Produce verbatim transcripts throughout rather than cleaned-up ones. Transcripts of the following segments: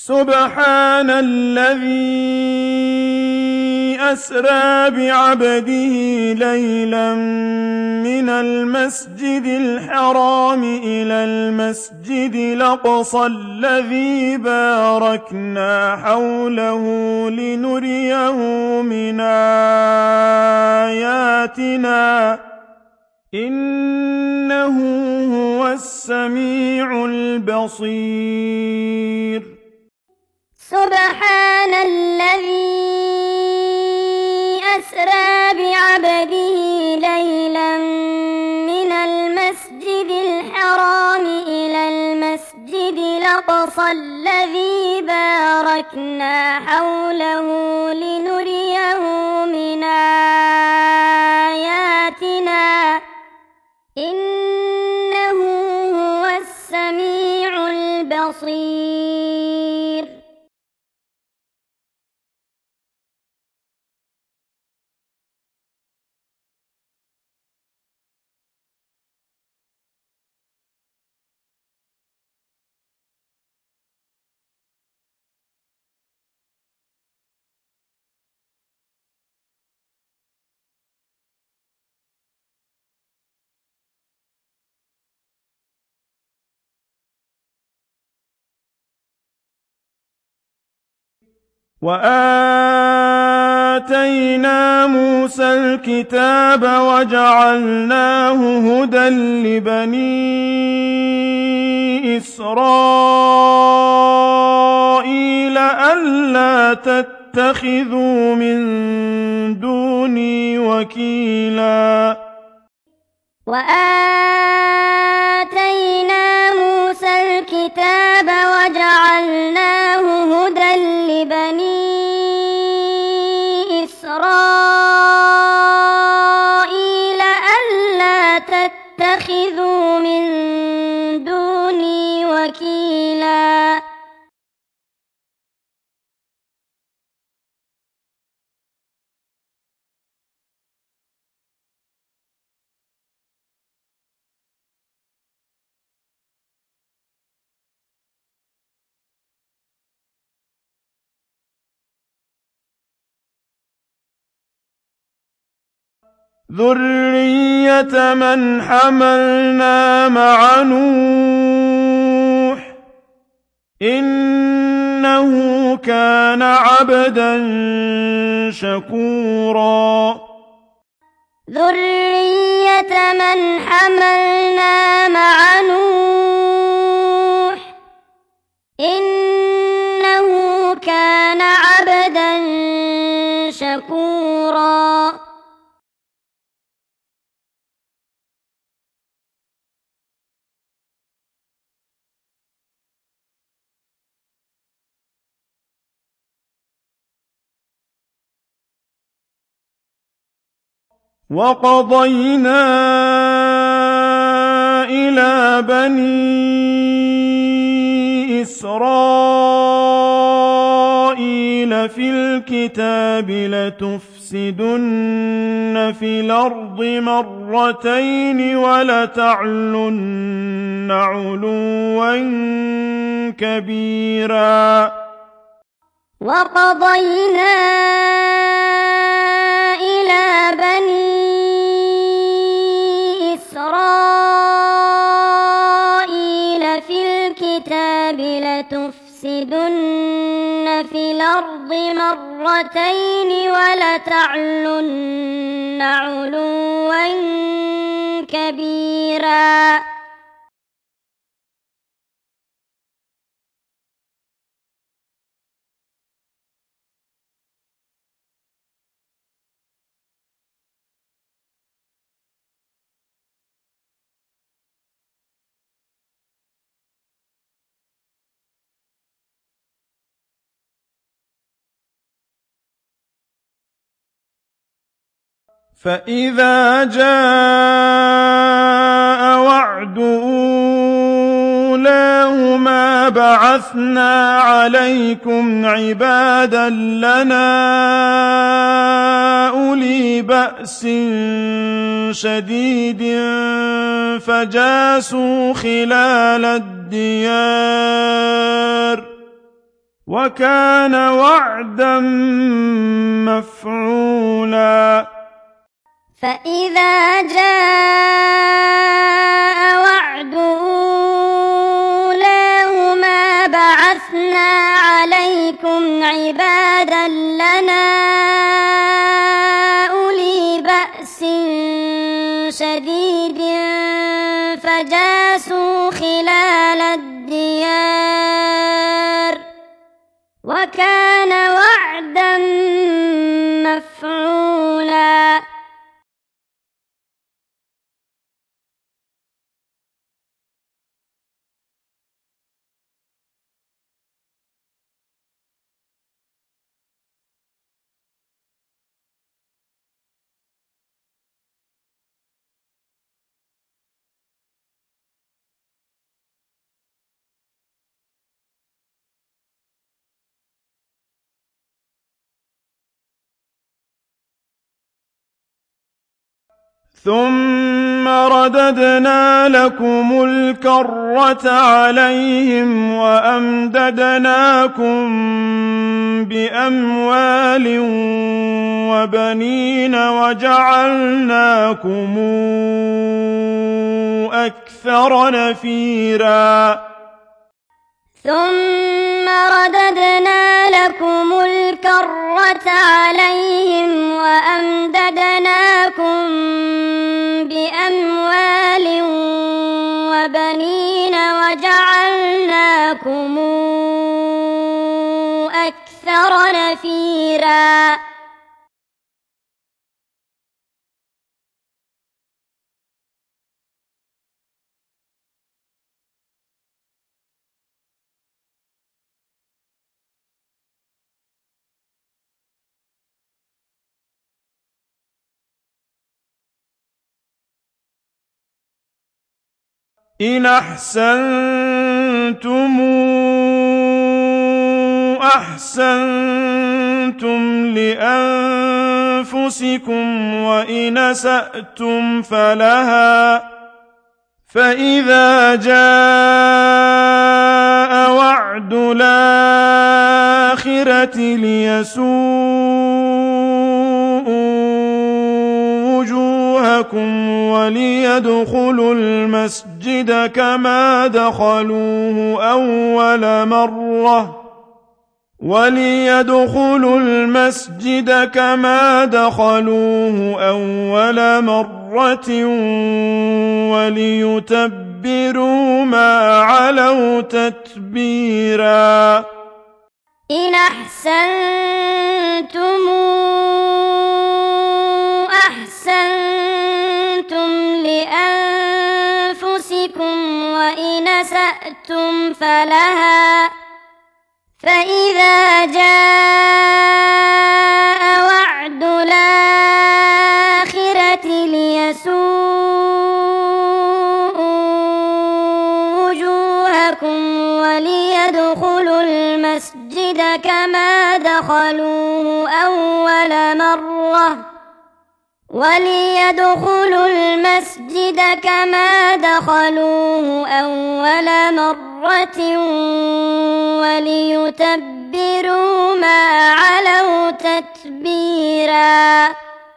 سبحان الذي أسرى بعبده ليلا من المسجد الحرام إلى المسجد الأقصى الذي باركنا حوله لنريه من آياتنا إنه هو السميع البصير. سبحان الذي أسرى بعبده ليلا من المسجد الحرام إلى المسجد الأقصى الذي باركنا حوله لنريه من آياتنا إنه هو السميع البصير. وآتينا موسى الكتاب وجعلناه هدى لبني إسرائيل ألا تتخذوا من دوني وكيلا. وآتينا موسى الكتاب وجعلناه هدى لبني إسرائيل ألا تتخذوا من دوني وكيلا. ذرية من حملنا مع نوح إنه كان عبدا شكورا. ذرية من حملنا مع نوح إنه كان عبدا شكورا. وقضينا إلى بني إسرائيل في الكتاب لتفسدن في الأرض مرتين ولتعلن علوا كبيرا. وقضينا إلى بني إسرائيل في الكتاب لتفسدن في الأرض مرتين ولتعلن علوا كبيرا. فإذا جاء وعد أولاهما بعثنا عليكم عبادا لنا أولي بأس شديد فجاسوا خلال الديار وكان وعدا مفعولا فإذا جاء وعد أولاهما بعثنا عليكم عبادا لنا أولي بأس شديد فجاسوا خلال الديار وكان وعدا مفعولا ثم رددنا لكم الكرة عليهم وأمددناكم بأموال وبنين وجعلناكم أكثر نفيرا ثم رددنا لكم الكرة عليهم وأمددناكم بأموال وبنين وجعلناكم أكثر نفيرا إن أحسنتم أحسنتم لأنفسكم وإن أسأتم فلها فإذا جاء وعد الآخرة ليسوءوا وجوهكم وليدخلوا المسجد كما دخلوه أول مرة وليدخلوا المسجد كما دخلوه أول مرة وليتبروا ما علوا تتبيرا إن أحسنتم أحسنتم لأنفسكم وإن أسأتم فلها فإذا جاء وعد الآخرة ليسوءوا وجوهكم وليدخلوا المسجد كما دخلوه أول مرة وليدخلوا المسجد كما دخلوه أول مرة وليتبروا ما علوا تتبيرا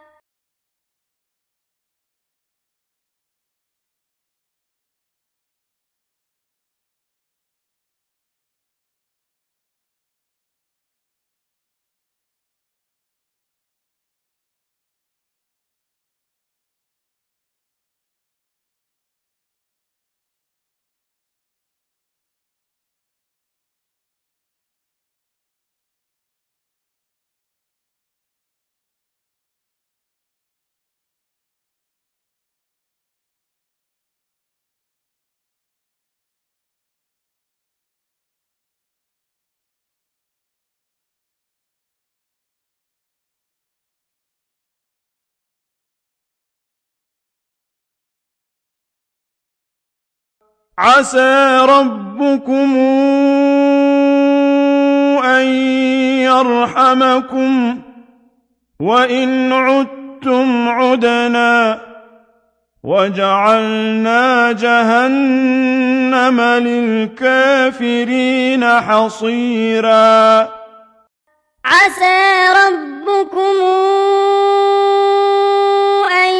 عسى ربكم أن يرحمكم وإن عدتم عدنا وجعلنا جهنم للكافرين حصيرا عسى ربكم أن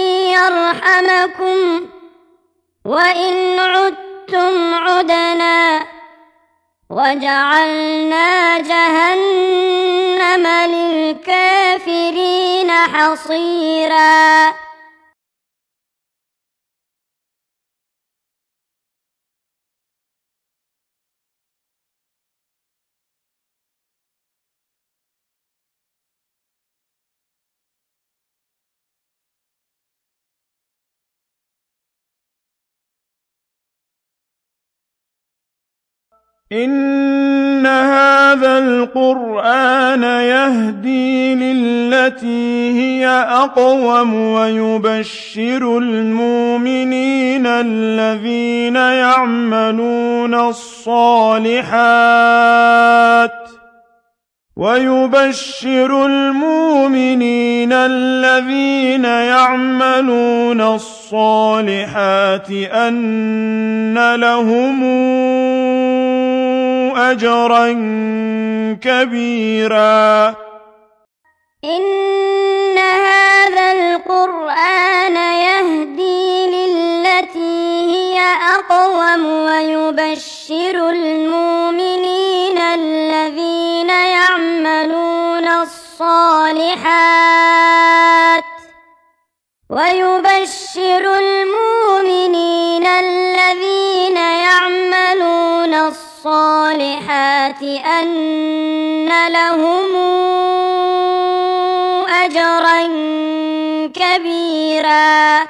يرحمكم وإن عدتم عدنا وجعلنا جهنم للكافرين حصيرا إن هذا القرآن يهدي للتي هي أقوم ويبشر المؤمنين الذين يعملون الصالحات ويبشر المؤمنين الذين يعملون الصالحات أن لهم أجرا كبيرا إن هذا القرآن يهدي للتي هي أقوم ويبشر المؤمنين الذين يعملون الصالحات ويبشر المؤمنين الذين يعملون الصالحات أن لهم أجرا كبيرا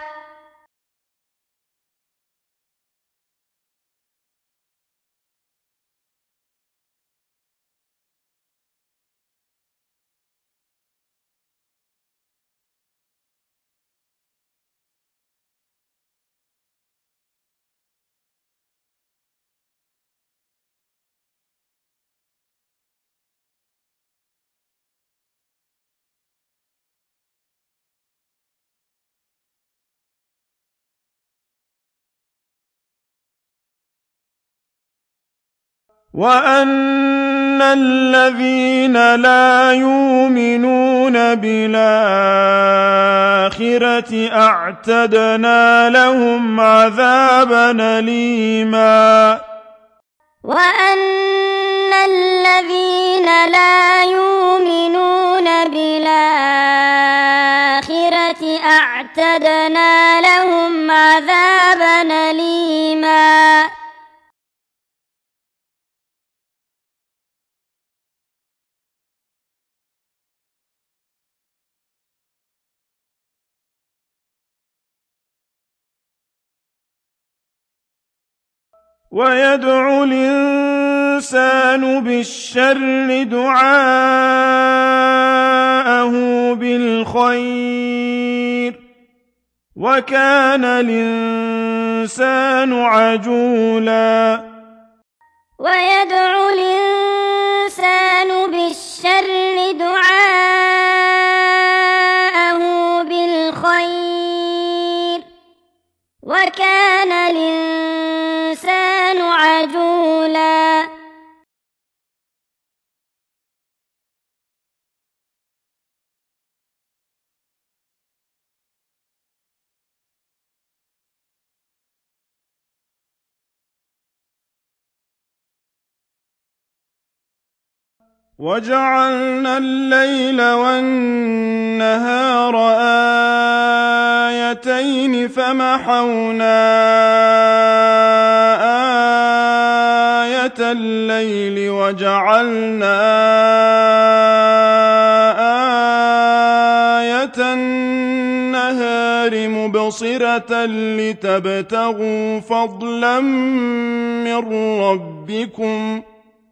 وأن الذين لا يؤمنون بالآخرة أعتدنا لهم عذابا أليما وأن الذين لا يؤمنون بالآخرة أعتدنا لهم عذابا أليما ويدعو الإنسان بالشر دعاءه بالخير وكان الإنسان عجولا ويدعو الإنسان بالشر دعاءه بالخير وكان الإنسان عجولا وجعلنا الليل والنهار آيتين فمحونا آية الليل وجعلنا آية النهار مبصرة لتبتغوا فضلا من ربكم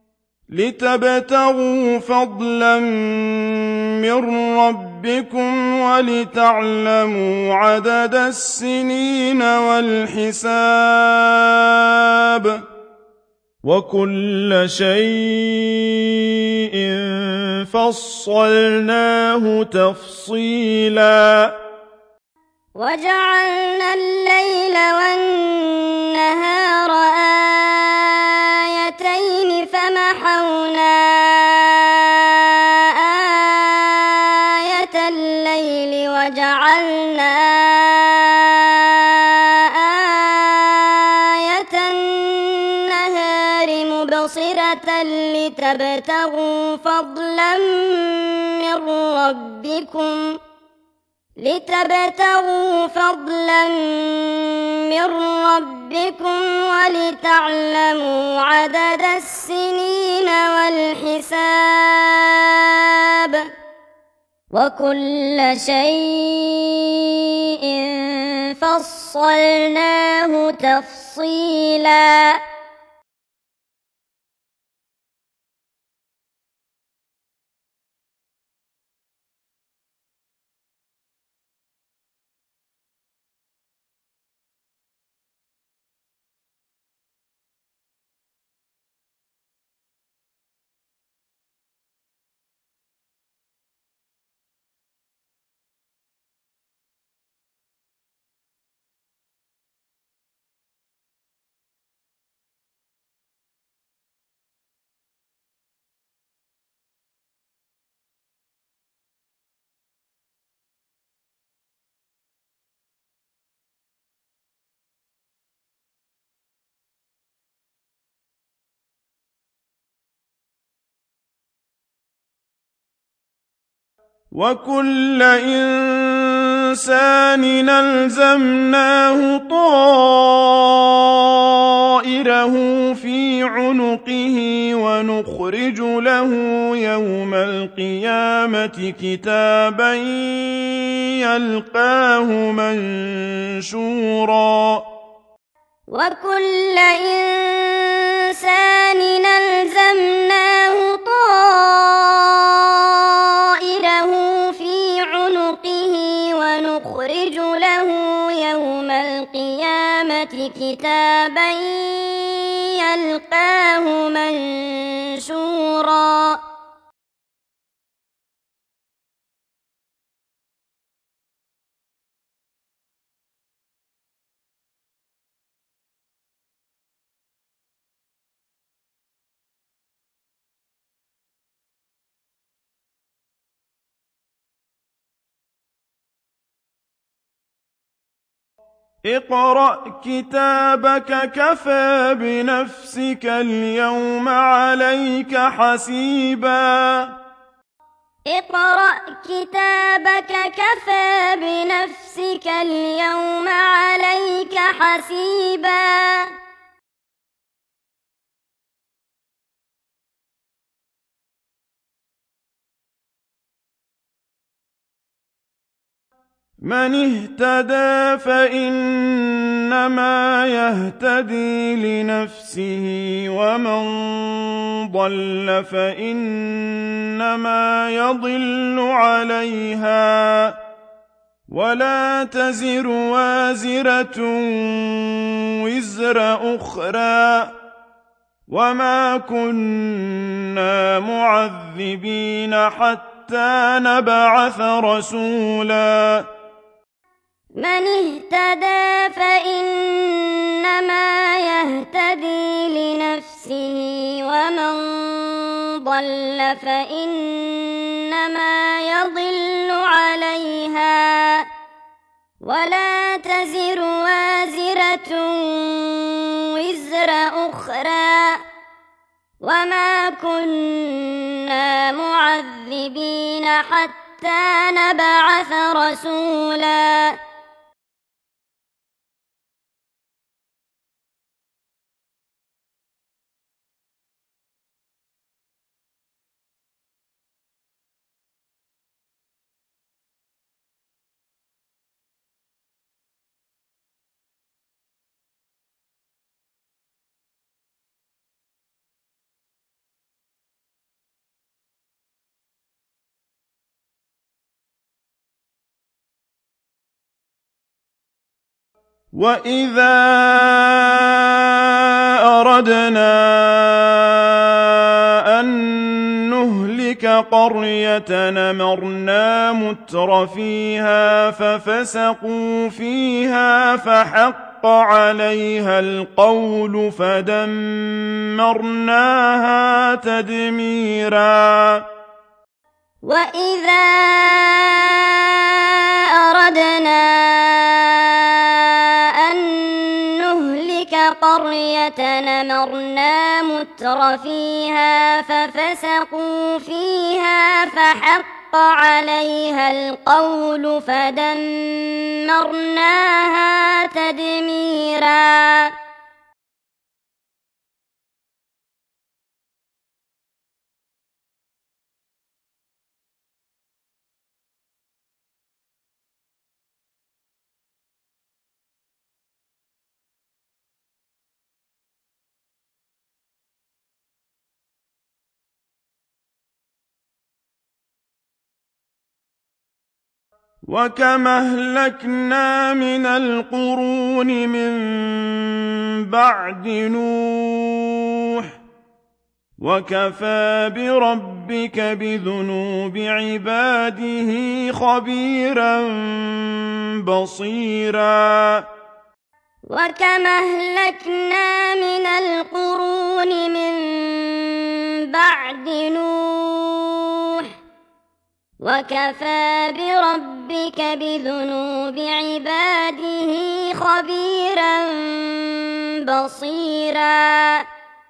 لتبتغوا فضلا من ربكم ولتعلموا عدد السنين والحساب وكل شيء فصلناه تفصيلا وجعلنا الليل والنهار آيتين فمحونا آية الليل وجعلنا آية النهار مبصرة لتبتغوا فضلا من ربكم لتبتغوا فضلا من ربكم ولتعلموا عدد السنين والحساب وكل شيء فصلناه تفصيلا. وكل إنسان ألزمناه طائره في عنقه ونخرج له يوم القيامة كتابا يلقاه منشورا. وكل إنسان ألزمناه طائره في عنقه ونخرج له يوم القيامة كتابا يلقاه منشورا. اقرأ كتابك كفى بنفسك اليوم عليك حسيبا. اقرأ كتابك كفى بنفسك اليوم عليك حسيبا. من اهتدى فإنما يهتدي لنفسه ومن ضل فإنما يضل عليها ولا تزر وازرة وزر أخرى وما كنا معذبين حتى نبعث رسولا. من اهتدى فإنما يهتدي لنفسه ومن ضل فإنما يضل عليها ولا تزر وازرة وزر أخرى وما كنا معذبين حتى نبعث رسولا. وإذا أردنا أن نهلك قرية نمرنا متر فيها ففسقوا فيها فحق عليها القول فدمرناها تدميرا وإذا أردنا أن نهلك قرية نمرنا متر فيها ففسقوا فيها فحق عليها القول فدمرناها تدميرا وكم أهلكنا من القرون من بعد نوح وكفى بربك بذنوب عباده خبيرا بصيرا وكم أهلكنا من القرون من بعد نوح وكفى بربك بذنوب عباده خبيرا بصيرا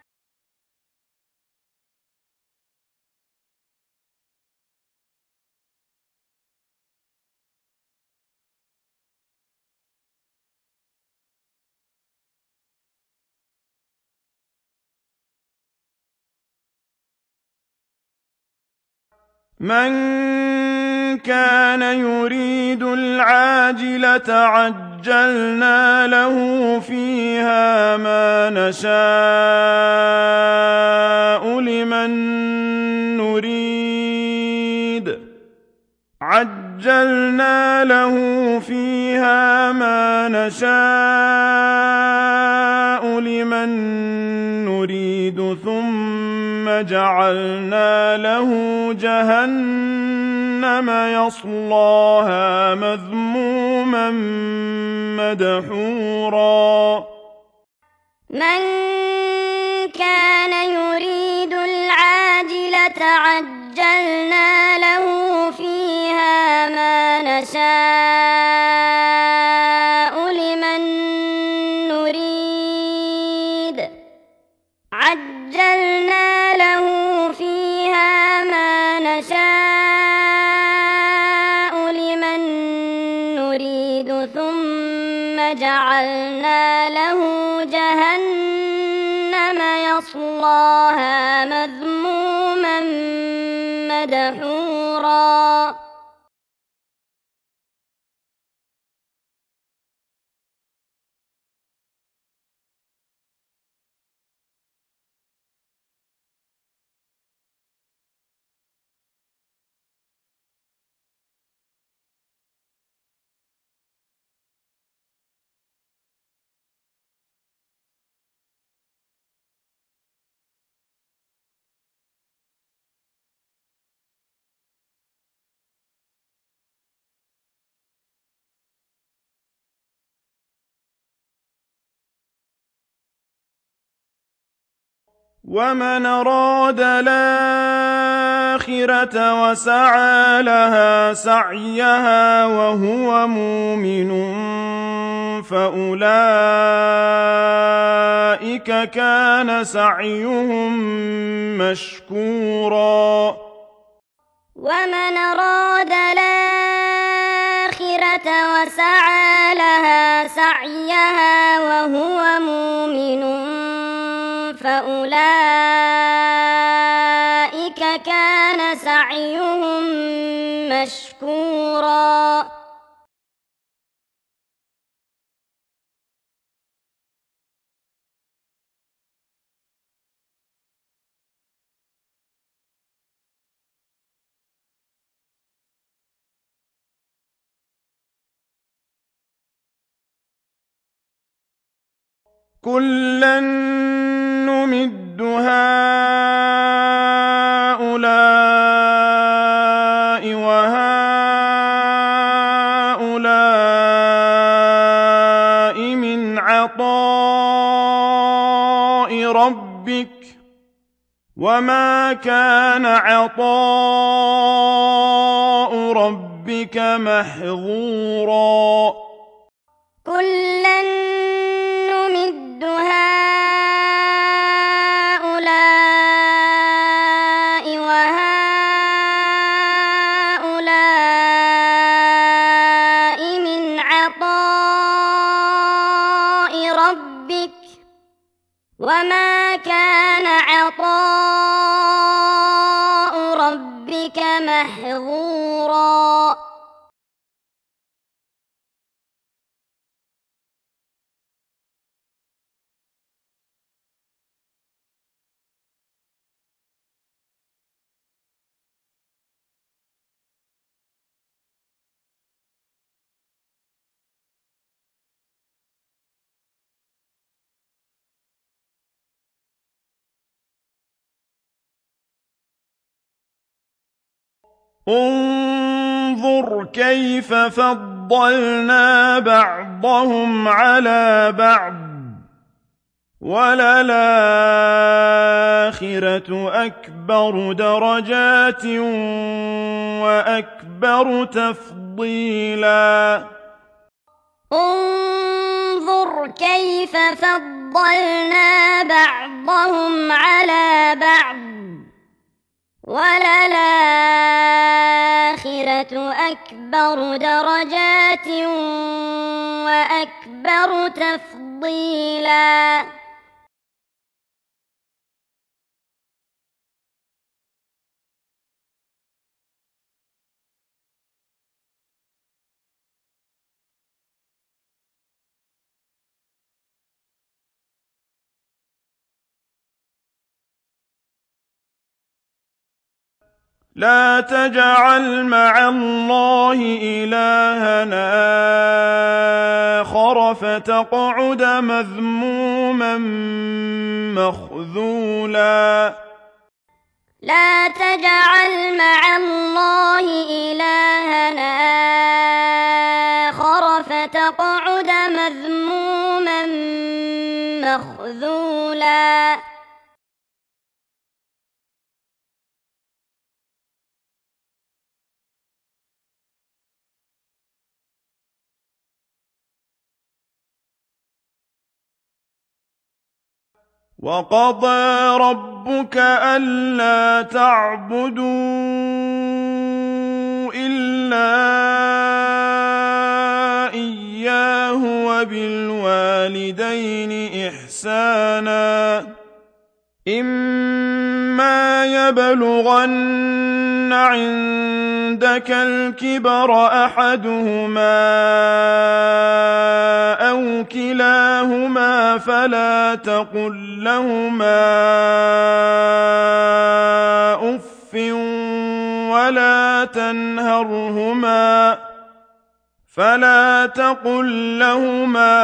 من كان يريد العاجلة عجلنا له فيها ما نشاء لمن نريد عجلنا له فيها ما نشاء لمن نريد ثم جعلنا له جهنم يصلاها مذموما مدحورا من كان يريد العاجلة عجلنا له فيها ما نشاء لمن نريد عجلنا له فيها ما نشاء لمن نريد ثم جعلنا له جهنم يصلاها مذموما مدحورا ومن أراد الآخرة وسعى لها سعيها وهو مؤمن فأولئك كان سعيهم مشكورا ومن أراد الآخرة وسعى لها سعيها وهو مؤمن فأولئك كان سعيهم مشكورا كلا نمد هؤلاء وما كان عطاء ربك محظورا كلا نمد هؤلاء وهؤلاء من عطاء ربك وما كان عطاء ربك محظورا انظر كيف فضلنا بعضهم على بعض وللآخرة أكبر درجات وأكبر تفضيلا انظر كيف فضلنا بعضهم على بعض وللآخرة أكبر درجات وأكبر تفضيلا لا تجعل مع الله إلهنا آخر فتقعد مذموما مخذولا لا تجعل مع الله إلهنا آخر فتقعد مذموما مخذولا وقضى ربك ألا تعبدوا إلا إياه وبالوالدين إحسانا إما يبلغن عندك الكبر أحدهما أو كلاهما فلا تقل لهما أف ولا تنهرهما فلا تقل لهما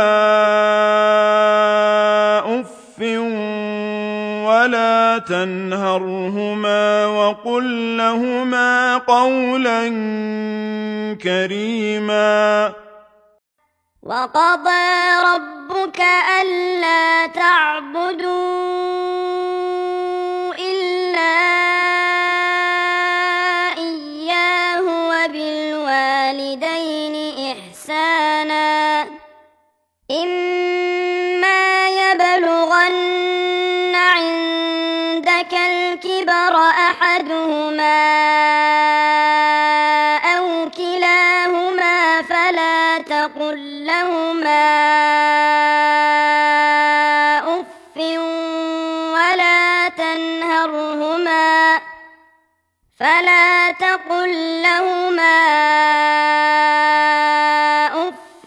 أف ولا تنهرهما وقل لهما قولا كريما وقضى ربك ألا تعبدوا إلا إياه وبالوالدين إحسانا إما يبلغن عندك الكبر أحدهما أو كلاهما فلا تقل لهما أف ولا تنهرهما فلا تقل لهما أف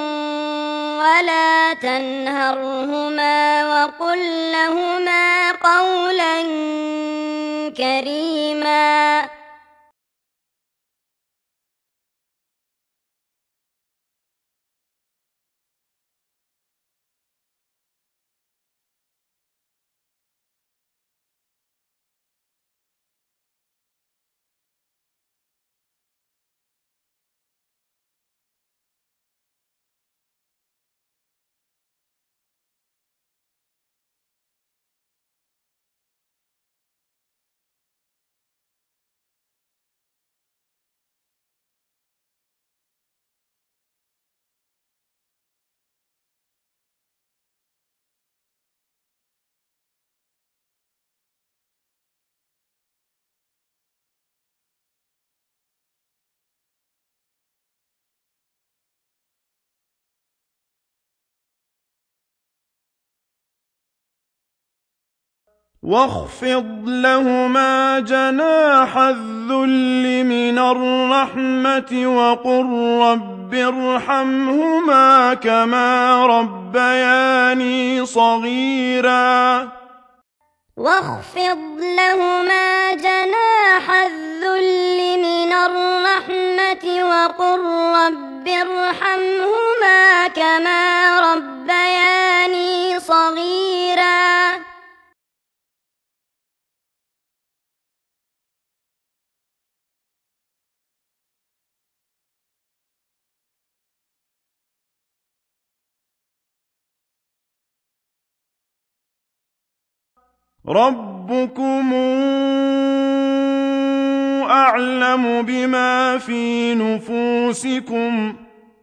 ولا تنهرهما وقل لهما قولا كريما واخفض لهما جناح الذل من الرحمة وقل رب ارحمهما كما ربياني صغيرا واخفض لهما جناح الذل من الرحمة وقل رب ارحمهما كما ربياني صغيرا ربكم أعلم بما في نفوسكم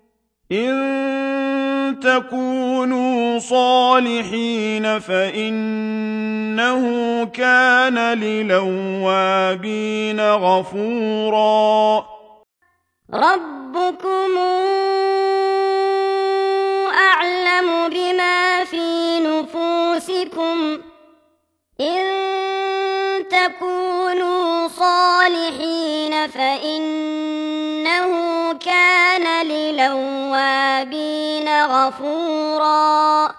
إن تكونوا صالحين فإنه كان للأوابين غفورا ربكم أعلم بما في نفوسكم إن تكونوا صالحين فإنه كان للأوابين غفورا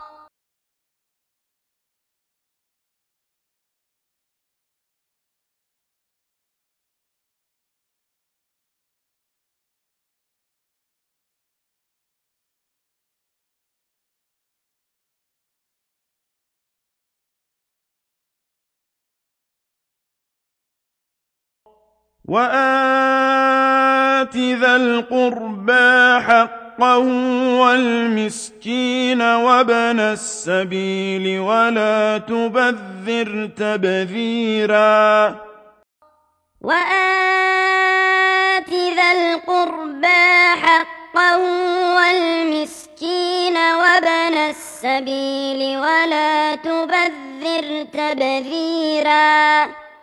وآت ذا القربى حقه والمسكين وابن السبيل ولا تبذر تبذيرا وآت ذا القربى حقه والمسكين وابن السبيل ولا تبذر تبذيرا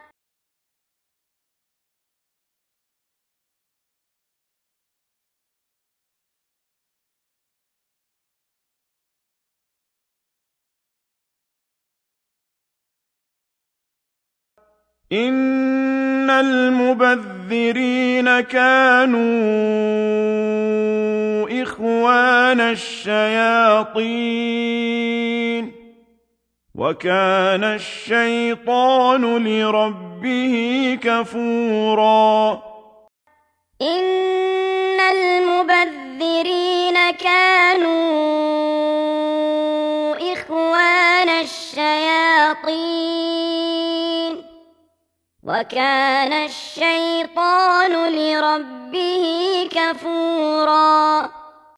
إن المبذرين كانوا إخوان الشياطين وكان الشيطان لربه كفورا إن المبذرين كانوا إخوان الشياطين وكان الشيطان لربه كفورا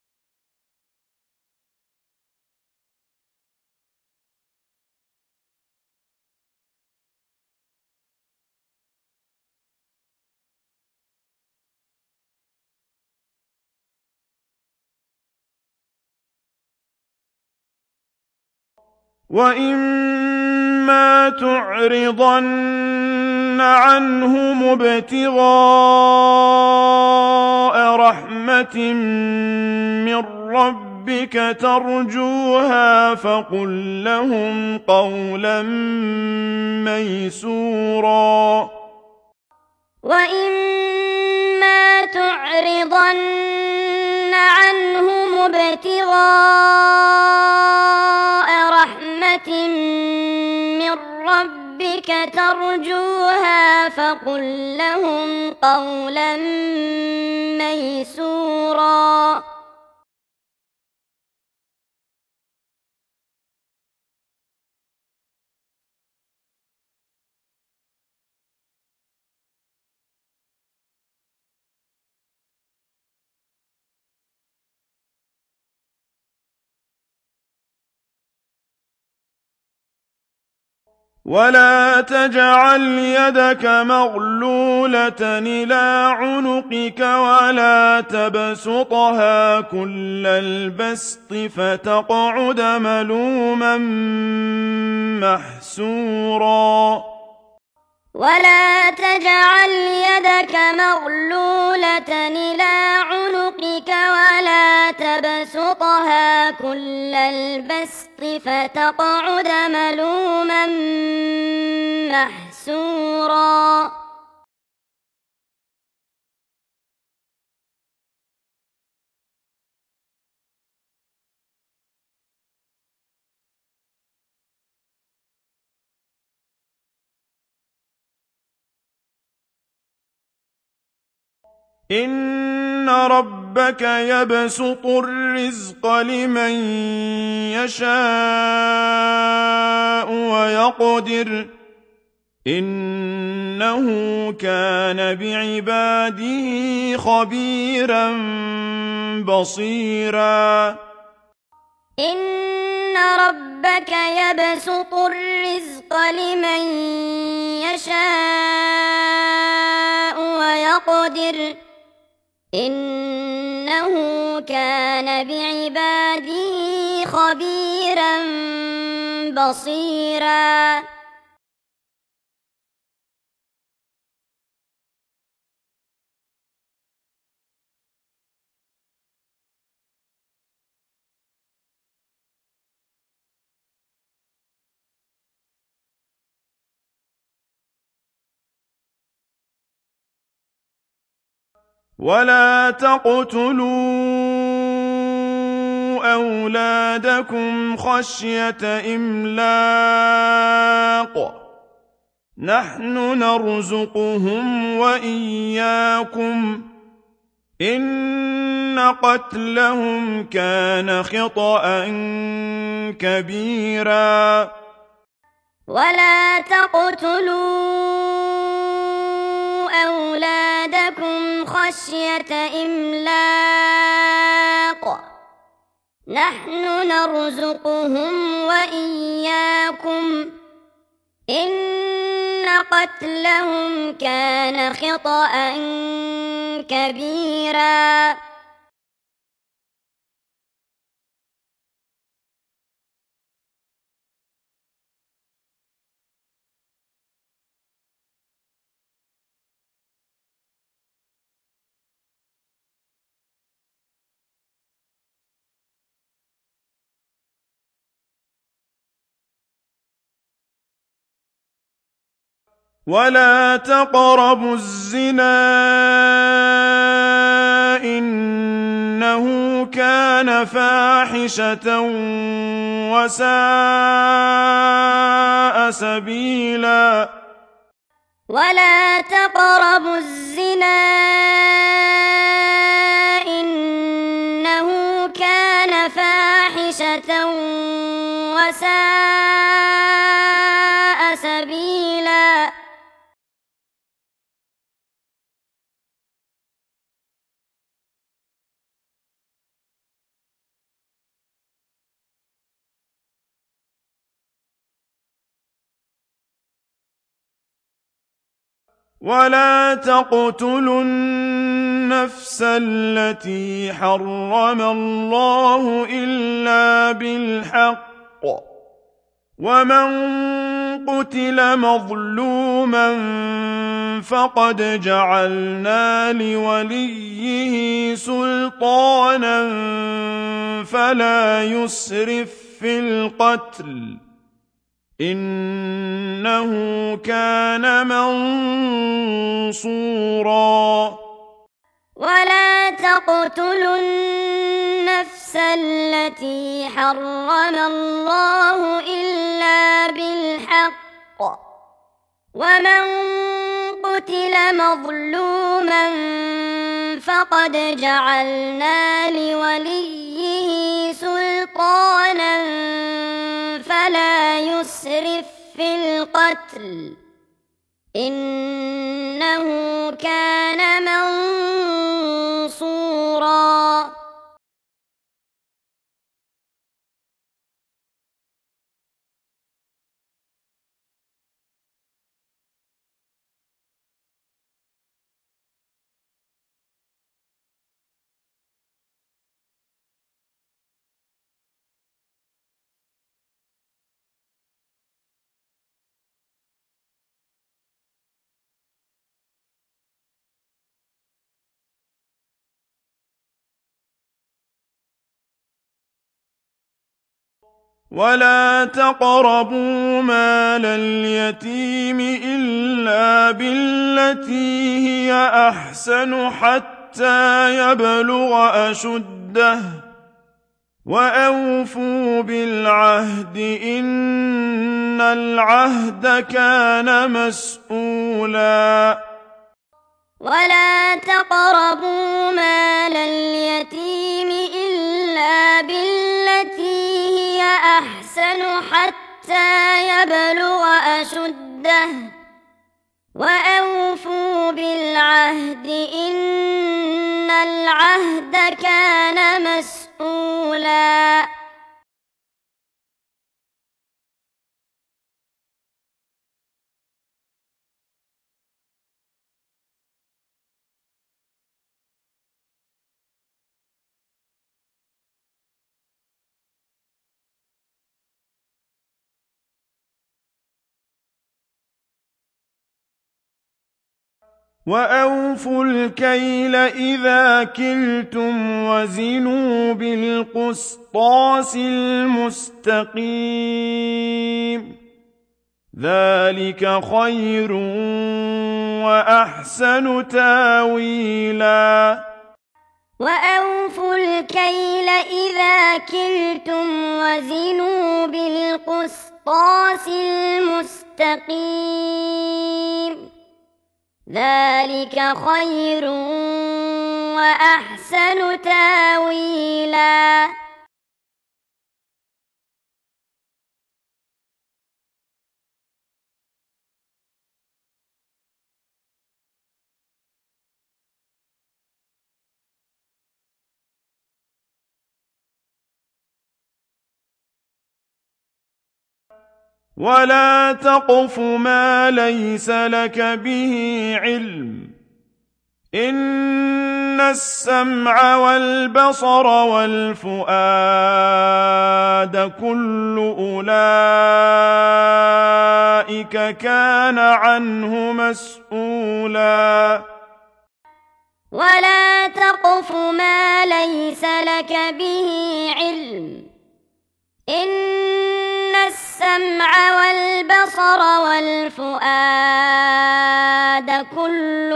وإما تعرضن عنهم ابتغاء رحمة من ربك ترجوها فقل لهم قولا ميسورا وإما تعرضن عنهم ابتغاء رحمة من ربك ترجوها فقل لهم قولا ميسورا ولا تجعل يدك مغلولة إلى عنقك ولا تبسطها كل البسط فتقعد ملوما محسورا ولا تجعل يدك مغلولة إلى عنقك ولا تبسطها كل البسط فتقعد ملوما محسورا إن ربك يبسط الرزق لمن يشاء ويقدر إنه كان بعباده خبيرا بصيرا إن ربك يبسط الرزق لمن يشاء ويقدر إنه كان بعباده خبيرا بصيرا ولا تقتلوا أولادكم خشية إملاق نحن نرزقهم وإياكم إن قتلهم كان خطأ كبيرا ولا تقتلوا أولادكم خشية إملاق نحن نرزقهم وإياكم إن قتلهم كان خطأ كبيرا ولا تقربوا الزنا إنه كان فاحشة وساء سبيلا ولا تقربوا الزنا إنه كان فاحشة وساء سبيلا ولا تقتلوا النفس التي حرم الله إلا بالحق ومن قتل مظلوما فقد جعلنا لوليه سلطانا فلا يسرف في القتل إنه كان منصورا ولا تقتلوا النفس التي حرم الله إلا بالحق ومن قتل مظلوما فقد جعلنا لوليه سلطانا فلا يسرف في القتل إنه كان منصورا ولا تقربوا مال اليتيم إلا بالتي هي أحسن حتى يبلغ أشده وأوفوا بالعهد إن العهد كان مسؤولا ولا تقربوا مال اليتيم إلا بالتي هي أحسن حتى يبلغ أشده وأوفوا بالعهد إن العهد كان مسؤولا وأوفوا الكيل إذا كلتم وزنوا بالقسطاس المستقيم ذلك خير وأحسن تاويلا وأوفوا الكيل إذا كلتم وزنوا بالقسطاس المستقيم ذلك خير وأحسن تاويلا ولا تقف ما ليس لك به علم إن السمع والبصر والفؤاد كل أولئك كان عنه مسؤولا ولا تقف ما ليس لك به علم إن السمع والبصر والفؤاد كل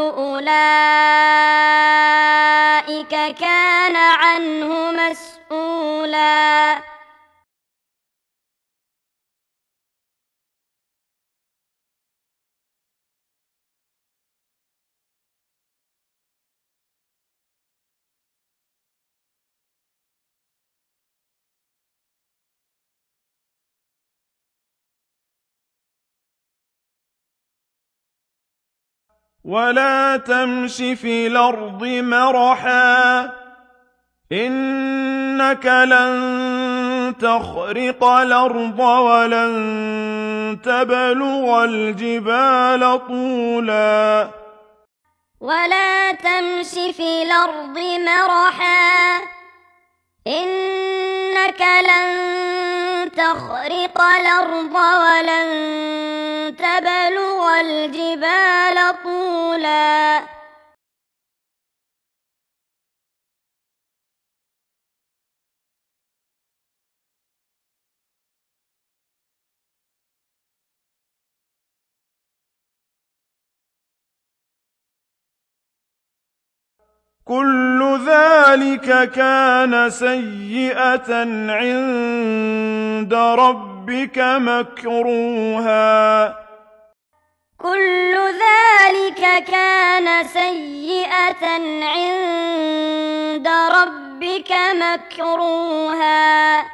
أولئك كان عنه مسؤولا ولا تمش في الأرض مرحا إنك لن تخرق الأرض ولن تبلغ الجبال طولا ولا تمش في الأرض مرحا إنك لن تخرق الأرض ولن تبلغ الجبال طولا كل ذلك كان سيئة عند ربك مكروها كل ذلك كان سيئة عند ربك مكروها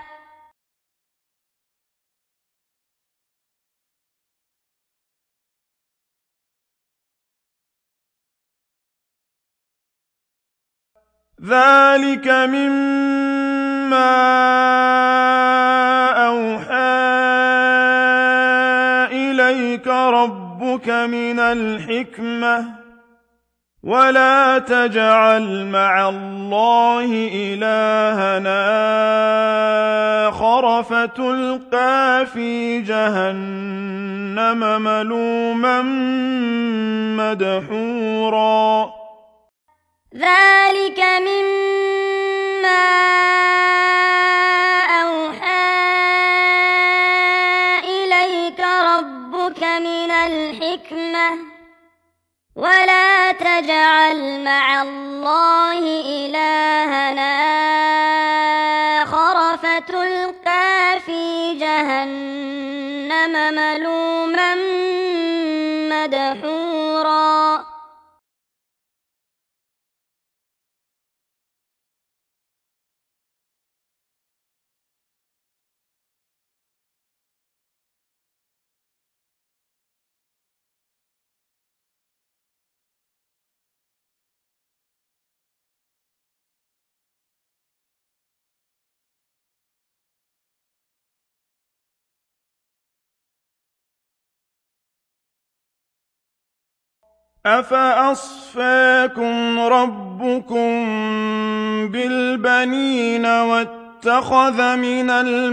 ذلك مما أوحى إليك ربك من الحكمة ولا تجعل مع الله إلهنا آخر فتلقى في جهنم ملوما مدحورا ذلك مما أوحى تجعل مع الله إلهنا آخر فتلقى في جهنم ملوما مدحورا أفأصفاكم ربكم بالبنين واتخذ من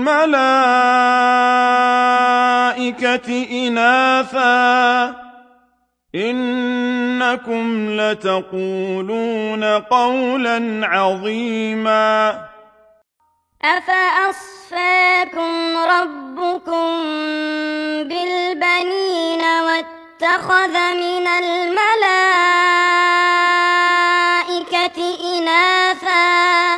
الملائكة إناثا إنكم لتقولون قولا عظيما أفأصفاكم ربكم بالبنين واتخذ من الملائكة إناثا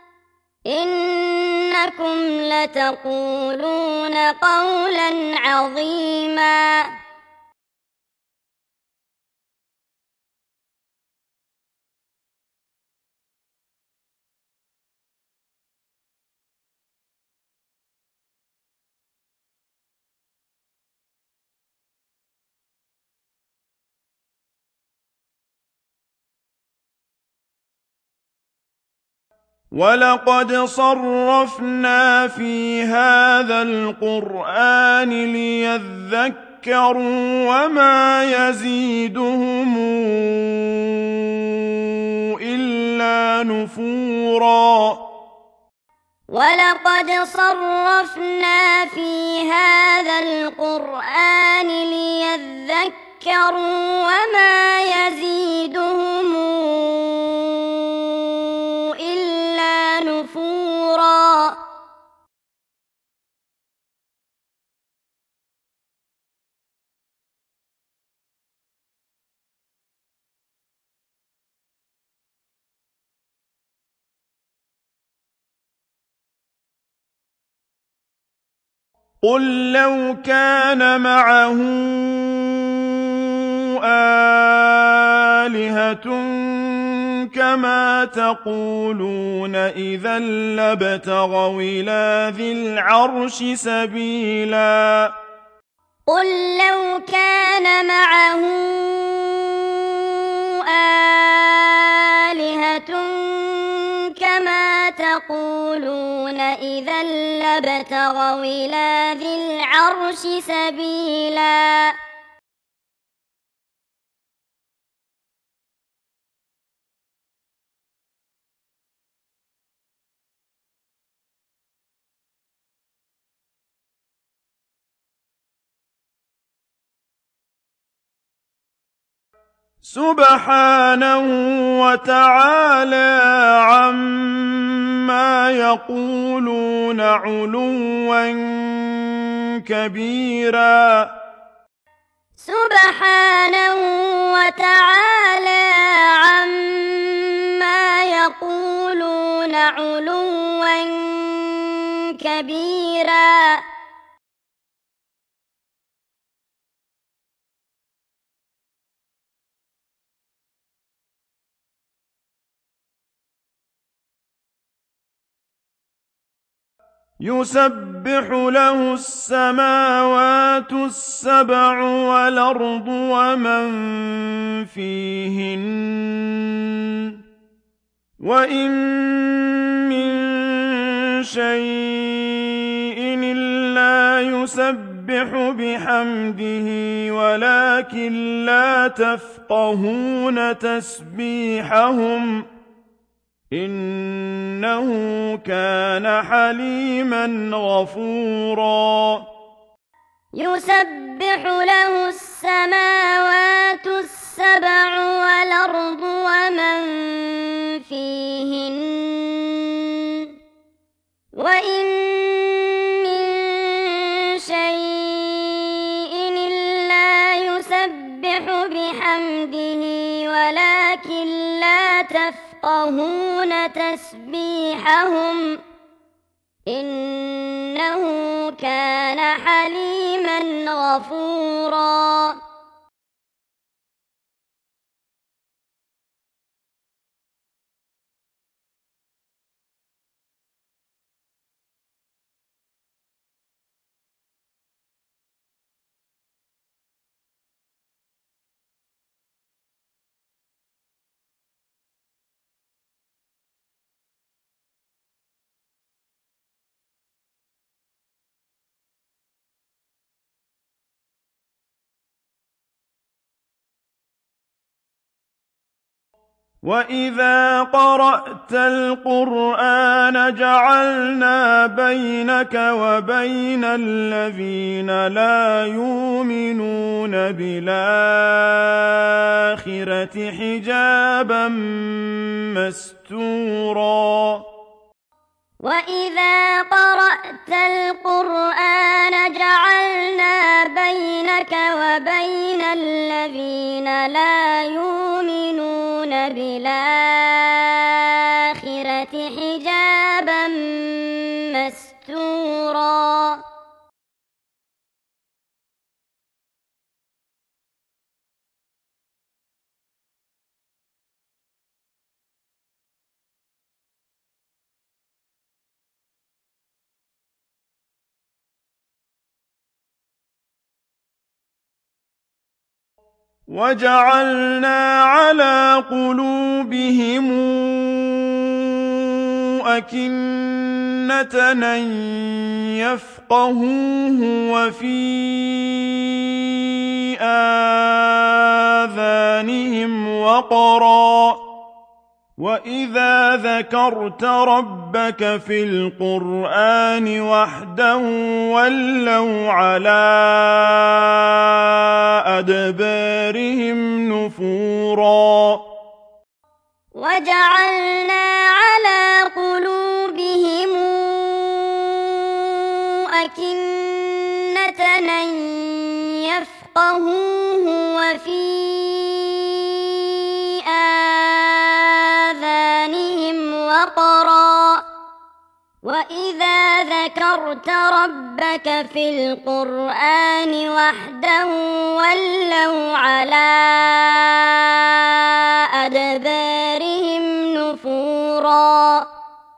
إنكم لتقولون قولا عظيما ولقد صرفنا في هذا القرآن ليذكروا وما يزيدهم إلا نفورا ولقد صرفنا في هذا القرآن ليذكروا وما يزيدهم إلا نفورا قل لو كان معه آلهة كما تقولون إذا لابتغوا إلى ذي العرش سبيلا قل لو كان معه آلهة كما تقولون إذا لابتغوا إلى ذي العرش سبيلا سبحانه وتعالى عما يقولون علوا كبيرا سبحانه وتعالى عما يقولون علوا كبيرا يسبح له السماوات السبع والأرض ومن فيهن وإن من شيء إلا يسبح بحمده ولكن لا تفقهون تسبيحهم إنه كان حليما غفورا يسبح له السماوات السبع والأرض ومن فيهن وإن من شيء إلا يسبح بحمده ولكن لا تفقهون تسبيحهم إنه كان حليما غفورا. وَإِذَا قَرَأْتَ الْقُرْآنَ جَعَلْنَا بَيْنَكَ وَبَيْنَ الَّذِينَ لَا يُؤْمِنُونَ بِالْآخِرَةِ حِجَابًا مَّسْتُورًا. وَإِذَا قَرَأْتَ الْقُرْآنَ جَعَلْنَا بَيْنَكَ وَبَيْنَ الَّذِينَ لَا يُؤْمِنُونَ بِالْآخِرَةِ حِجَابًا مَّسْتُورًا. وَجَعَلْنَا عَلَىٰ قُلُوبِهِمْ أَكِنَّةً أَن يَفْقَهُوهُ وَفِي آذَانِهِمْ وَقْرًا ۚ وَإِذَا ذَكَرْتَ رَبَّكَ فِي الْقُرْآنِ وَحْدَهُ وَلَّوْا عَلَىٰ أَدْبَارِهِمْ نُفُورًا. وَجَعَلْنَا عَلَىٰ قُلُوبِهِمْ أَكِنَّةً أَن يَفْقَهُوهُ وَفِي آذَانِهِمْ وَقْرًا ۚ وَإِذَا ذَكَرْتَ رَبَّكَ فِي الْقُرْآنِ وَحْدَهُ وَلَّوْا عَلَىٰ أَدْبَارِهِمْ نُفُورًا.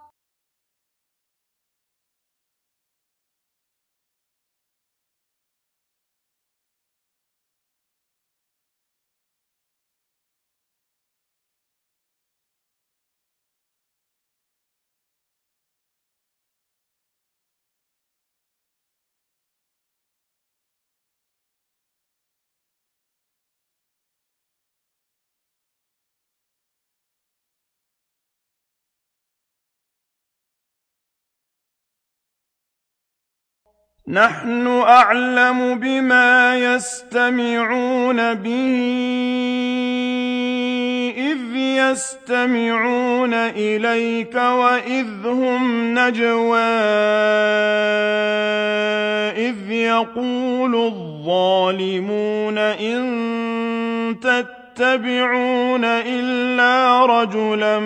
نَّحْنُ أَعْلَمُ بِمَا يَسْتَمِعُونَ بِهِ إِذْ يَسْتَمِعُونَ إِلَيْكَ وَإِذْ هُمْ نَجْوَىٰ إِذْ يَقُولُ الظَّالِمُونَ إِن تَتَّبِعُونَ إِلَّا رَجُلًا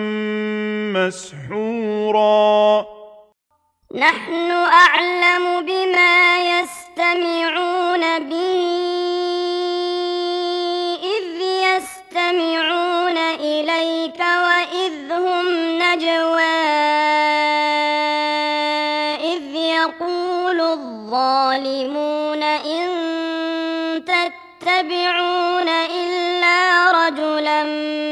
مَّسْحُورًا. نَّحْنُ أَعْلَمُ بِمَا يَسْتَمِعُونَ بِهِ إِذْ يَسْتَمِعُونَ إِلَيْكَ وَإِذْ هُمْ نَجْوَىٰ إِذْ يَقُولُ الظَّالِمُونَ إِن تَتَّبِعُونَ إِلَّا رَجُلًا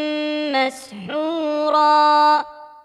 مَّسْحُورًا.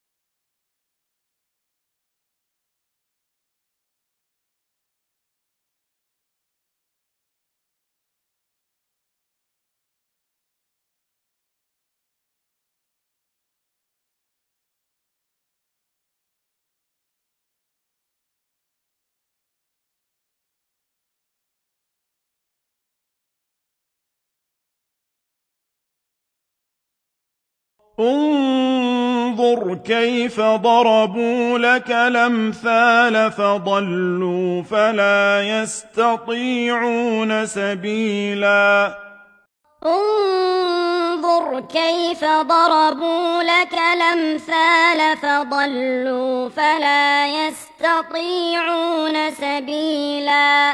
انظُرْ كَيْفَ ضَرَبُوا لَكَ الْأَمْثَالَ فَضَلُّوا فَلَا يَسْتَطِيعُونَ سَبِيلًا. انظر كيف ضربوا لك الأمثال فضلوا فلا يستطيعون سبيلا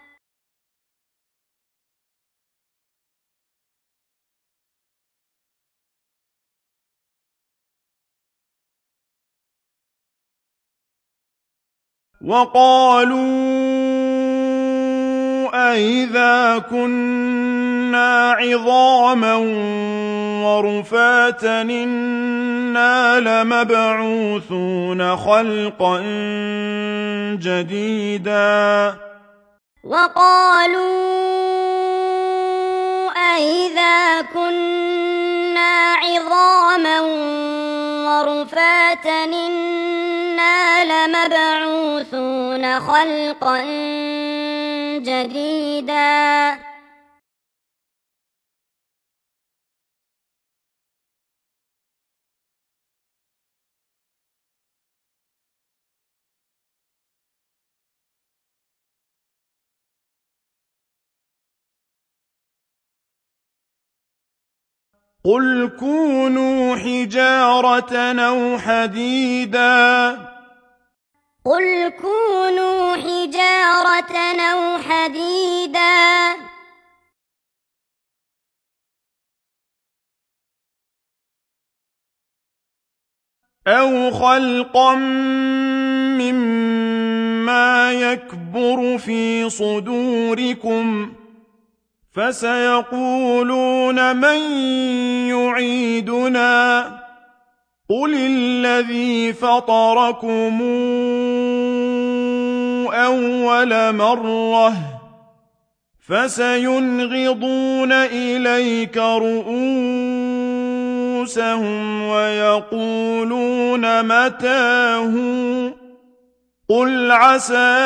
وقالوا أئذا كنا عظاما ورفاتا إنا لمبعوثون خلقا جديدا وقالوا أئذا كنا عظاما ورفاتا إنا لمبعوثون خلقا جديدا قل كونوا حجارة أو حديدا قل كونوا حجارة أو حديدا أو خلقا مما يكبر في صدوركم فسيقولون من يعيدنا قل الذي فطركم أول مرة فسينغضون إليك رؤوسهم ويقولون متاه قل عسى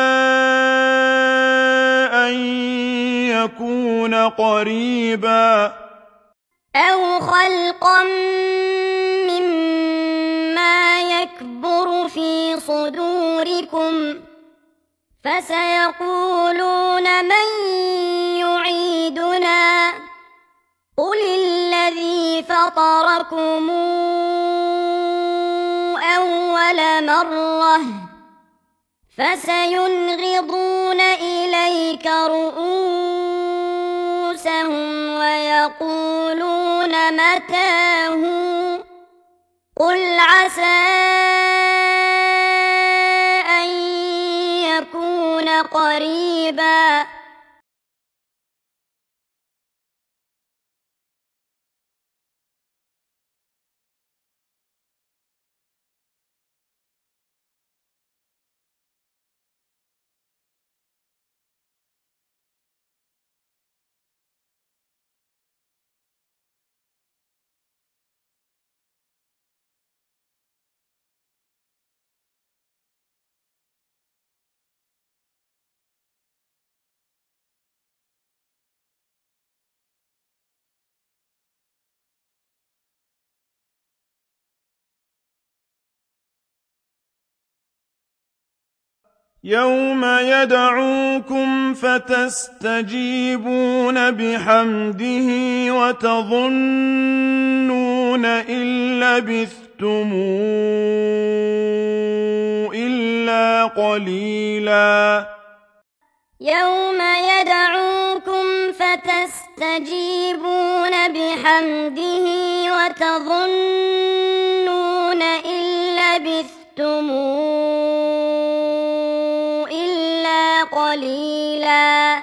أن يكون قريبا أو خلقا مما يكبر في صدوركم فسيقولون من يعيدنا قل الذي فطركم أول مرة فسينغضون إليك رؤوسهم ويقولون متاه قل عسى أن يكون قريبا يوم يدعوكم فتستجيبون بحمده وتظنون إن لبثتم إلا قليلا يوم يدعوكم فتستجيبون بحمده وتظنون إن لبثتم إلا قليلا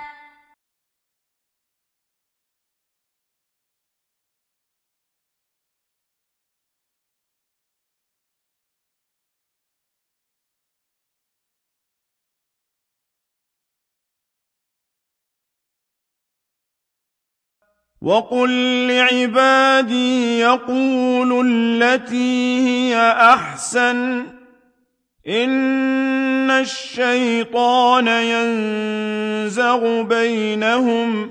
وقل لعبادي يقولوا التي هي أحسن إن الشيطان ينزغ بينهم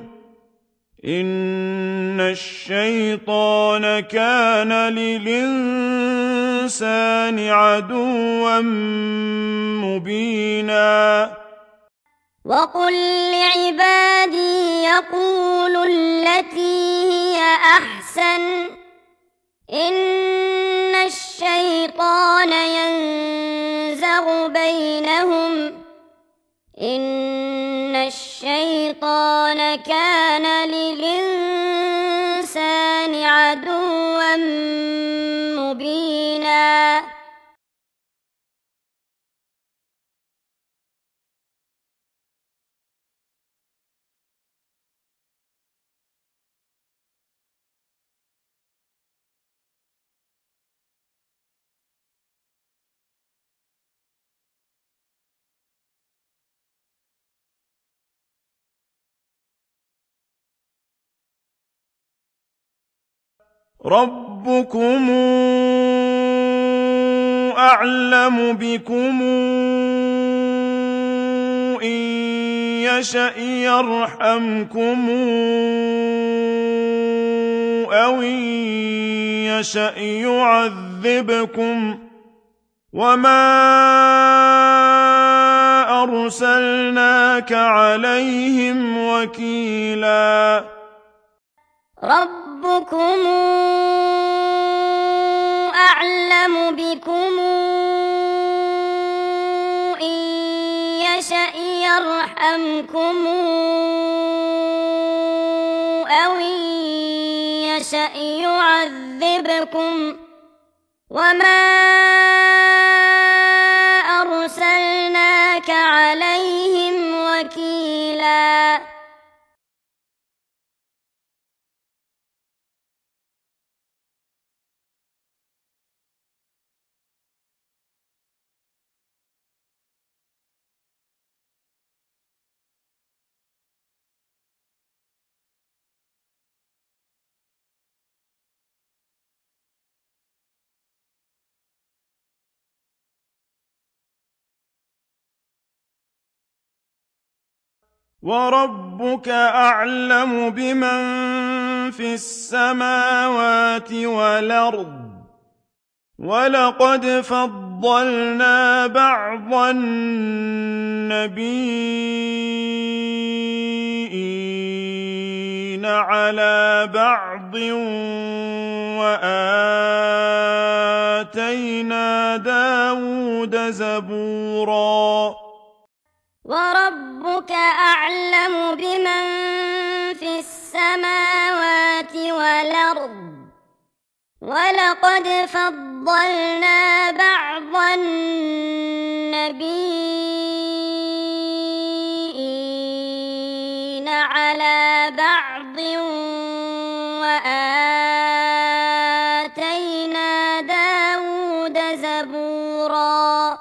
إن الشيطان كان للإنسان عدوا مبينا وقل لعبادي يقولوا التي هي أحسن إن الشيطان ينزغ بينهم إن الشيطان كان للإنسان عدوا مبينا ربكم أعلم بكم إن يشأ يرحمكم أو إن يشأ يعذبكم وما أرسلناك عليهم وكيلا ربكم أعلم بكم إن يشأ يرحمكم أو إن يشأ يعذبكم وما أرسلناك عليهم وكيلا وربك أعلم بمن في السماوات والأرض ولقد فضلنا بعض النبيين على بعض وآتينا داود زبورا وربك أعلم بمن في السماوات والأرض ولقد فضلنا بعض النبيين على بعض وآتينا داود زبورا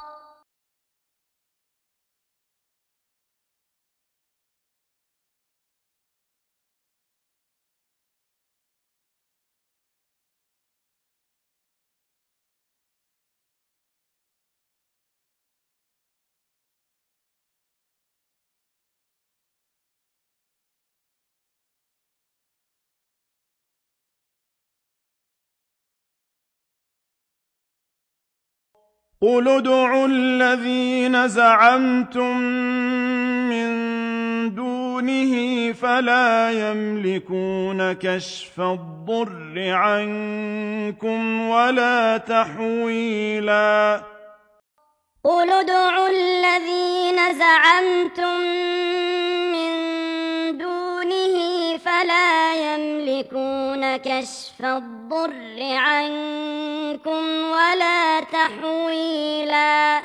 قل ادعوا الذين زعمتم من دونه فلا يملكون كشف الضر عنكم ولا تحويلا قل ادعوا الذين زعمتم من دونه فلا يملكون كشف الضر عنكم ولا تحويلا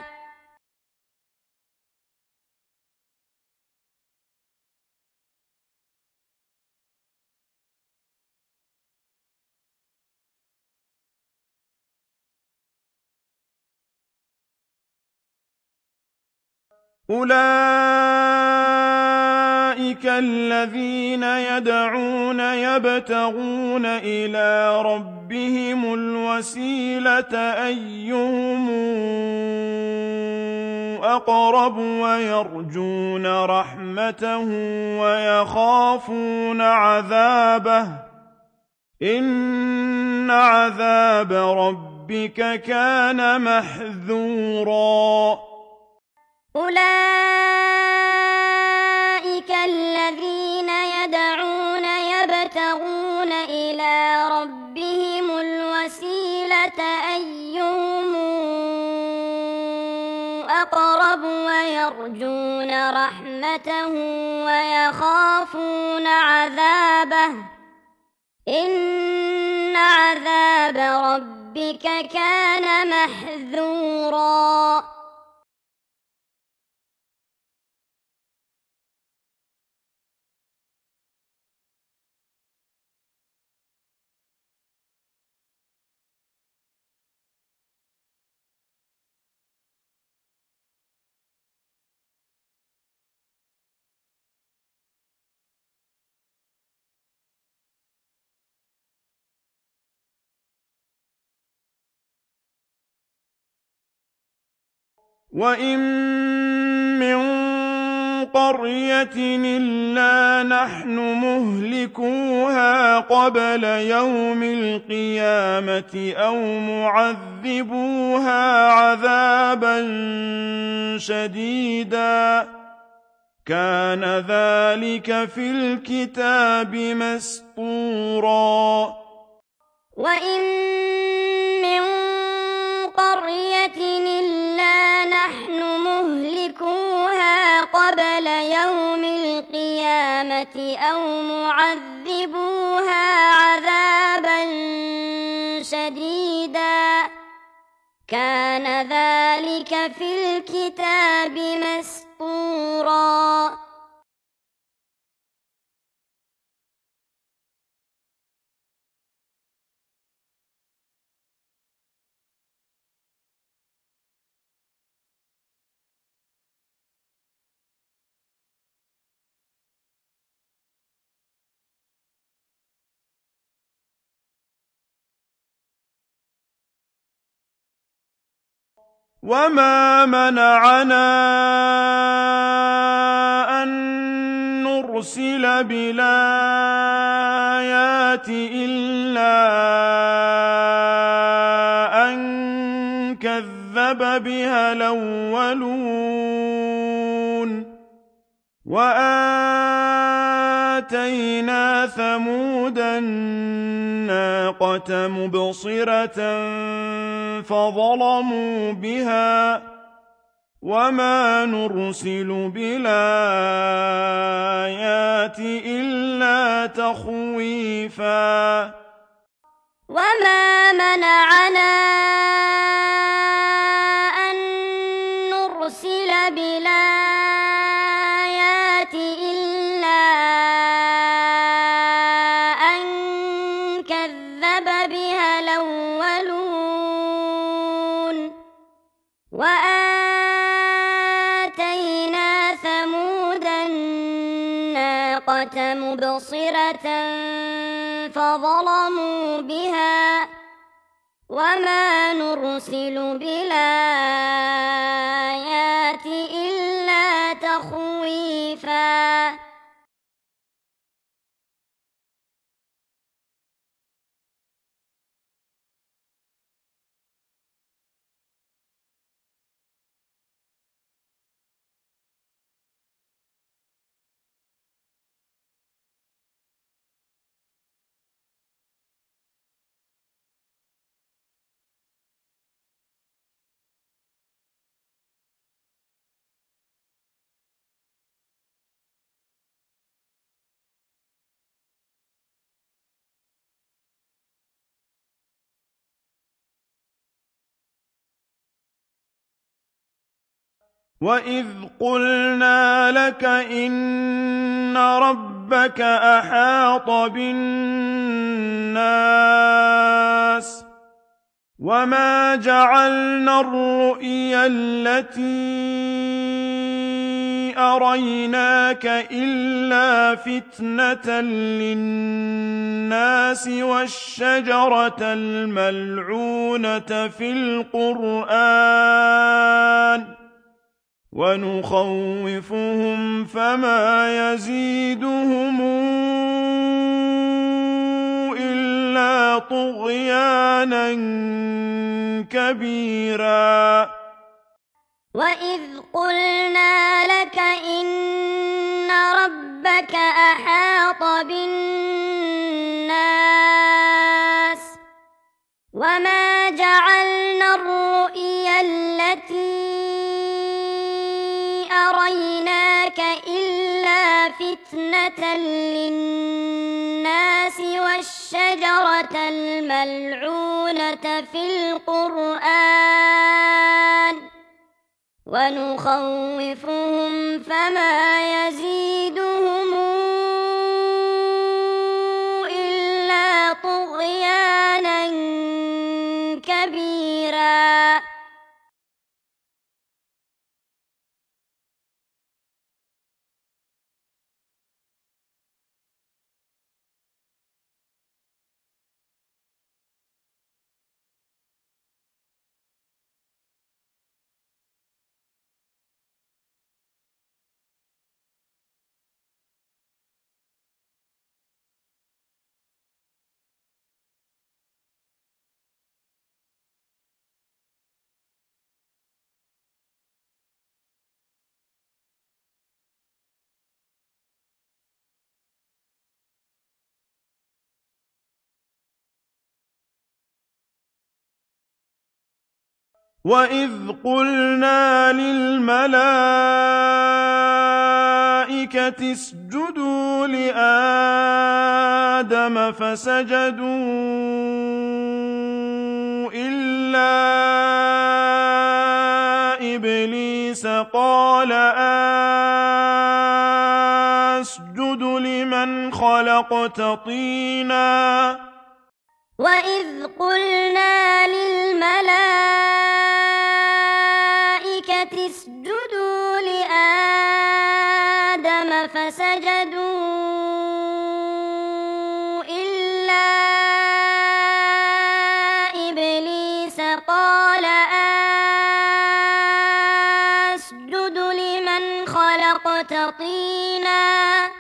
أولئك الذين يدعون يبتغون إلى ربهم الوسيلة أيهم أقرب ويرجون رحمته ويخافون عذابه إن عذاب ربك كان محذورا أولئك أيهم أقرب ويرجون رحمته ويخافون عذابه إن عذاب ربك كان محذورا وإن من قرية إلا نحن مهلكوها قبل يوم القيامة أو معذبوها عذابا شديدا كان ذلك في الكتاب مسطورا وإن من قرية إلا نحن مهلكوها قبل يوم القيامة أو معذبوها عذابا شديدا كان ذلك في الكتاب مسطورا وما منعنا أن نرسل بالآيات إلا أن كذب بها الأولون وآتينا ثمود الناقة مبصرة فظلموا بها وما نرسل بالآيات إلا تخويفا وما منعنا أن نرسل بالآيات إلا أن كذب بها الأولون وآتينا ثمود الناقة مبصرة فظلموا بها وما نرسل بالآيات إلا تخويفا وإذ قلنا لك إن ربك أحاط بالناس وما جعلنا الرؤيا التي أريناك إلا فتنة للناس والشجرة الملعونة في القرآن ونخوفهم فما يزيدهم إلا طغيانا كبيرا وإذ قلنا لك إن ربك أحاط بالناس وما جعلنا جنة للناس والشجرة الملعونة في القرآن ونخوفهم فما يزيدهم إلا طغيانا كبيرا. وَإِذْ قُلْنَا لِلْمَلَائِكَةِ اسْجُدُوا لِآدَمَ فَسَجَدُوا إِلَّا إِبْلِيسَ قَالَ أَسْجُدُ لِمَنْ خَلَقْتَ طِينًا. وَإِذْ قُلْنَا لِلْمَلَائِكَةِ اسْجُدُوا لِآدَمَ فَسَجَدُوا إِلَّا إِبْلِيسَ قَالَ أَسْجُدُ لِمَنْ خَلَقْتَ طِينًا.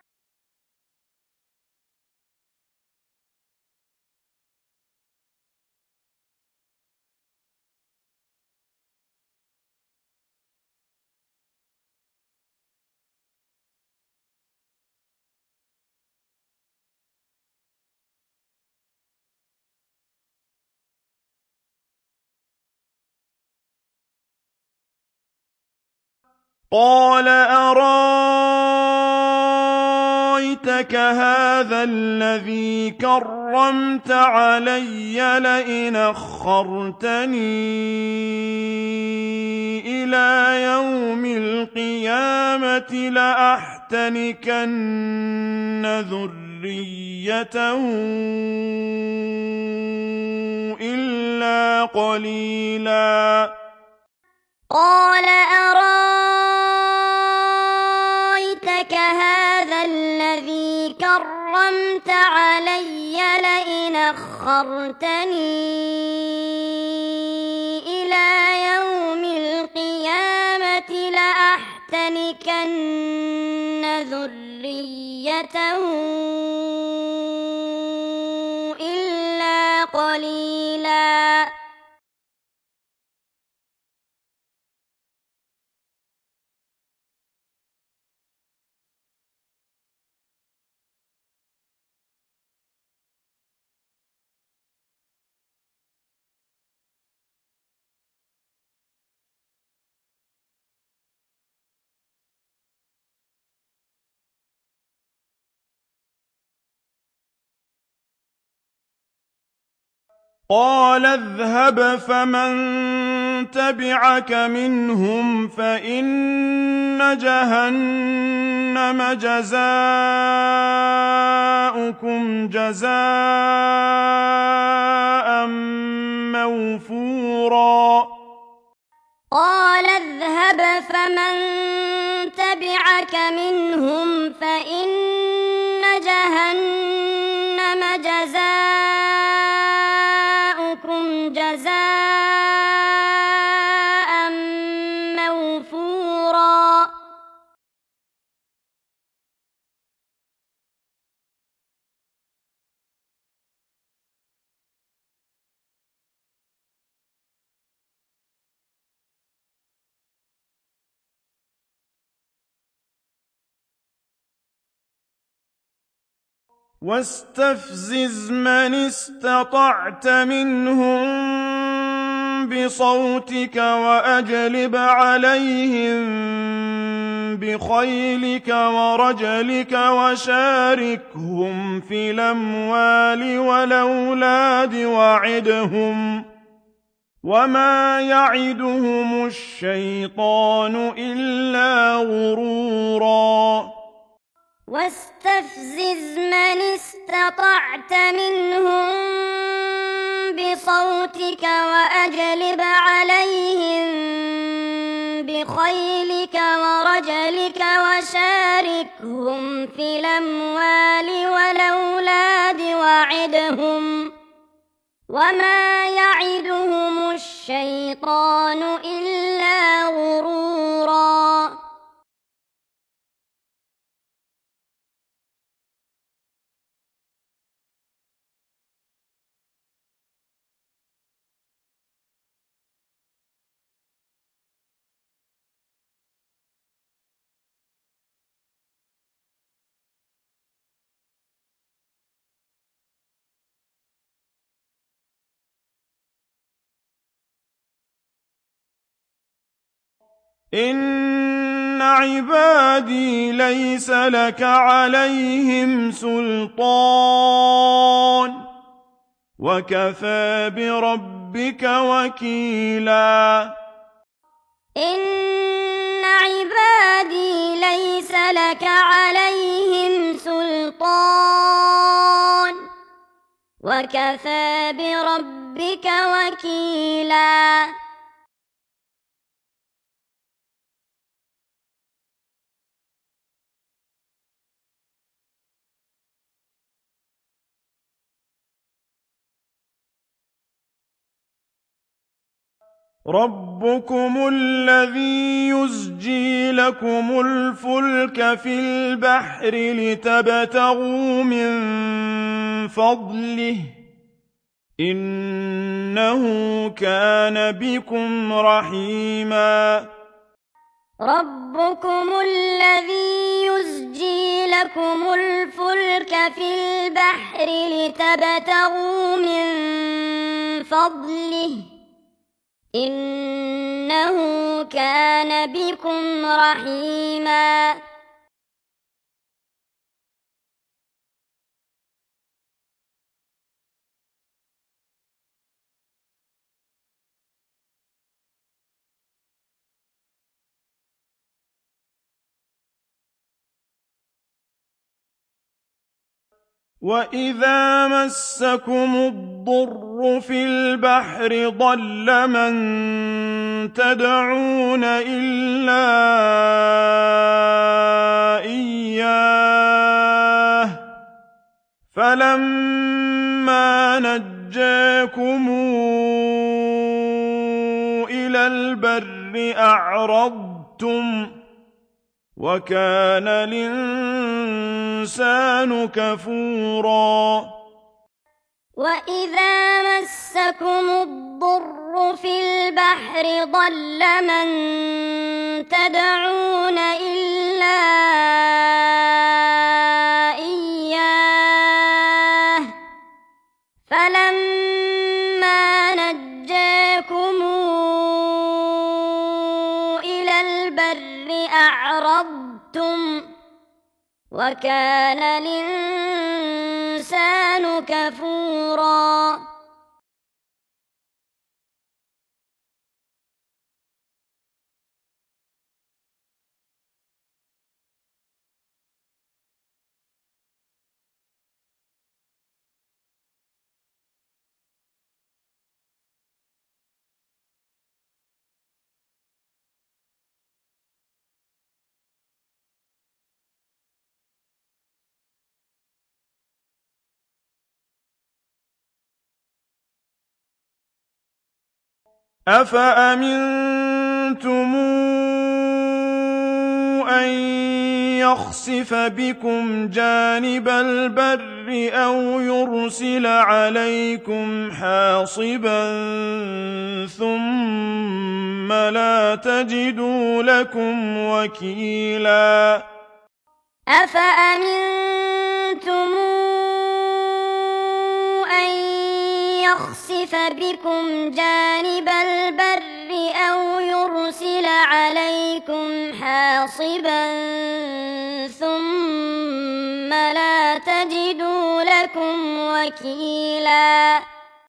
قَالَ أَرَأَيْتَكَ هَٰذَا الَّذِي كَرَّمْتَ عَلَيَّ لَئِنْ أَخَّرْتَنِي إِلَىٰ يَوْمِ الْقِيَامَةِ لَأَحْتَنِكَنَّ ذُرِّيَّتَهُ إِلَّا قَلِيلًا. قَالَ أَرَأَيْتَكَ هَٰذَا الَّذِي كَرَّمْتَ عَلَيَّ لَئِنْ أَخَّرْتَنِي إِلَىٰ يَوْمِ الْقِيَامَةِ لَأَحْتَنِكَنَّ ذُرِّيَّتَهُ إِلَّا قَلِيلًا. قَالَ اذْهَبْ فَمَن تَبِعَكَ مِنْهُمْ فَإِنَّ جَهَنَّمَ جَزَاؤُكُمْ جَزَاءً مَّوْفُورًا. قَالَ اذْهَبْ فَمَن تَبِعَكَ مِنْهُمْ فَإِنَّ جَهَنَّمَ جَزَاؤُكُمْ جَزَاءً مَّوْفُورًا. وَاسْتَفْزِزْ مَنِ اسْتَطَعْتَ مِنْهُم بصوتك وأجلب عليهم بخيلك ورجلك وشاركهم في الأموال والأولاد وعدهم وما يعدهم الشيطان إلا غرورا واستفزز من استطعت منهم بصوتك وأجلب عليهم بخيلك ورجلك وشاركهم في الأموال والأولاد وعدهم وما يعدهم الشيطان إلا غرورا إن عبادي ليس لك عليهم سلطان وكفى بربك وكيلا إن عبادي ليس لك عليهم سلطان وكفى بربك وكيلا ربكم الذي يزجي لكم الفلك في البحر لتبتغوا من فضله إنه كان بكم رحيما ربكم الذي يزجي لكم الفلك في البحر لتبتغوا من فضله إنه كان بكم رحيما وإذا مسكم الضر في البحر ضل من تدعون إلا إياه فلما نجاكم إلى البر أعرضتم وكان الإنسان كفورا وإذا مسكم الضر في البحر ضل من تدعون إلا إياه فلما نجاكم إلى البر أعرضتم وكان الإنسان كفورا أفأمنتم أن يخسف بكم جانب البر أو يرسل عليكم حاصبا ثم لا تجدوا لكم وكيلا أفأمنتم أن يخسف بكم جانب البر أو يرسل عليكم حاصبا ثم لا تجدوا لكم وكيلا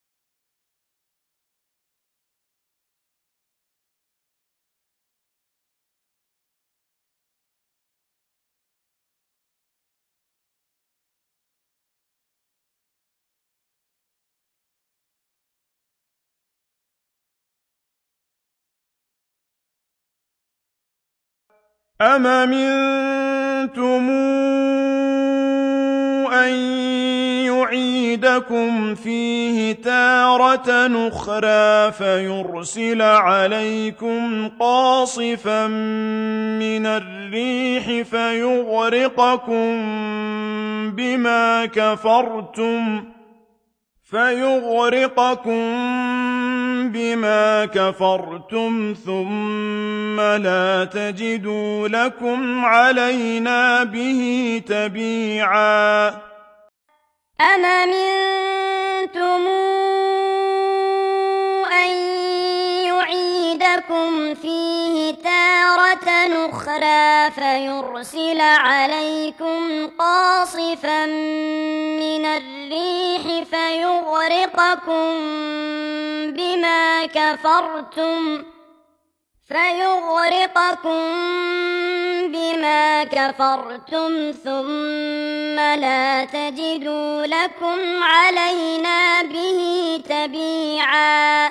أَمْ أَمِنتُمْ أَن يُعِيدَكُمْ فِيهِ تَارَةً أُخْرَىٰ فَيُرْسِلَ عَلَيْكُمْ قَاصِفًا مِّنَ الرِّيحِ فَيُغْرِقَكُم بِمَا كَفَرْتُمْ فَيُغْرِقَكُم بِمَا كَفَرْتُمْ ثُمَّ لَا تَجِدُوا لَكُمْ عَلَيْنَا بِهِ تَبِيعًا أَمْ أَمِنتُمْ أَن يُعِيدَكُمْ فِيهِ تَارَةً أُخْرَىٰ فَيُرْسِلَ عَلَيْكُمْ قَاصِفًا مِّنَ الرِّيحِ فَيُغْرِقَكُم بِمَا كَفَرْتُمْ فَيُغْرِقَكُم بِمَا كَفَرْتُمْ ثُمَّ لَا تَجِدُوا لَكُمْ عَلَيْنَا بِهِ تَبِيعًا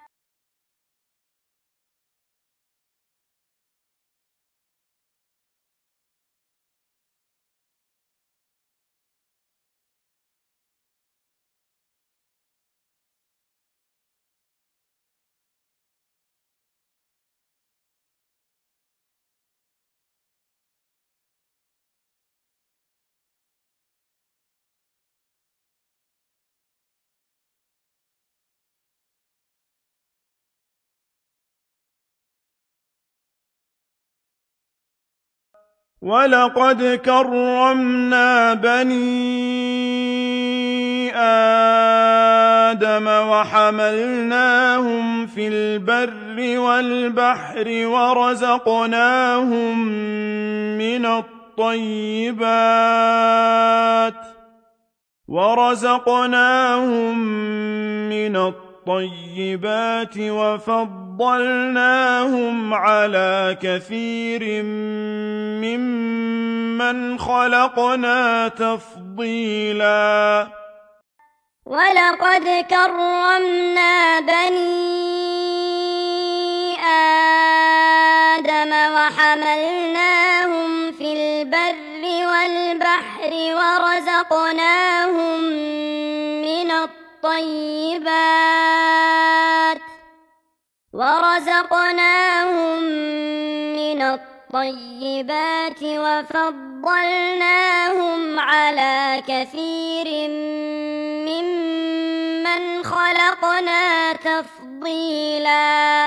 وَلَقَدْ كَرَّمْنَا بَنِي آدَمَ وَحَمَلْنَاهُمْ فِي الْبَرِّ وَالْبَحْرِ وَرَزَقْنَاهُم مِّنَ الطَّيِّبَاتِ وَرَزَقْنَاهُم مِّنَ الطَّيِّبَاتِ وَفَضَّلْنَاهُمْ عَلَىٰ كَثِيرٍ مِّمَّنْ خَلَقْنَا تَفْضِيلًا وَلَقَدْ كَرَّمْنَا بَنِي آدَمَ وَحَمَلْنَاهُمْ فِي الْبَرِّ وَالْبَحْرِ وَرَزَقْنَاهُم مِّنَ الطَّيِّبَاتِ وَرَزَقْنَاهُم مِّنَ الطَّيِّبَاتِ وَفَضَّلْنَاهُمْ عَلَىٰ كَثِيرٍ مِّمَّنْ خَلَقْنَا تَفْضِيلًا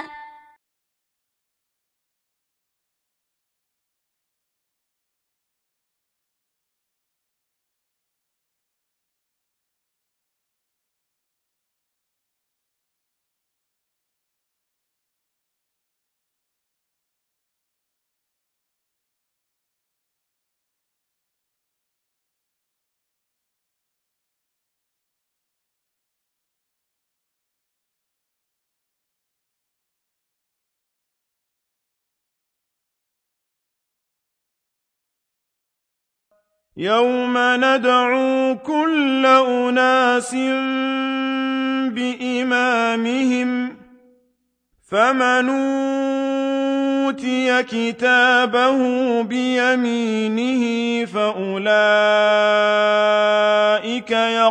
يَوْمَ نَدْعُو كُلَّ أُنَاسٍ بِإِمَامِهِمْ ۖ فَمَنْ أُوتِيَ كِتَابَهُ بِيَمِينِهِ فَأُولَٰئِكَ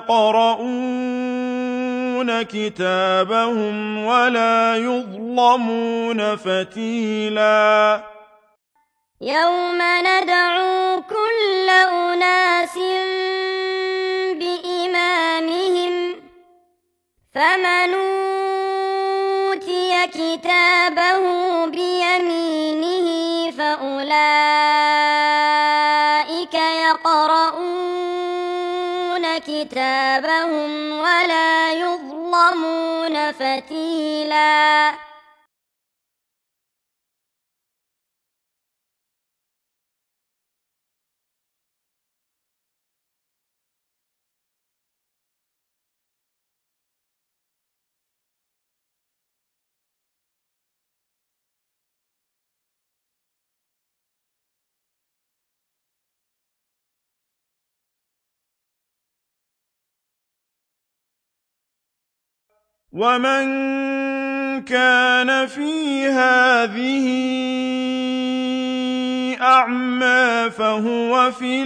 يَقْرَءُونَ كِتَابَهُمْ وَلَا يُظْلَمُونَ فَتِيلًا يَوْمَ نَدْعُو كُلَّ أُنَاسٍ بِإِمَامِهِمْ ۖ فَمَنْ أُوتِيَ كِتَابَهُ بِيَمِينِهِ فَأُولَٰئِكَ يَقْرَءُونَ كِتَابَهُمْ وَلَا يُظْلَمُونَ يطعمون فتيلا ومن كان في هذه أعمى فهو في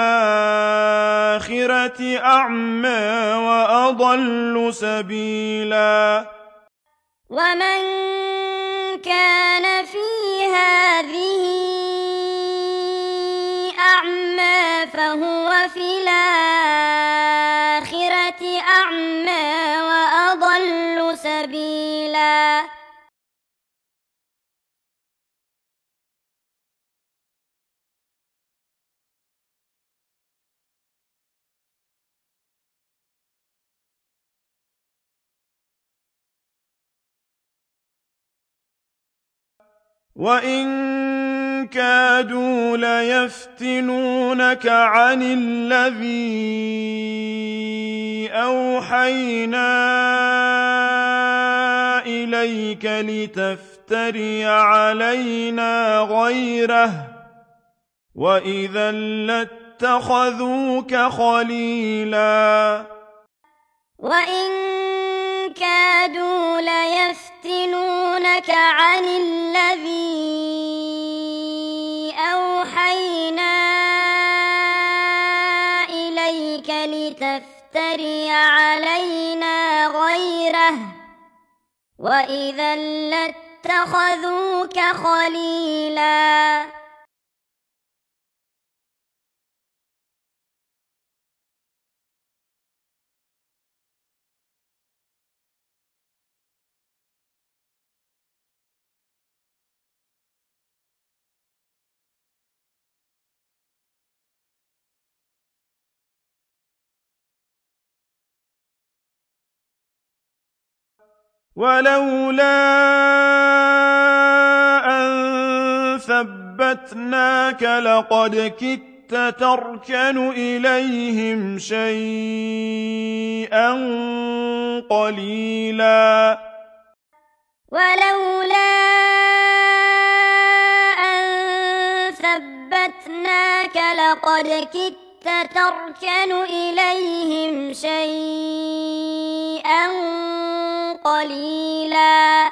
الآخرة أعمى وأضل سبيلا ومن كان في هذه أعمى فهو في الآخرة أعمى وأضل سبيلا وإن كادوا ليفتنونك عن الذي أوحينا إليك لتفتري علينا غيره وإذا لاتخذوك خليلا وإن كادوا ليفتنونك عن الذي أوحينا إليك لتفتري علينا غيره وإذا لاتخذوك خليلا ولولا أن ثبتناك لقد كدت تركن إليهم شيئا قليلا ولولا أن ثبتناك لقد كدت تركن إليهم شيئا قليلا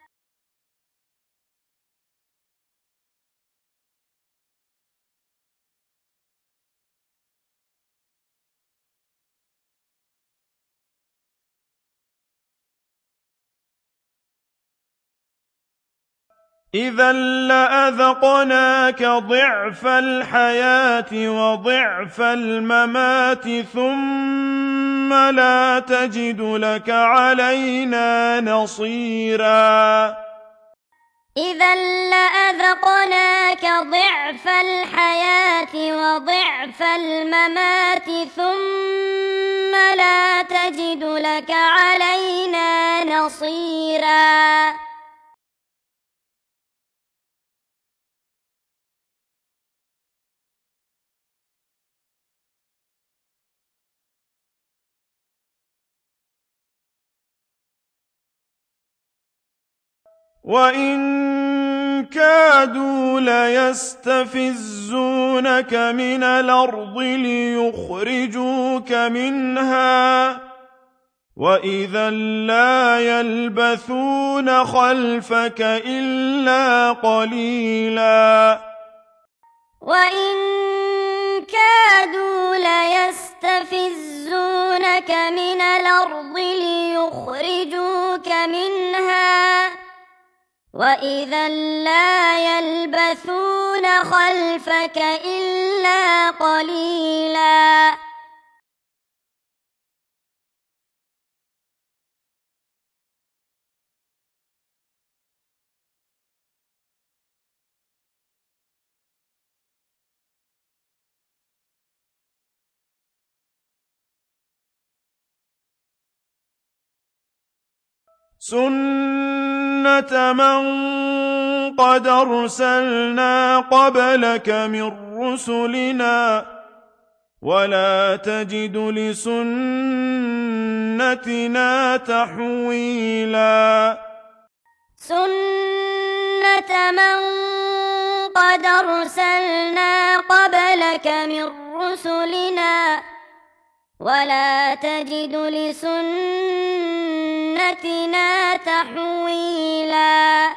إذا لأذقناك ضعف الحياة وضعف الممات ثم لا تجد لك علينا نصيرا إذا لأذقناك ضعف الحياة وضعف الممات ثم لا تجد لك علينا نصيرا وإن كادوا ليستفزونك من الأرض ليخرجوك منها وإذا لا يلبثون خلفك إلا قليلا وإن كادوا ليستفزونك من الأرض ليخرجوك منها وإذا لا يلبثون خلفك إلا قليلا سُنَّةَ مَن قَدْ أَرْسَلْنَا قَبْلَكَ مِن رُّسُلِنَا ۖ وَلَا تَجِدُ لِسُنَّتِنَا تَحْوِيلًا سُنَّةَ مَن قَدْ أَرْسَلْنَا قَبْلَكَ مِن رُّسُلِنَا ۖ وَلَا تَجِدُ لِسُنَّتِنَا تَحْوِيلًا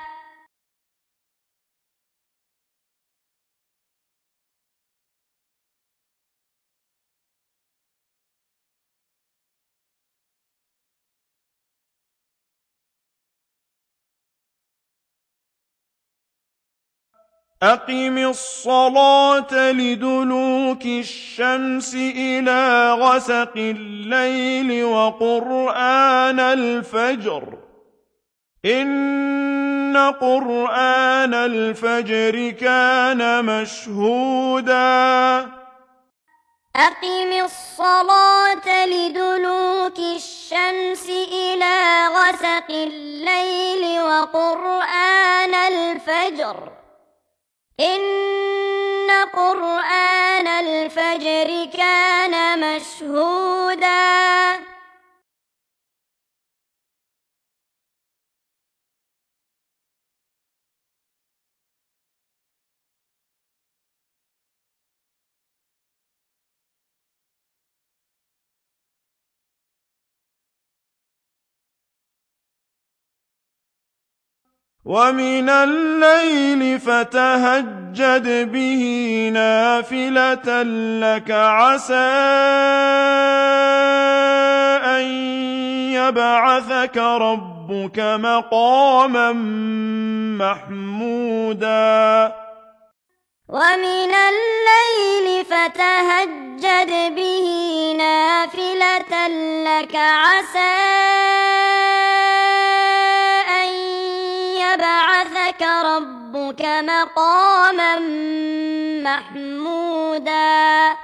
أقم الصلاة لدلوك الشمس إلى غسق الليل وقرآن الفجر إن قرآن الفجر كان مشهودا أقم الصلاة لدلوك الشمس إلى غسق الليل وقرآن الفجر إن قرآن الفجر كان مشهودا ومن الليل فتهجد به نافلة لك عسى أن يبعثك ربك مقاما محمودا ومن الليل فتهجد به نافلة لك عسى أن يبعثك ربك مقاما محمودا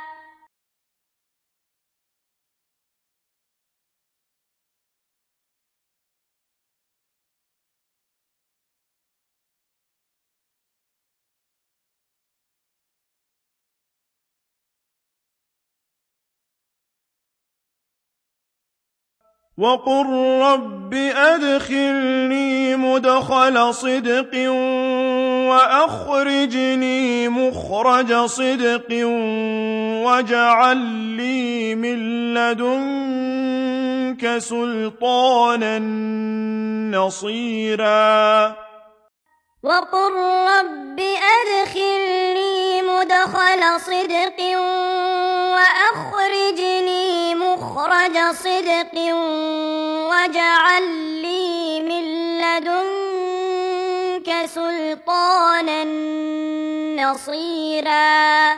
وقل رب أدخلني مدخل صدق وأخرجني مخرج صدق واجعل لي من لدنك سلطانا نصيرا وقل رب أدخلني مدخل صدق وأخرجني مخرج صدق واجعل لي من لدنك سلطانا نصيرا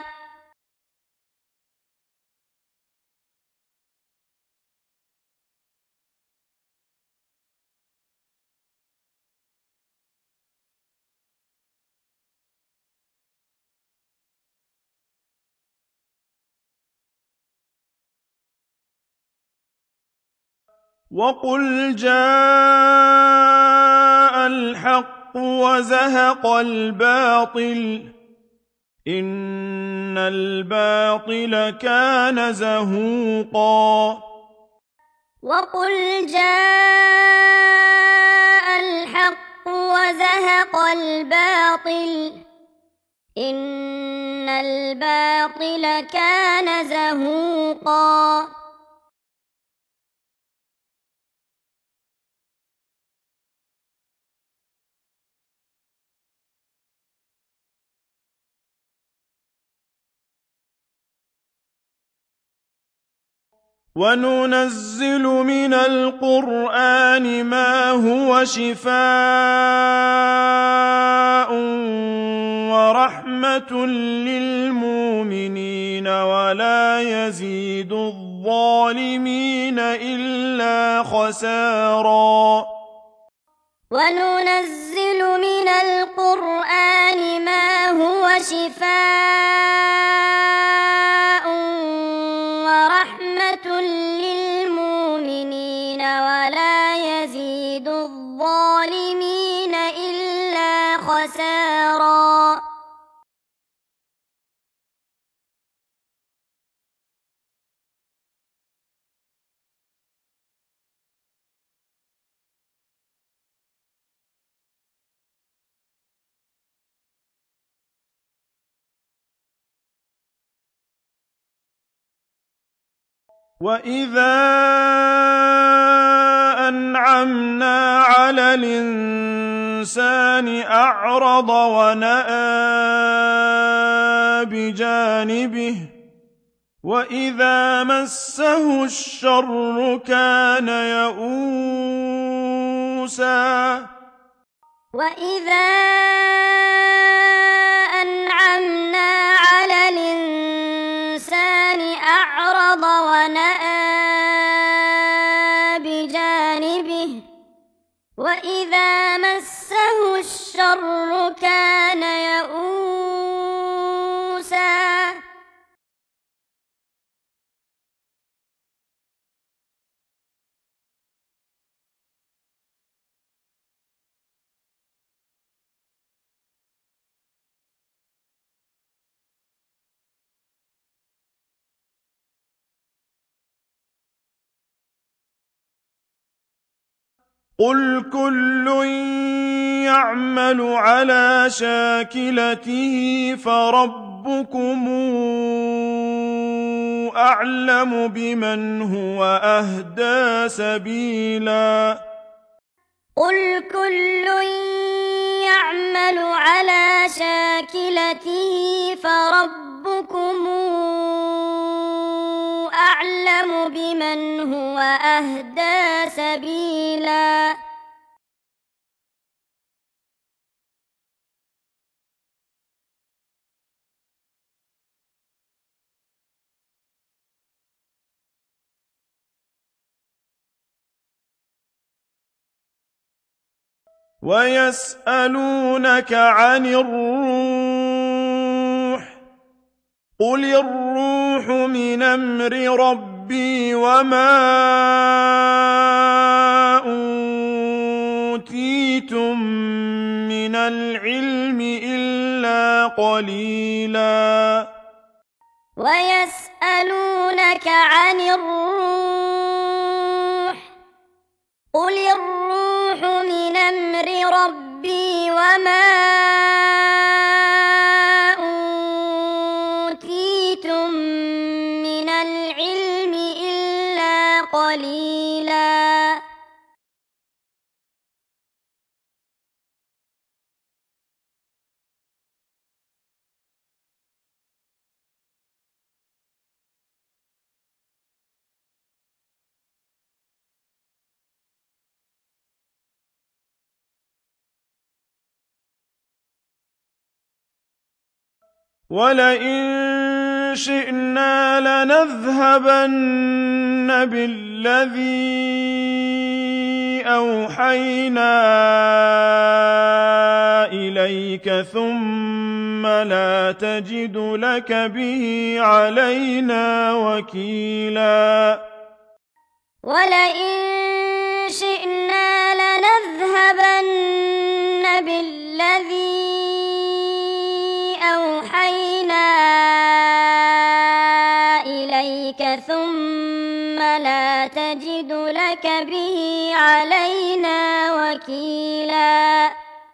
وقل جاء الحق وزهق الباطل إن الباطل كان زهوقا وقل جاء الحق وزهق الباطل إن الباطل كان زهوقا وننزل من القرآن ما هو شفاء ورحمة للمؤمنين ولا يزيد الظالمين إلا خسارا وننزل من القرآن ما هو شفاء ورحمة للمؤمنين ولا يزيد يزيد الظالمين إلا خسارا. وَإِذَا أَنْعَمْنَا عَلَى الْإِنسَانِ أَعْرَضَ وَنَأَىٰ بِجَانِبِهِ وَإِذَا مَسَّهُ الشَّرُّ كَانَ يَئُوسًا. وَإِذَا أَنْعَمْنَا عَلَى الْإِنسَانِ أَعْرَضَ وَنَأَىٰ بِجَانِبِهِ وَإِذَا مَسَّهُ الشَّرُّ كَانَ يَئُوسًا. قُلْ كُلٌّ يَعْمَلُ عَلَىٰ شَاكِلَتِهِ فَرَبُّكُمْ أَعْلَمُ بِمَنْ هُوَ أَهْدَىٰ سَبِيلًا. قُلْ كُلٌّ يَعْمَلُ عَلَىٰ شَاكِلَتِهِ فَرَبُّكُمْ أَعْلَمُ بِمَنْ هُوَ أَهْدَىٰ سَبِيلًا. وَيَسْأَلُونَكَ عَنِ الرُّوحِ ۖ قُلِ الرُّوحُ مِنْ أَمْرِ رَبِّي وَمَا أُوتِيتُم مِّنَ الْعِلْمِ إِلَّا قَلِيلًا. وَيَسْأَلُونَكَ عَنِ الرُّوحِ ۖ قُلِ الرُّوحُ مِنْ أَمْرِ رَبِّي وَمَا أُوتِيتُم مِّنَ الْعِلْمِ إِلَّا قَلِيلًا. وَلَئِن شِئْنَا لَنَذْهَبَنَّ بِالَّذِي أَوْحَيْنَا إِلَيْكَ ثُمَّ لَا تَجِدُ لَكَ بِهِ عَلَيْنَا وَكِيلًا. وَلَئِن شِئْنَا لَنَذْهَبَنَّ بِالَّذِي أَوْحَيْنَا إِلَيْكَ ثُمَّ لَا تَجِدُ لَكَ بِهِ عَلَيْنَا وَكِيلًا.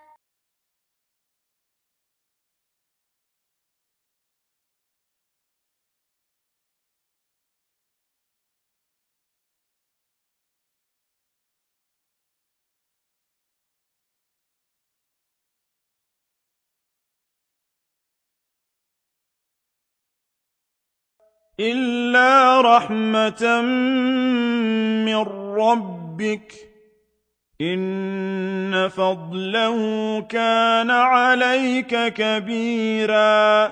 إِلَّا رَحْمَةً مِّن رَّبِّكَ ۚ إِنَّ فَضْلَهُ كَانَ عَلَيْكَ كَبِيرًا.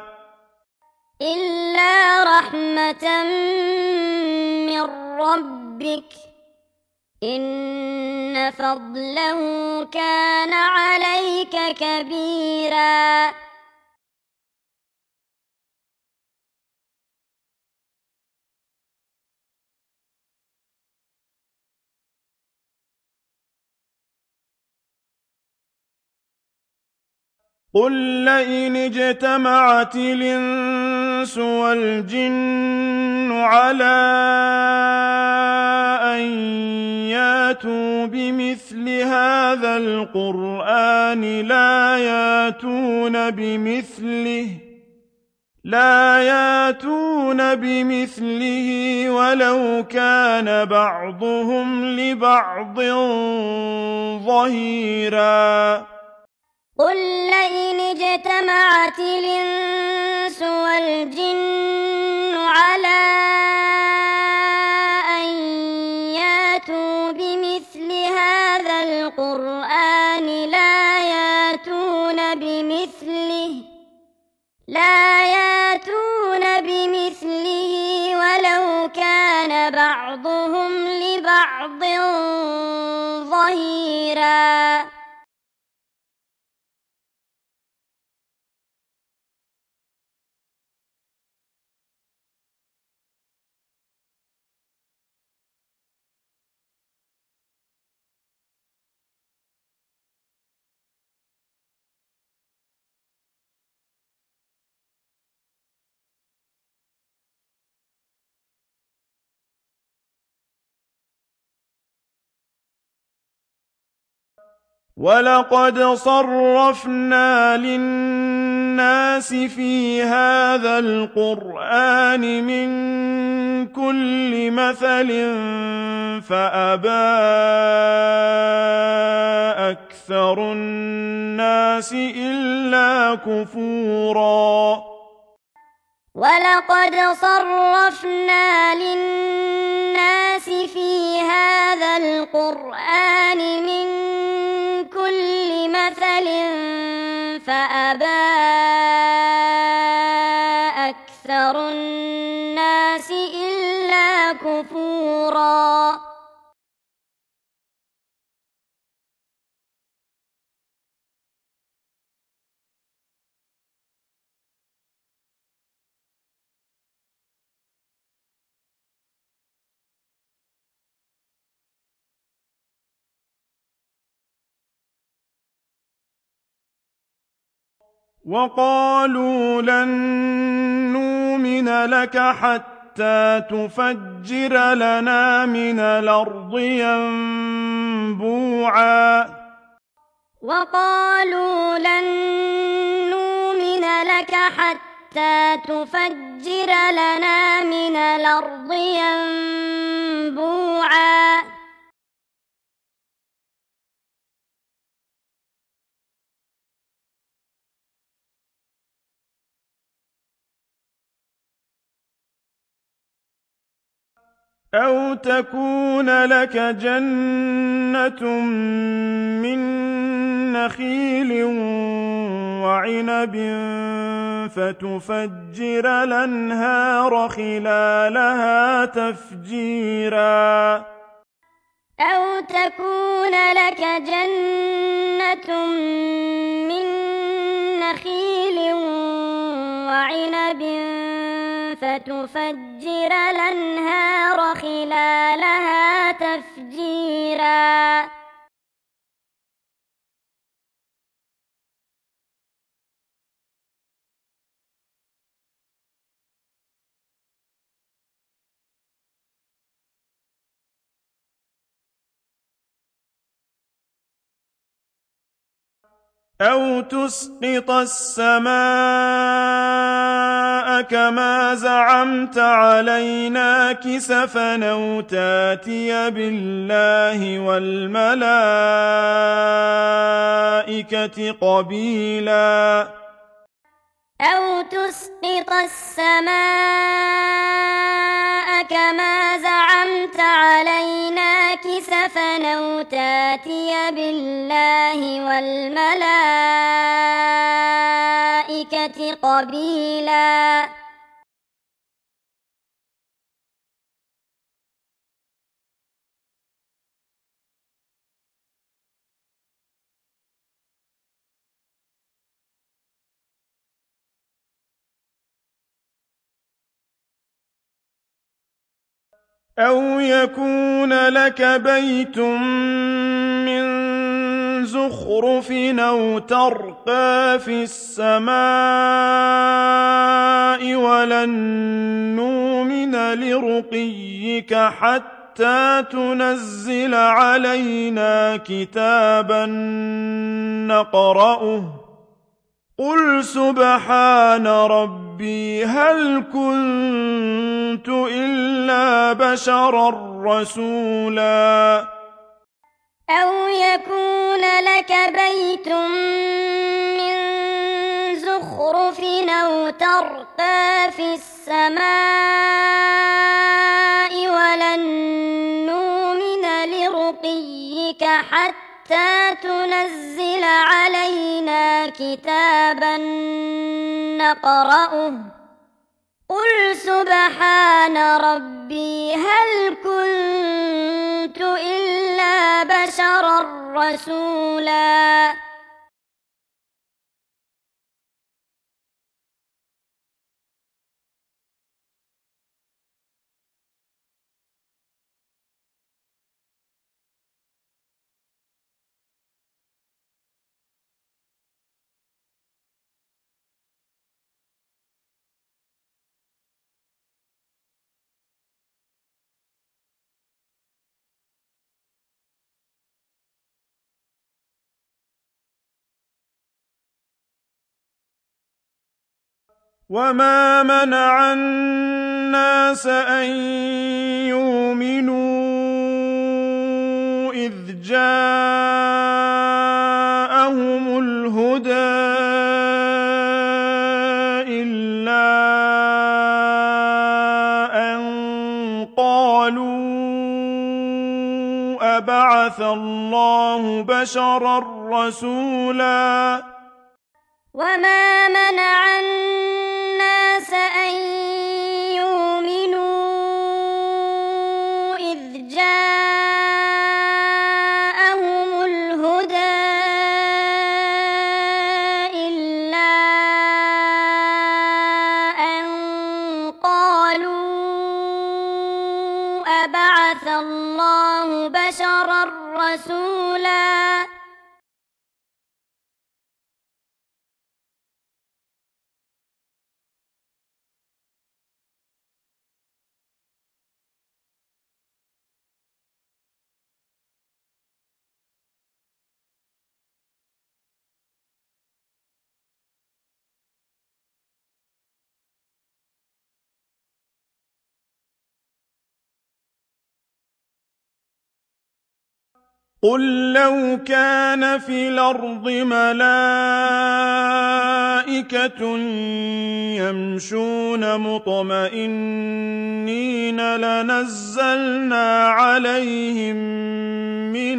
إِلَّا رَحْمَةً مِّن رَّبِّكَ ۚ إِنَّ فَضْلَهُ كَانَ عَلَيْكَ كَبِيرًا. قل لئن اجتمعت الإنس والجن على أن ياتوا بمثل هذا القرآن لا ياتون بمثله لا ياتون بمثله ولو كان بعضهم لبعض ظهيرا قل لئن اجتمعت الإنس والجن على أن ياتوا بمثل هذا القرآن لا ياتون بمثله لا ياتون بمثله ولو كان بعضهم لبعض ظهيرا ولقد صرفنا للناس في هذا القرآن من كل مثل فأبى أكثر الناس إلا كفورا ولقد صرفنا للناس في هذا القرآن من كل مثل فأبى أكثر الناس إلا كفورا وقالوا لن نؤمن لك حتى تفجر لنا من الأرض ينبوعا وقالوا لن نؤمن لك حتى تفجر لنا من الأرض ينبوعا أو تكون لك جنة من نخيل وعنب فتفجر الأنهار خلالها تفجيرا أو تكون لك جنة من نخيل وعنب فتفجر الأنهار خلالها تفجيرا أو تسقط السماء كما زعمت علينا كسفا أو تاتي بالله والملائكة قبيلا أو تسقط السماء كما زعمت علينا كسفا أو تاتي بالله والملائكة قبيلا أو يكون لك بيت من زخرف أو ترقى في السماء ولن نؤمن لرقيك حتى تنزل علينا كتابا نقرأه قل سبحان ربي هل كنت إلا بشرا رسولا أو يكون لك بيت من زخرف أو ترقى في السماء ولن نؤمن لرقيك حتى تنزل علينا كتابا نقرأه قل سبحان ربي هل كنت إلا بشرا رسولا وما منع الناس أن يؤمنوا إذ جاءهم الهدى إلا أن قالوا أبعث الله بشرا رسولا وما منع الناس أن يؤمنوا إذ جاءهم الهدى إلا أن قالوا أبعث الله بشرا رسولا قل لو كان في الأرض ملائكة يمشون مطمئنين لنزلنا عليهم من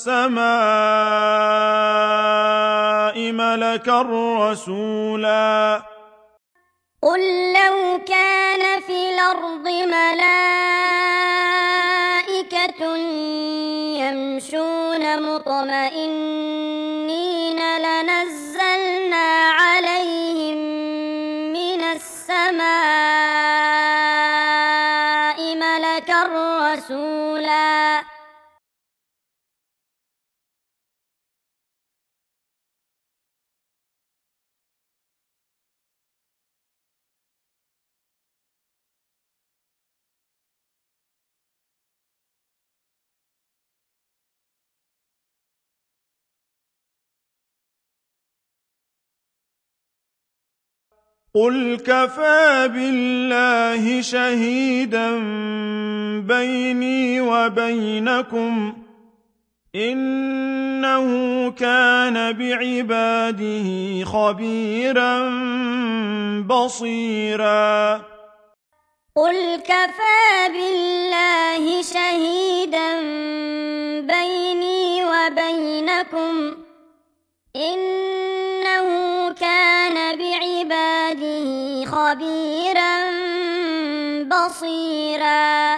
السماء ملكا رسولا قل لو كان في الأرض ملائكة يمشون مطمئنين لنزلنا عليهم من السماء ملكا رسولا قل كفى بالله شهيدا بيني وبينكم إنه كان بعباده خبيرا بصيرا قل كفى بالله شهيدا بيني وبينكم إنه كان بعباده خبيرا بصيرا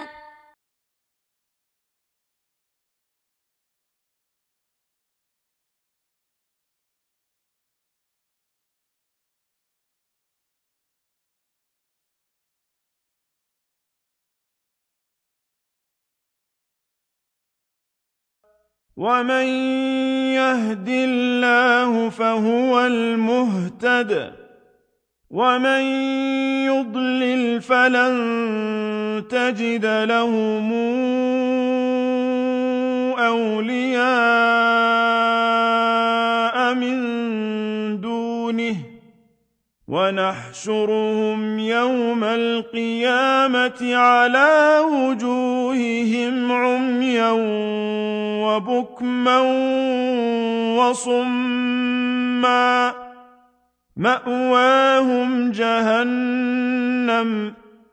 ومن يهد الله فهو المهتد ومن يضلل فلن تجد لهم أولياء من دونه ونحشرهم يوم القيامة على وجوههم عميا وبكما وصما مأواهم جهنم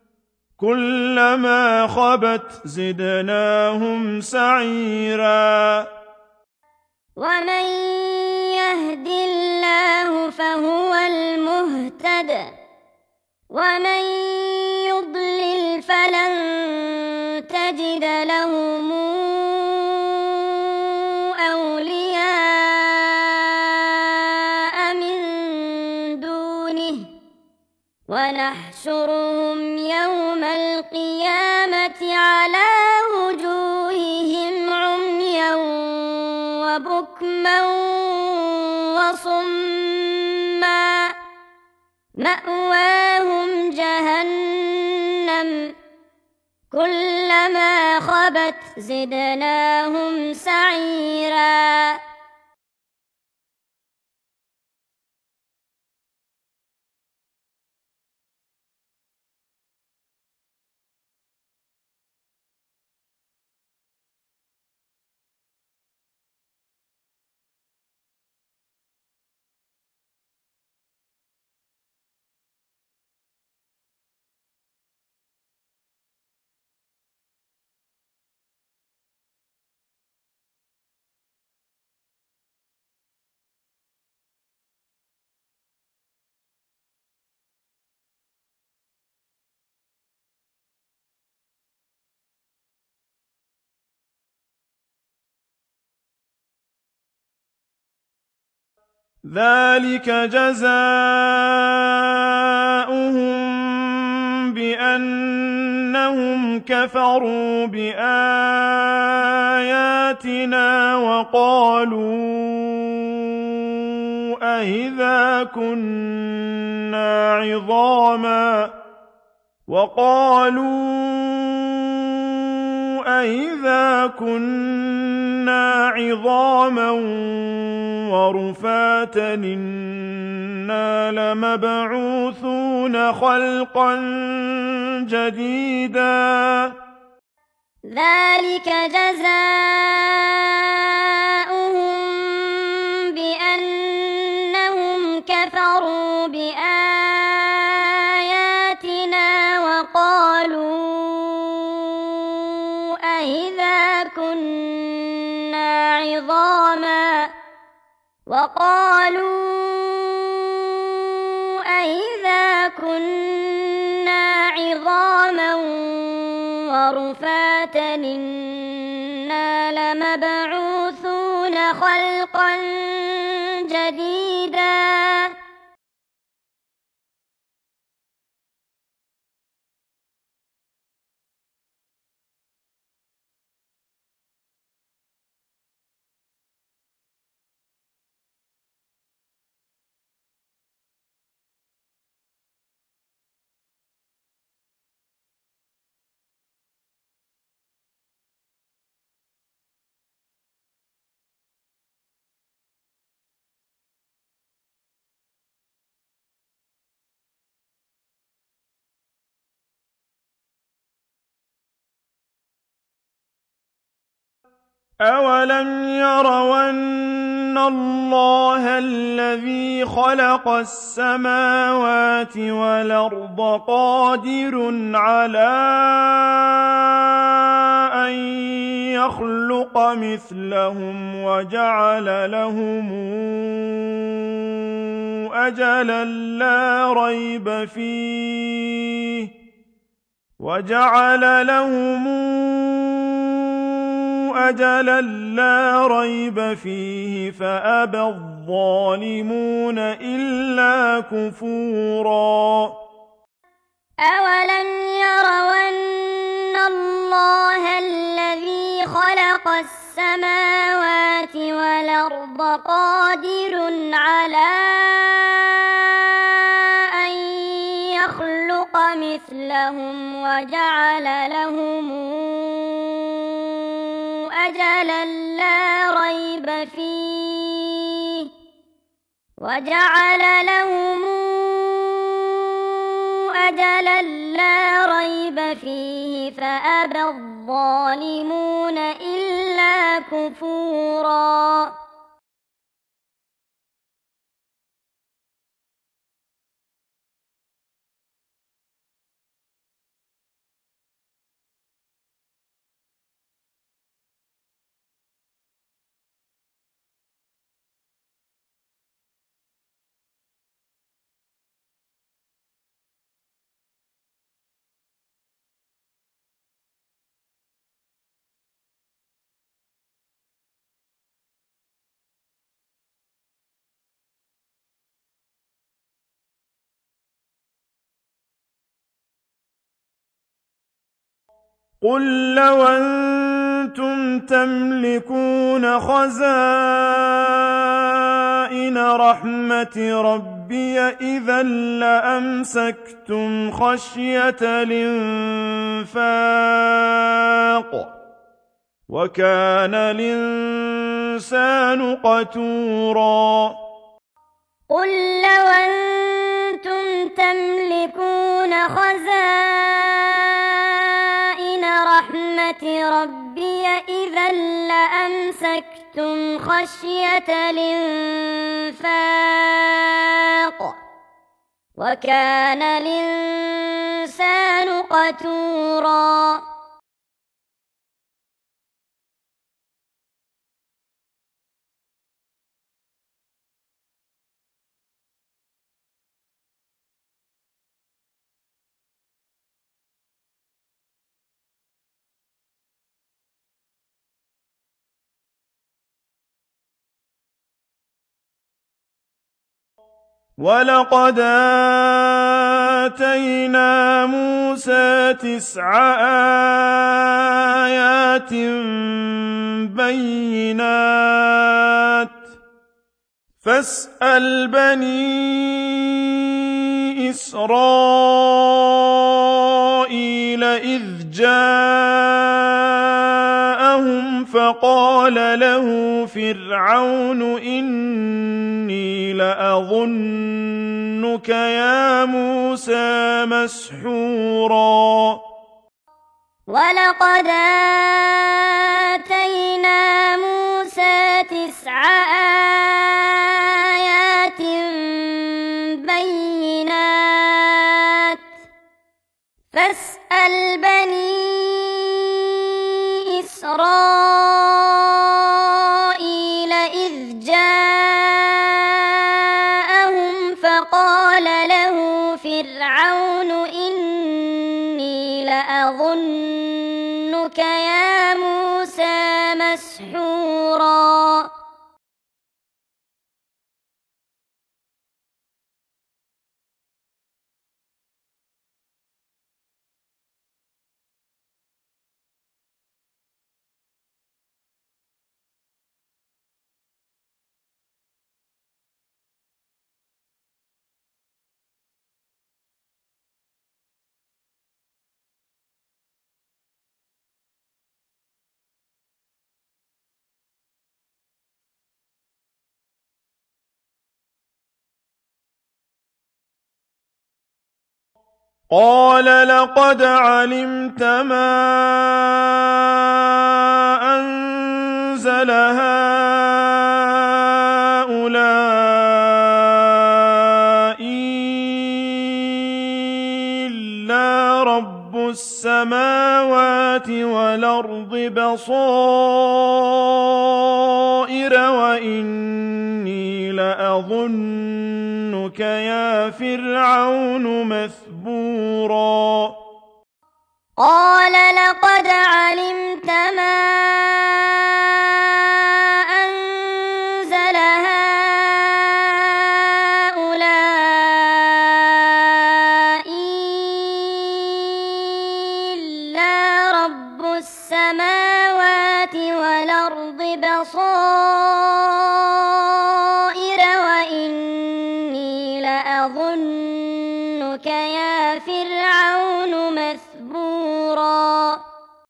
كلما خبت زدناهم سعيرا ومن يهد الله فهو المهتد ومن يضلل فلن تجد لهم أولياء من دونه ونحشرهم يوم القيامة على وجوههم عميا وبكما وصما مأواهم جهنم كلما خبت زدناهم سعيرا ذلك جزاؤهم بأنهم كفروا بآياتنا وقالوا أإذا كنا عظاما وقالوا أإذا كنا عظاما ورفاتا إنا لمبعوثون خلقا جديدا ذلك جزاؤهم بأنهم كفروا بآياتنا وقالوا أإذا كنا عظاما وقالوا أإذا كنا عظاما ورفاتا إنا لمبعوثون خلقا جديدا أولم يروا أن الله الذي خلق السماوات والأرض قادر على أن يخلق مثلهم وجعل لهم أجلا لا ريب فيه وجعل لهم أجلا لا ريب فيه فأبى الظالمون إلا كفورا أولم يروا أن الله الذي خلق السماوات السماوات والأرض قادر على أن يخلق مثلهم وجعل لهم أجلا لا ريب فيه وجعل لهم أجلا لا ريب فيه فأبى الظالمون إلا كفورا. قل لو أنتم تملكون خزائن رحمة ربي إذا لأمسكتم خشية الإنفاق وكان الإنسان قتورا. قل لو أنتم تملكون خزائن رحمة ربي إذا لأمسكتم خشية الإنفاق وكان الإنسان قتورا. ولقد آتينا موسى تسع آيات بينات فاسأل بني إسرائيل إذ جاءهم فقال له فرعون إني لأظنك يا موسى مسحورا. ولقد آتينا موسى تسع آيات بينات فاسأل بني إسرائيل إذ جاءهم فقال له فرعون إني لأظنك يا موسى مسحورا. قال لقد علمت ما أنزل هؤلاء إلا رب السماوات والأرض بصائر وإني لأظنك يا فرعون مثبورا. قال لقد علمت ما أنزل هؤلاء إلا رب السماوات والأرض فرعون مثبورا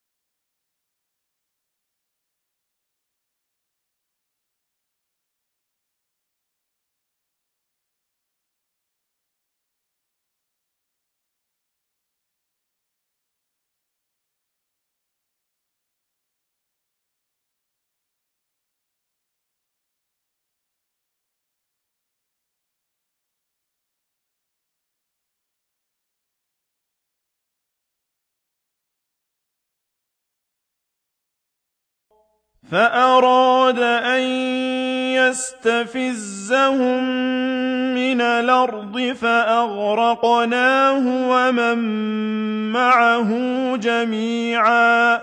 فأراد أن يستفزهم من الأرض فأغرقناه ومن معه جميعا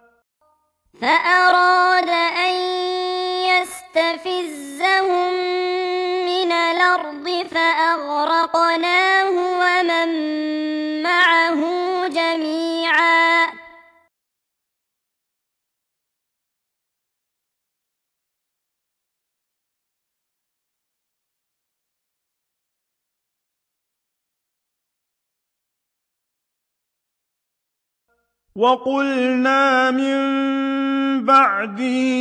فأراد أن يستفزهم من الأرض فأغرقناه ومن معه جميعا وقلنا من بعده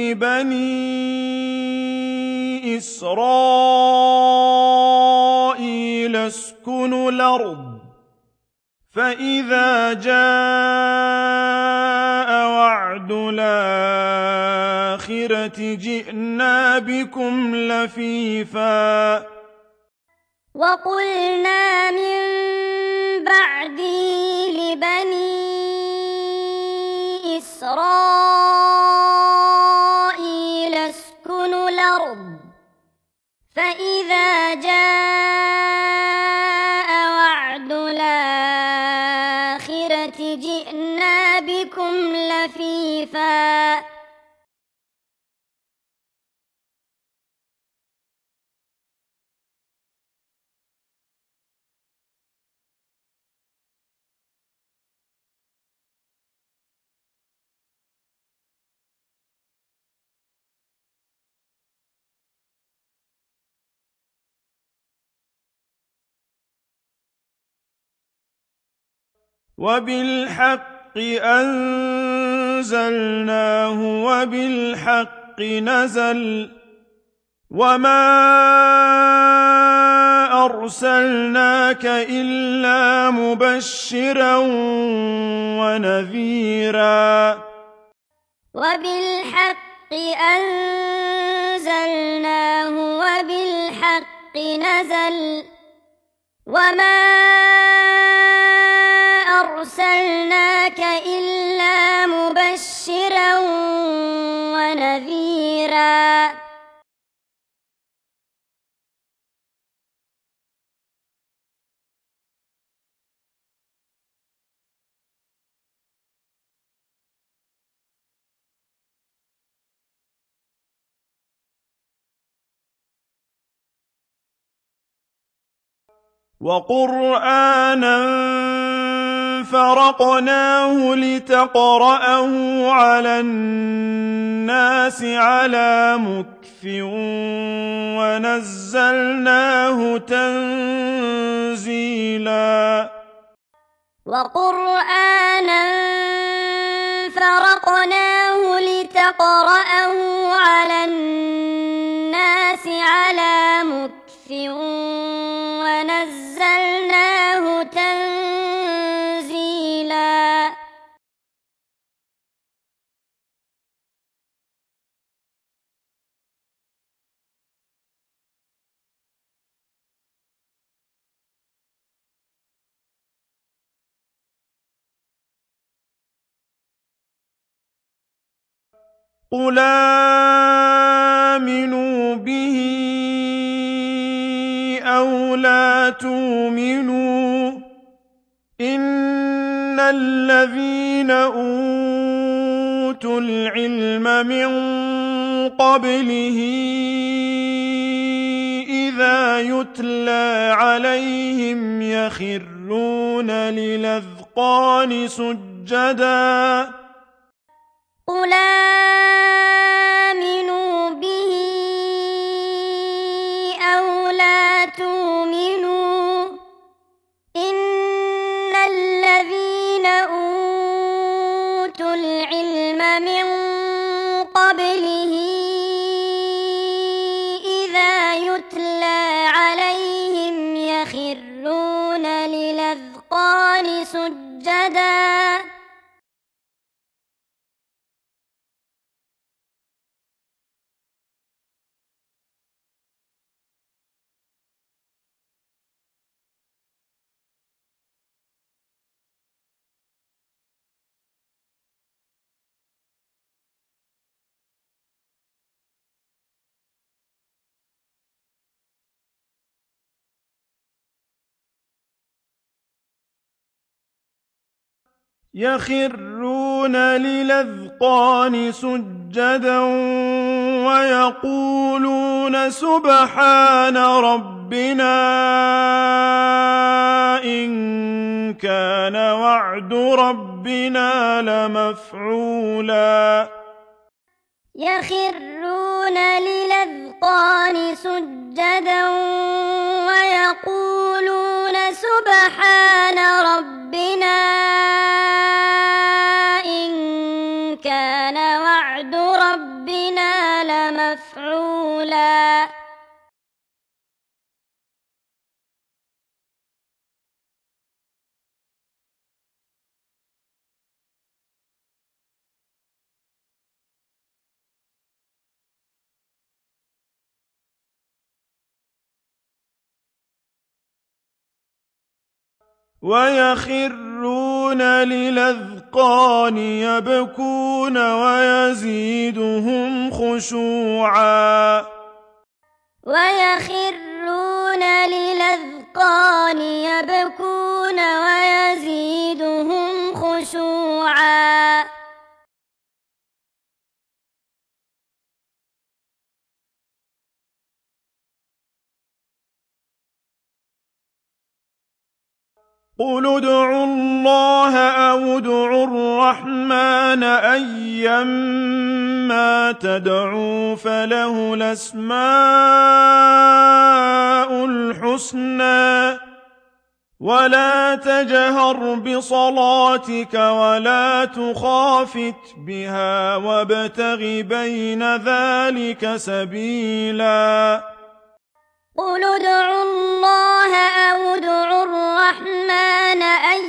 لبني إسرائيل اسكنوا الأرض فإذا جاء وعد الآخرة جئنا بكم لفيفا وقلنا من بعده لبني إسرائيل اسكنوا الأرض فإذا جاء وعد الآخرة جئنا بكم لفيفا وبالحق أنزلناه وبالحق نزل وما أرسلناك إلا مبشرا ونذيرا وبالحق أنزلناه وبالحق نزل وما أرسلناك إلا مبشرا ونذيرا وقرآنا فرقناه لتقرأه على الناس على مكث ونزلناه تنزيلا وقرآنا فرقناه لتقرأه على الناس على مكث ونزلناه تنزيلا قل آمنوا به أو لا تؤمنوا إن الذين أوتوا العلم من قبله إذا يتلى عليهم يخرون للأذقان سجدا قل آمنوا به أو لا تؤمنوا إن يخرون للأذقان سجدا ويقولون سبحان ربنا إن كان وعد ربنا لمفعولا يخرون للأذقان سجدا ويقولون سبحان ربنا إن كان وعد ربنا لمفعولا ويخرون للأذقان يبكون ويزيدهم خشوعا ويخرون للأذقان يبكون ويزيدهم خشوعا قل ادعوا الله أو ادعوا الرحمن أيما تدعوا فله الأسماء الحسنى ولا تجهر بصلاتك ولا تخافت بها وابتغ بين ذلك سبيلا قل ادعوا الله أو ادعوا الرحمن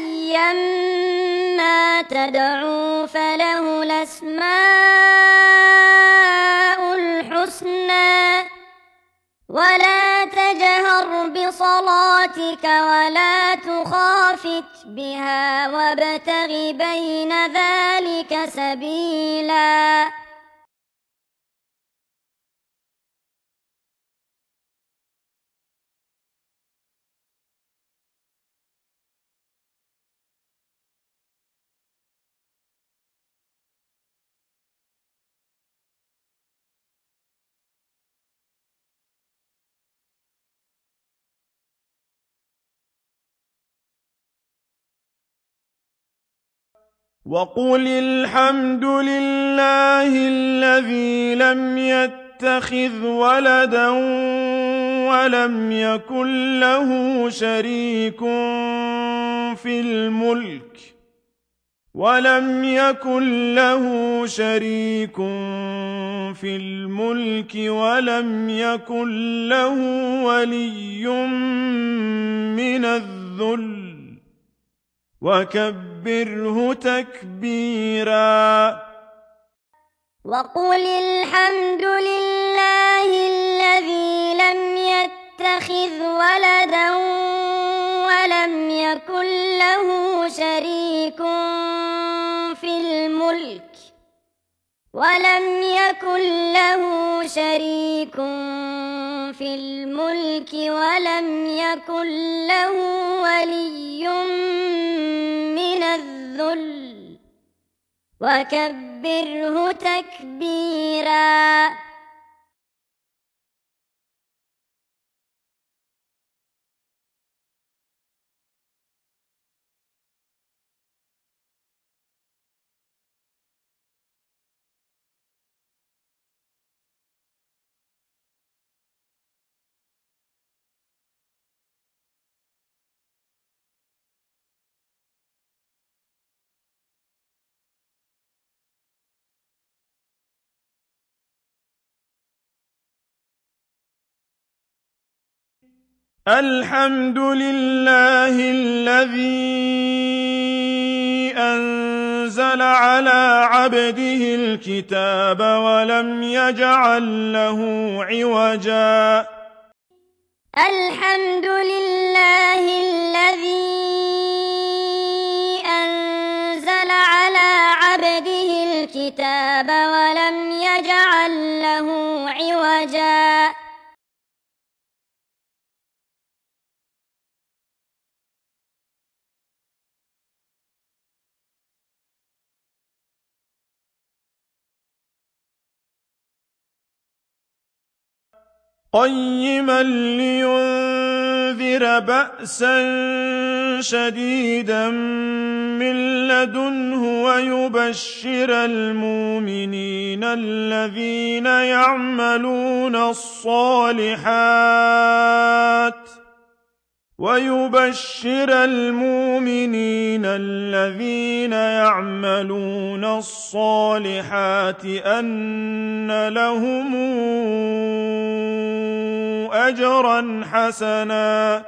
أيما تدعوا فله الأسماء الحسنى ولا تجهر بصلاتك ولا تخافت بها وابتغ بين ذلك سبيلا وقل الحمد لله الذي لم يتخذ ولدا ولم يكن له شريك في الملك ولم يكن له شريك في الملك ولم يكن له ولي من الذل وكبره تكبيرا وقل الحمد لله الذي لم يتخذ ولدا ولم يكن له شريك في الملك ولم يكن له شريك في الملك ولم يكن له ولي من الذل وكبره تكبيرا الحمد لله الذي أنزل على عبده الكتاب ولم يجعل له عوجا الحمد لله الذي أنزل على عبده الكتاب ولم يجعل له عوجا قيما لينذر بأسا شديدا من لدنه ويبشر المؤمنين الذين يعملون الصالحات ويبشر المؤمنين الذين يعملون الصالحات أن لهم أجرا حسنا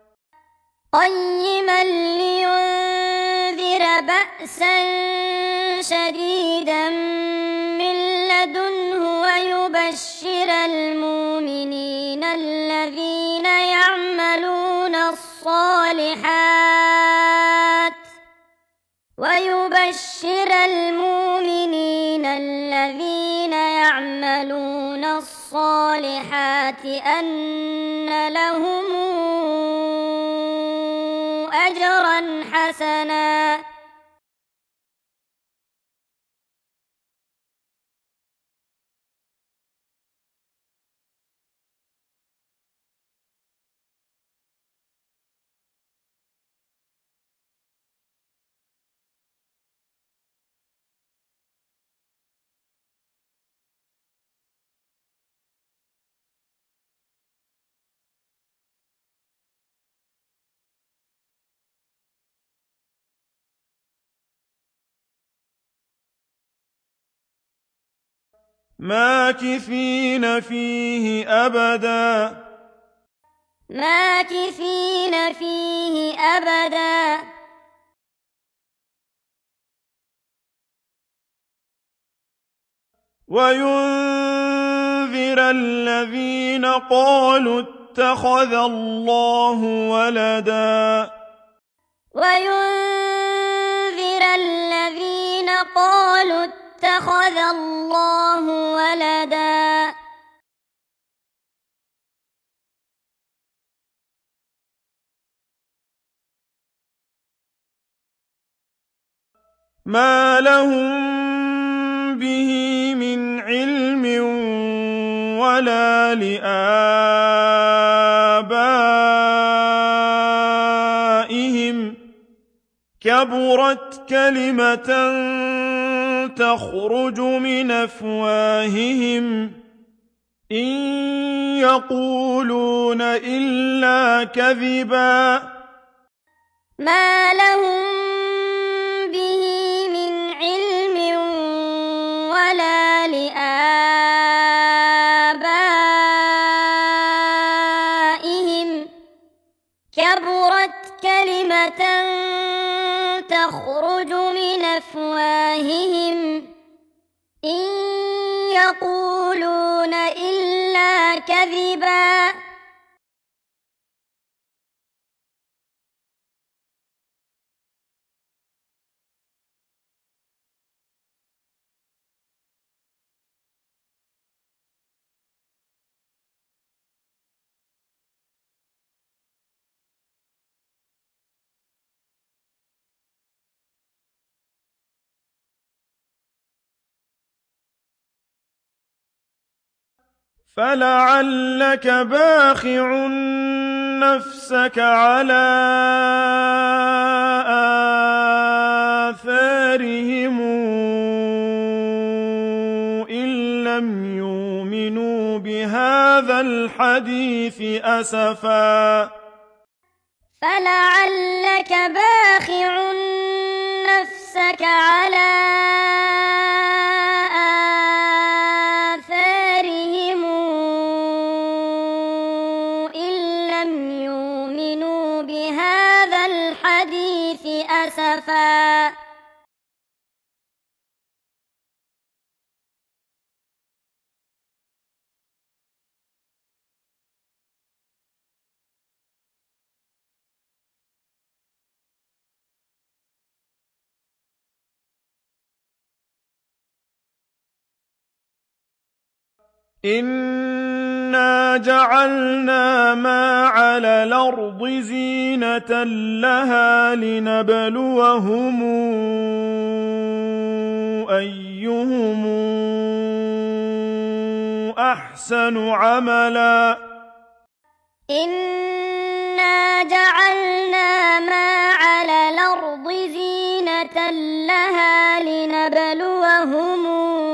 قيما لينذر بأسا شديدا من لدنه ويبشر المؤمنين الذين يعملون الصالحات ويبشر المؤمنين الذين يعملون الصالحات أن لهم أجرا حسنا ماكثين فيه أبدا ماكثين فيه أبدا وينذر الذين قالوا اتخذ الله ولدا وينذر الذين قالوا اتخذ الله ولدا ما لهم به من علم ولا لآبائهم كبرت كلمة تخرج من أفواههم إن يقولون إلا كذبا ما لهم به من علم ولا لآبائهم كبرت كلمة تخرج من أفواههم إن يقولون إلا كذبا فلعلك باخع نفسك على آثارهم إن لم يؤمنوا بهذا الحديث أسفا فلعلك باخع نفسك على آثارهم إن لم يؤمنوا بهذا الحديث أسفا إنا جعلنا ما على الأرض زينة لها لنبلوهم أيهم أحسن عملا إنا جعلنا ما على الأرض زينة لها لنبلوهم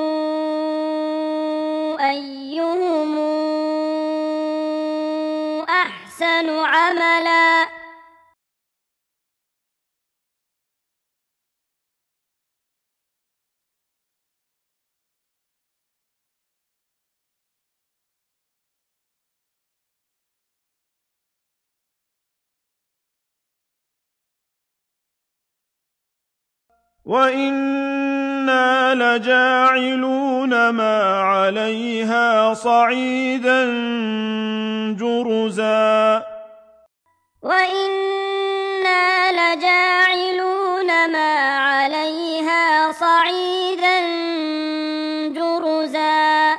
أيهم أحسن عملا وإنا لجاعلون ما عليها صعيدا جرزا وإنا لجاعلون ما عليها صعيدا جرزا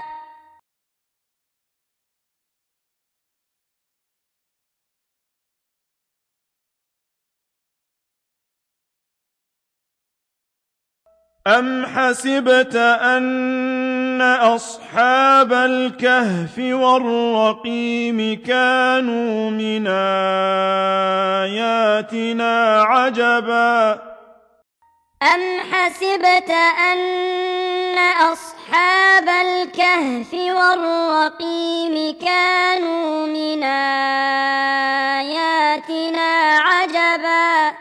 أم حسبت أن أصحاب الكهف والرقيم كانوا من آياتنا عجبا أم حسبت أن أصحاب الكهف والرقيم كانوا من آياتنا عجبا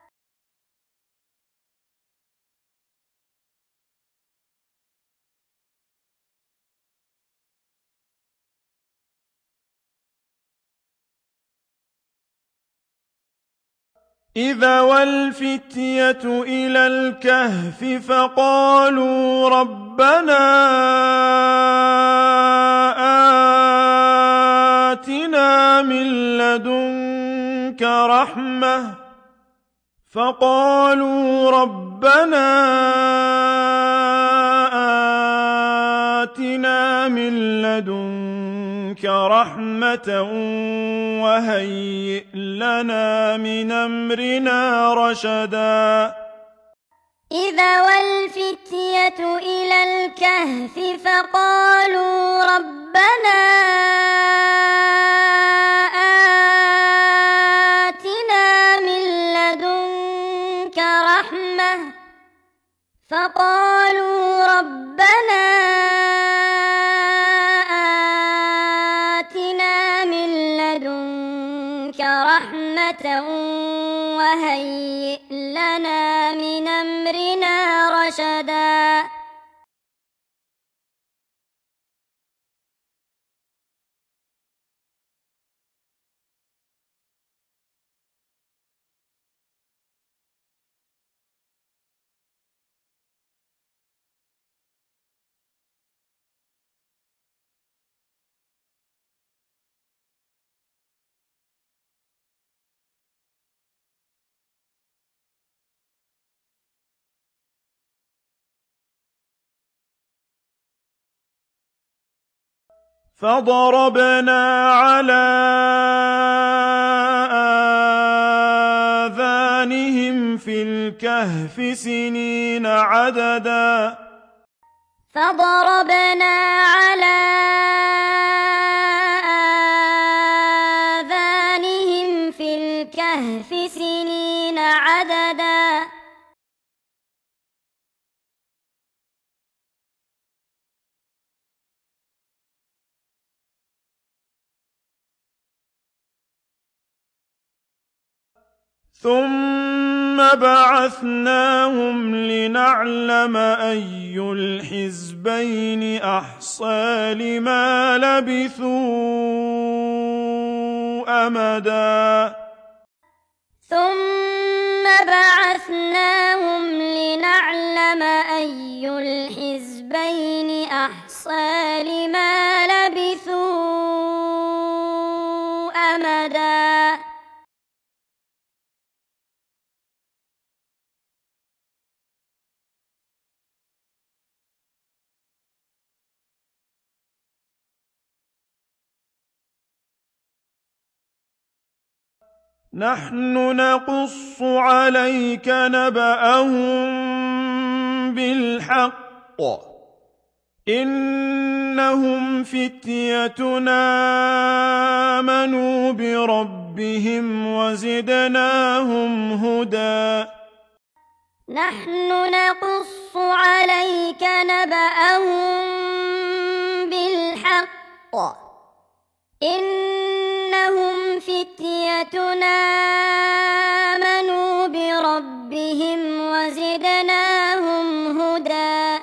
إذا والفتية إلى الكهف فقالوا ربنا آتنا من لدنك رحمة فقالوا ربنا آتنا من لدنك رحمة وهيئ لنا من أمرنا رشدا إذا والفتية إلى الكهف فقالوا ربنا آتنا من لدنك رحمة فقالوا ربنا آتنا من لدنك رحمة وهيئ لنا من أمرنا رشدا فضربنا على آذانهم في الكهف سنين عددا فضربنا على آذانهم في الكهف سنين عددا ثم بعثناهم لنعلم أي الحزبين أحصى لما لبثوا أمدا ثم بعثناهم لنعلم أي الحزبين أحصى لما لبثوا أمدا نحن نقص عليك نبأهم بالحق إنهم إنهم فتية آمنوا بربهم وزدناهم هدى نحن نقص عليك نبأهم بالحق إنهم فتية آمنوا بربهم وزدناهم هدى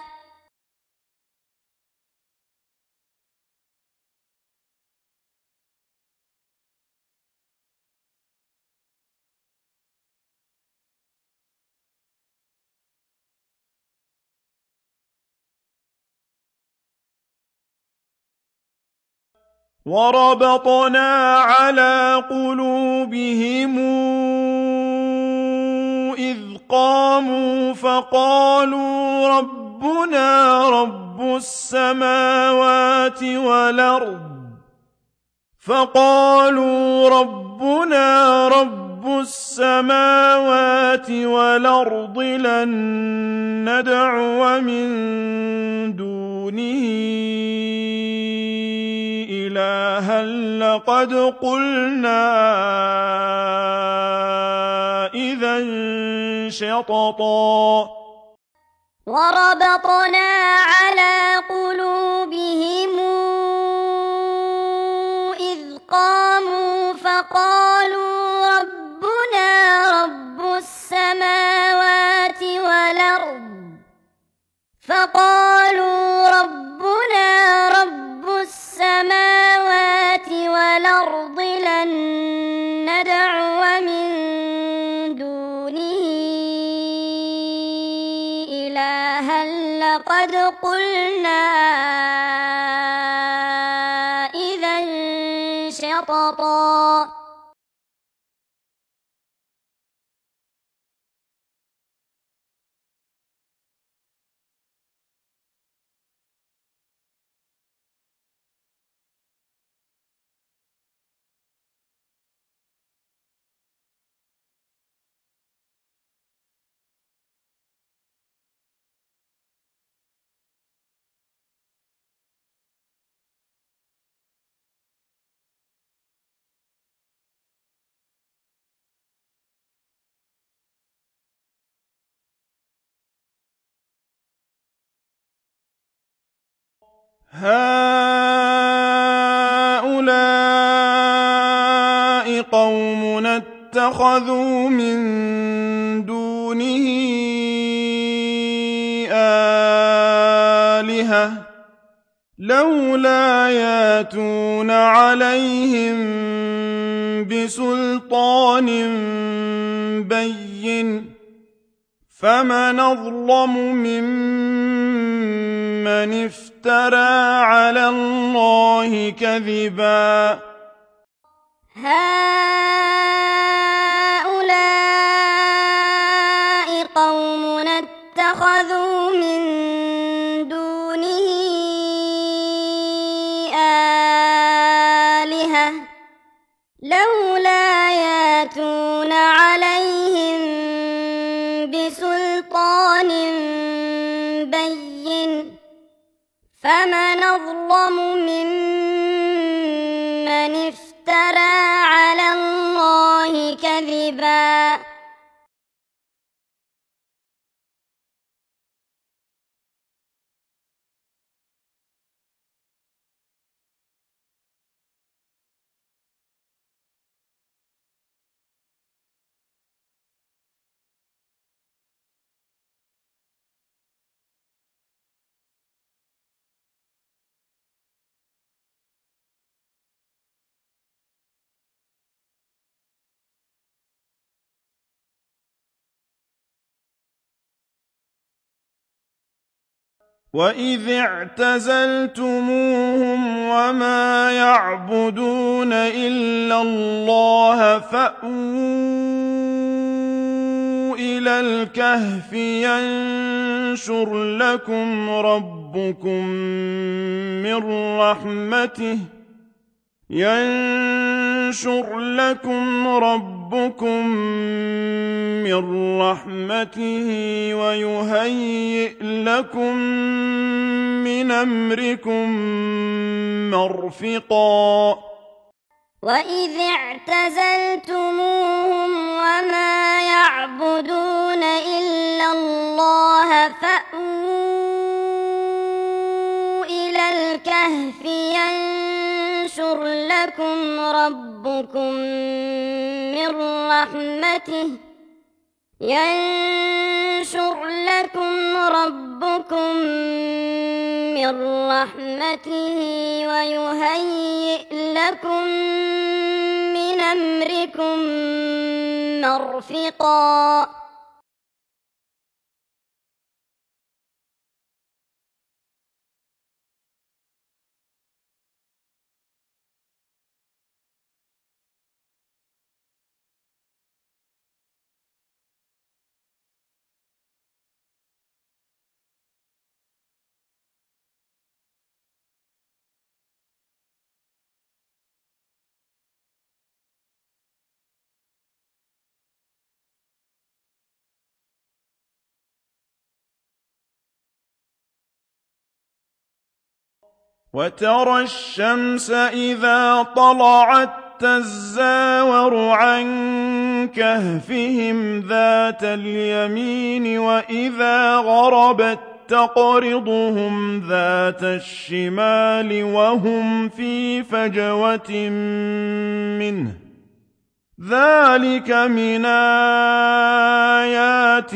وربطنا على قلوبهم إذ قاموا فقالوا ربنا رب السماوات والأرض فقالوا ربنا رب السماوات والأرض لن ندعو من دونه إلها لقد قلنا إذا شططا وربطنا على قلوبهم إذ قاموا فقالوا ربنا رب السماوات والأرض فقالوا ربنا رب السماوات والأرض لن ندعو من دونه إلها لقد قلنا إذا شططا هؤلاء قومنا اتخذوا من دونه آلهة لولا ياتون عليهم بسلطان بين فمن أظلم ممن افترى على الله كذبا هؤلاء قومنا اتخذوا من دونه آلهة لولا ياتون عليهم بسلطان بين فمن أظلم ممن افترى على الله كذبا وَإِذِ اعْتَزَلْتُمُوهُمْ وَمَا يَعْبُدُونَ إِلَّا اللَّهَ فَأْوُوا إِلَى الْكَهْفِ يَنشُرْ لَكُمْ رَبُّكُم مِّن رَّحْمَتِهِ يَنشُرْ ينشر لكم ربكم من رحمته ويهيئ لكم من أمركم مرفقا وإذ اعتزلتموهم وما يعبدون إلا الله فأووا إلى الكهف ينشر لكم ربكم من رحمته ينشر لكم ربكم من رحمته ويهيئ لكم من أمركم مرفقا وترى الشمس إذا طلعت تزاور عن كهفهم ذات اليمين وإذا غربت تقرضهم ذات الشمال وهم في فجوة منه ذلك من آيات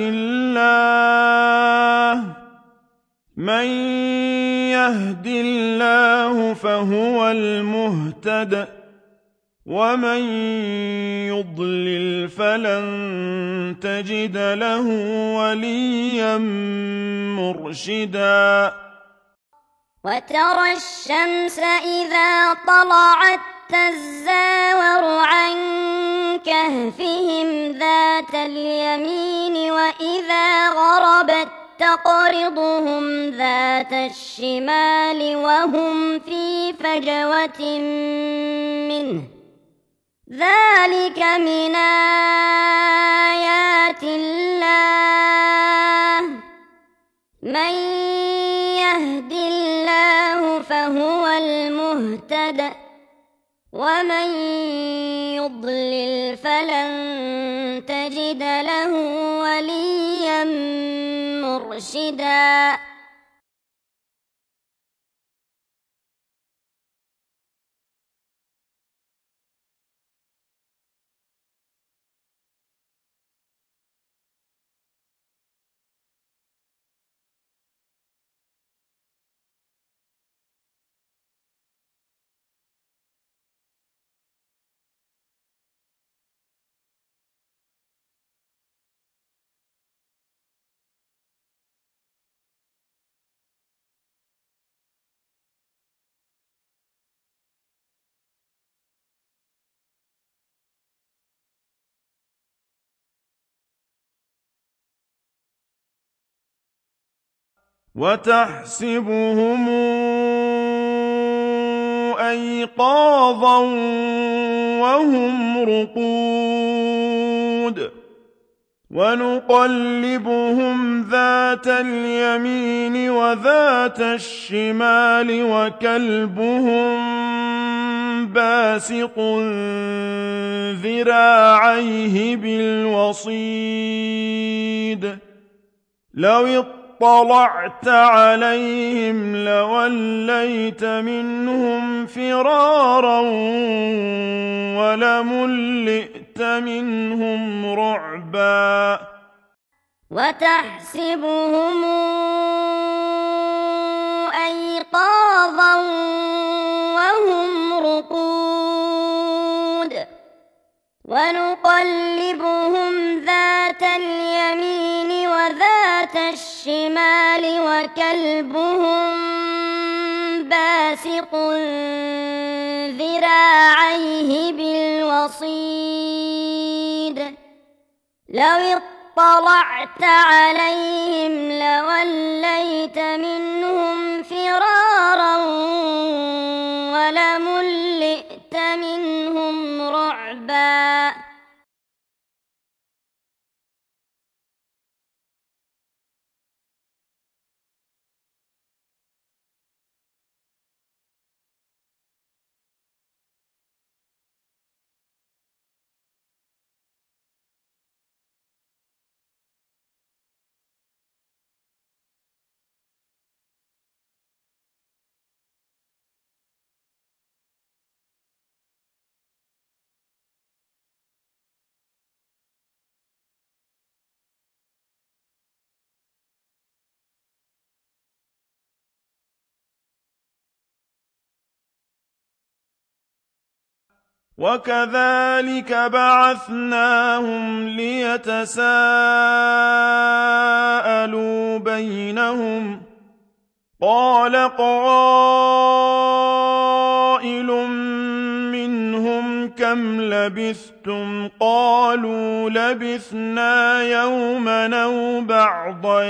الله من يهد الله فهو المهتد ومن يضلل فلن تجد له وليا مرشدا وترى الشمس إذا طلعت تزاور عن كهفهم ذات اليمين وإذا غربت تقرضهم ذات الشمال وهم في فجوة منه ذلك من آيات الله من يهد الله فهو المهتد ومن يضلل فلن تجد له وليا مرشدا وتحسبهم أيقاظا وهم رقود ونقلبهم ذات اليمين وذات الشمال وكلبهم باسط ذراعيه بالوصيد لو اطلعت عليهم لوليت منهم فرارا ولملئت منهم رعبا وتحسبهم أيقاظا وهم رقود ونقلبهم ذات اليمين وذات الشمال وكلبهم باسط ذراعيه بالوصيد لو اطلعت عليهم لوليت منهم فرارا ولملئت منهم رعبا وكذلك بعثناهم ليتساءلوا بينهم قال قائل منهم كم لبثتم قالوا لبثنا يوما أو بعض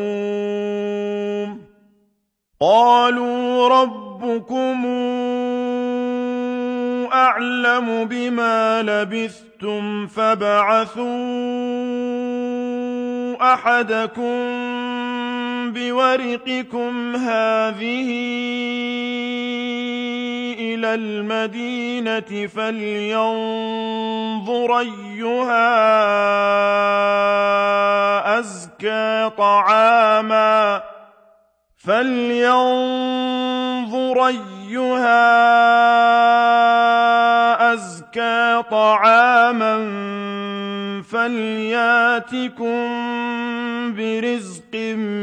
يوم قالوا ربكم أعلم بما لبثتم فابعثوا أحدكم بورقكم هذه إلى المدينة فلينظر أيها أزكى طعاما فلينظر أيها أزكى طعاما فلياتكم برزق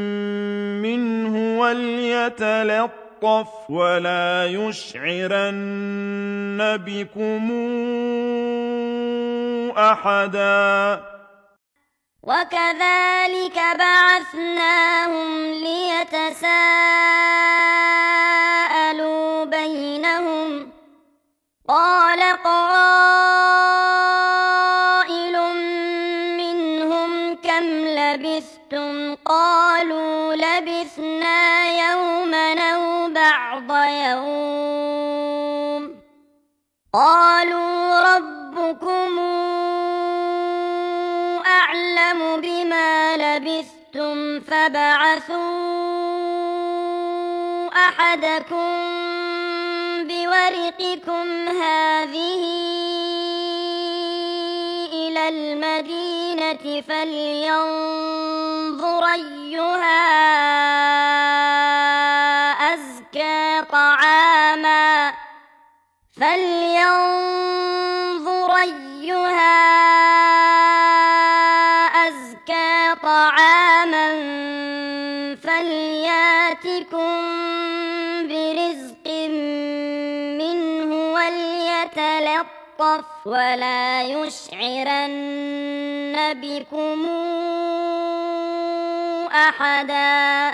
منه وليتلطف ولا يشعرن بكم أحدا وكذلك بعثناهم ليتساءلوا بينهم قال قائل منهم كم لبثتم قالوا لبثنا يوما أو بعض يوم قالوا ربكم أعلم بما لبثتم فابعثوا أحدكم بورقكم هذه إلى المدينة فلينظر أيها أزكى طعاما فلينظر أيها أزكى طعاما فلياتكم برزق منه وليتلطف ولا يشعرن بكم أحدا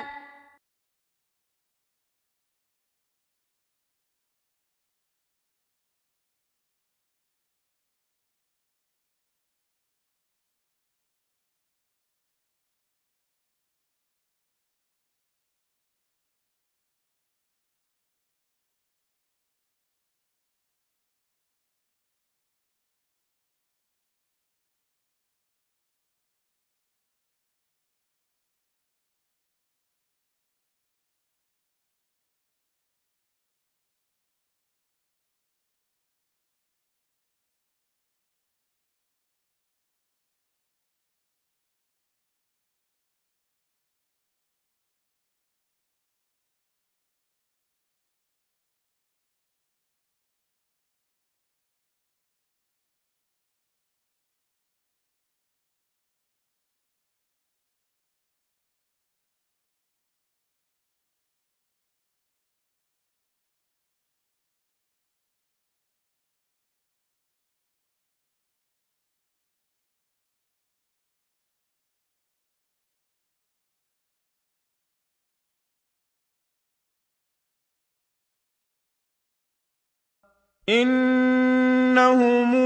إنهم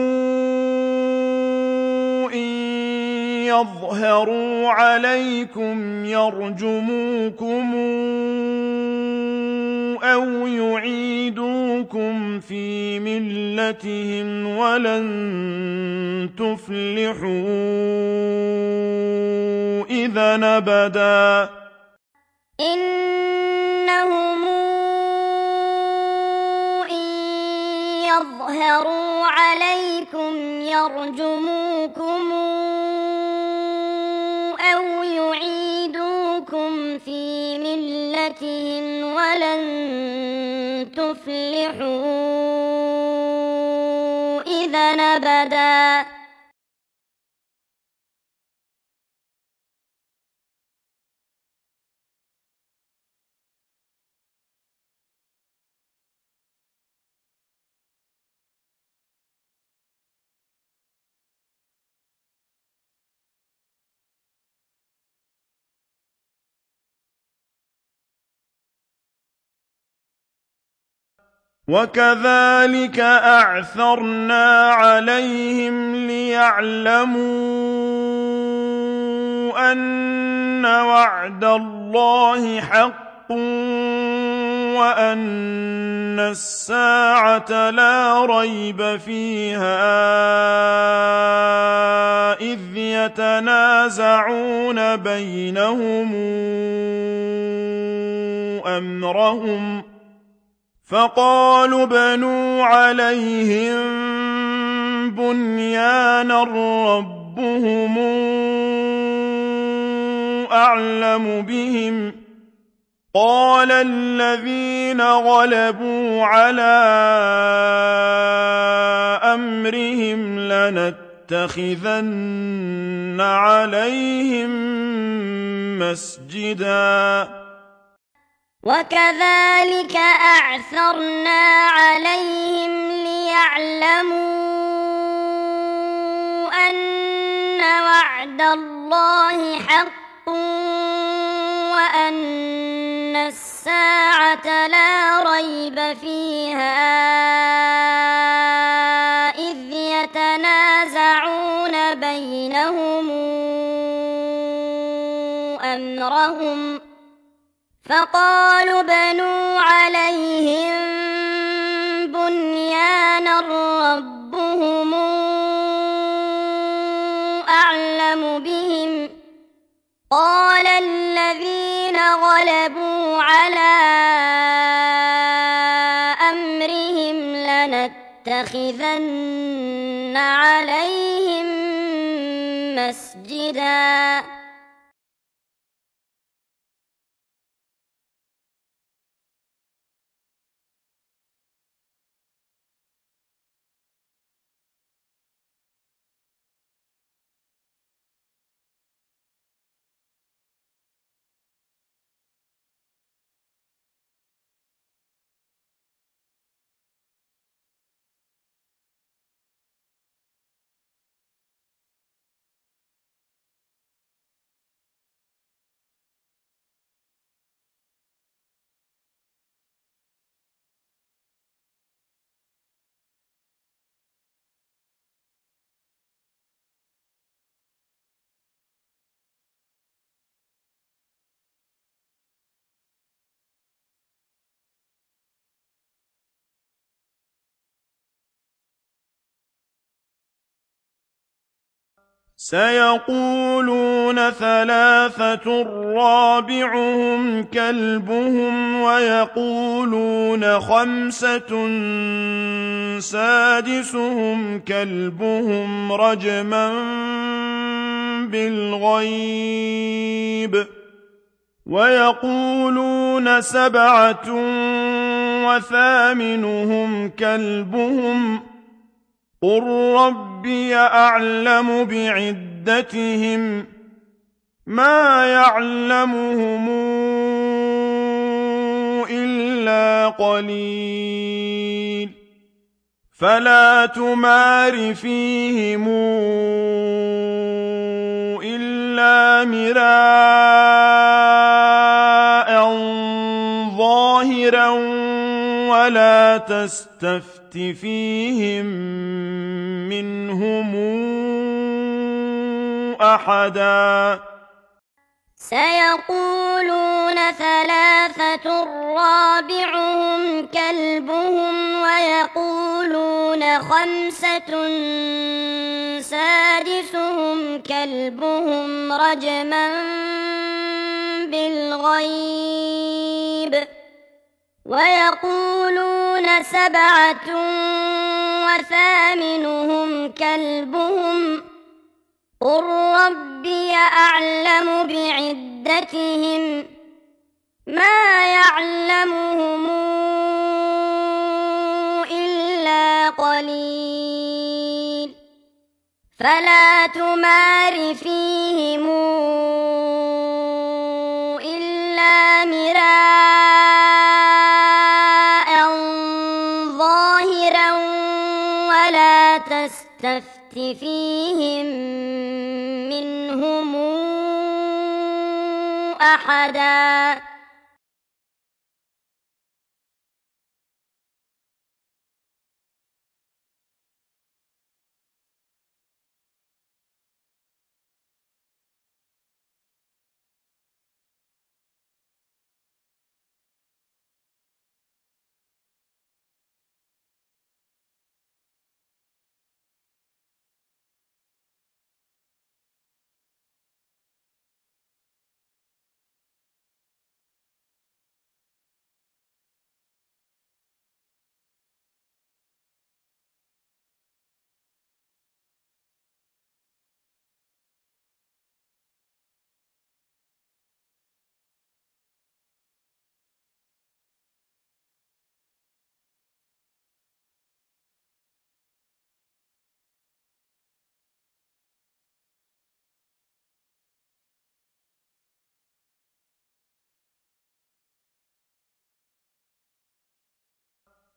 إن يظهروا عليكم يرجموكم أو يعيدوكم في ملتهم ولن تفلحوا إذا أبدا إنهم إن يظهروا عليكم يرجموكم أو يعيدوكم في ملتهم ولن تفلحوا إذا أبدا وكذلك أعثرنا عليهم ليعلموا أن وعد الله حق وأن الساعة لا ريب فيها إذ يتنازعون بينهم أمرهم فقالوا ابنوا عليهم بنيانا ربهم أعلم بهم قال الذين غلبوا على أمرهم لنتخذن عليهم مسجدا وكذلك أعثرنا عليهم ليعلموا أن وعد الله حق وأن الساعة لا ريب فيها إذ يتنازعون بينهم أمرهم فقالوا ابنوا عليهم بنيانا ربهم أعلم بهم قال الذين غلبوا على أمرهم لنتخذن عليهم مسجدا سيقولون ثلاثة رابعهم كلبهم ويقولون خمسة سادسهم كلبهم رجما بالغيب ويقولون سبعة وثامنهم كلبهم قل ربي أعلم بعدتهم ما يعلمهم إلا قليل فلا تمار فيهم إلا مراء ظاهرا ولا تستفت فيهم منهم أحدا سيقولون ثلاثة رابعهم كلبهم ويقولون خمسة سادسهم كلبهم رجما بالغيب ويقولون سبعة وثامنهم كلبهم قل ربي أعلم بعدتهم ما يعلمهم إلا قليل فلا تمار فيهم إلا مراء ظاهرا ولا تستفت فيهم منهم أحدا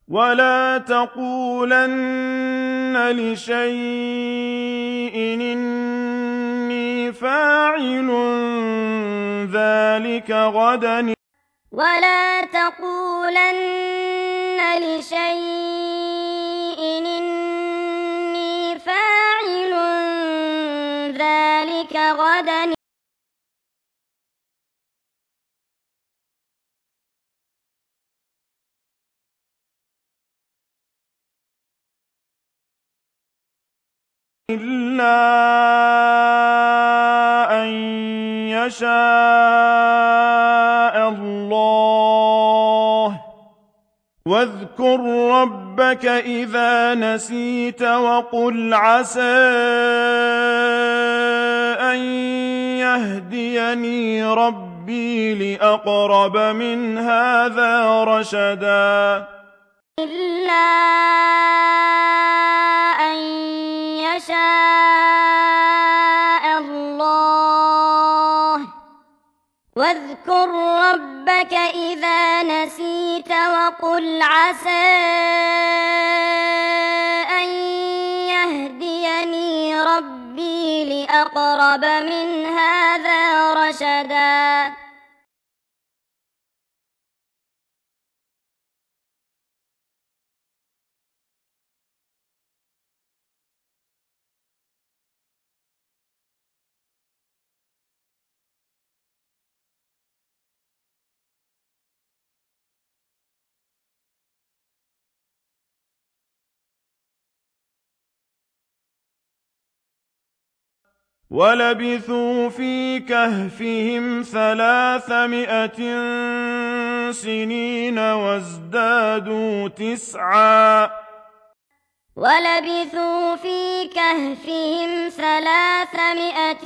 ولا تقولن لشيء إني فاعل ذلك غدا ولا تقولن لشيء إني فاعل ذلك غدا إلا أن يشاء الله واذكر ربك إذا نسيت وقل عسى أن يهديني ربي لأقرب من هذا رشدا إلا أن يشاء الله واذكر ربك إذا نسيت وقل عسى أن يهديني ربي لأقرب من هذا رشدا ولبثوا في كهفهم ثلاثمائة سنين وازدادوا تسعا ولبثوا في كهفهم ثلاثمائة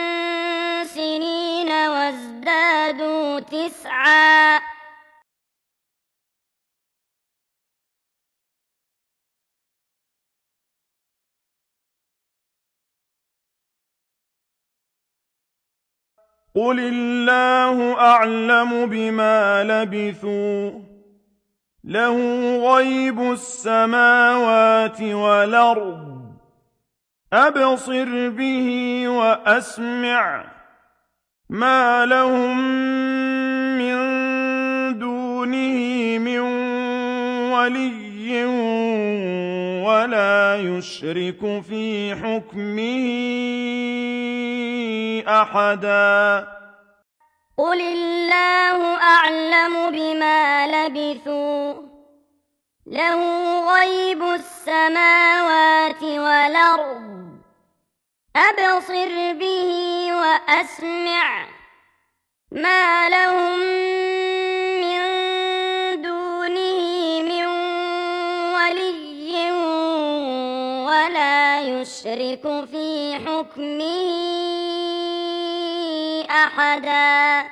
سنين وازدادوا تسعا قل الله أعلم بما لبثوا له غيب السماوات والأرض أبصر به وأسمع ما لهم من دونه من ولي ولا يشرك في حكمه أحدا قل الله أعلم بما لبثوا له غيب السماوات والأرض أبصر به وأسمع ما لهم من دونه من ولي ولا يشرك في حكمه أحدا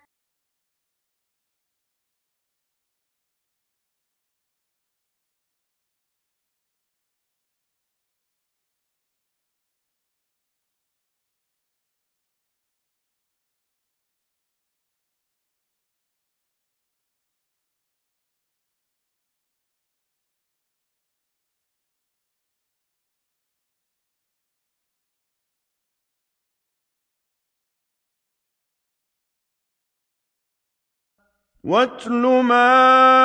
واتل ما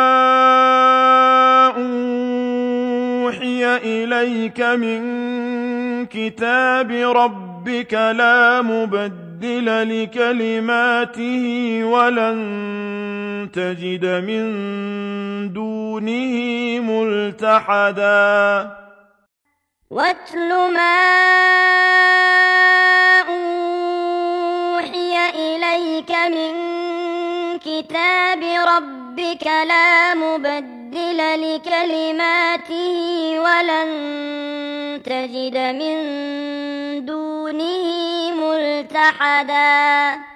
أوحي إليك من كتاب ربك لا مبدل لكلماته ولن تجد من دونه ملتحدا واتل ما أوحي إليك من كتاب ربك لا مبدل لكلماته ولن تجد من دونه ملتحدا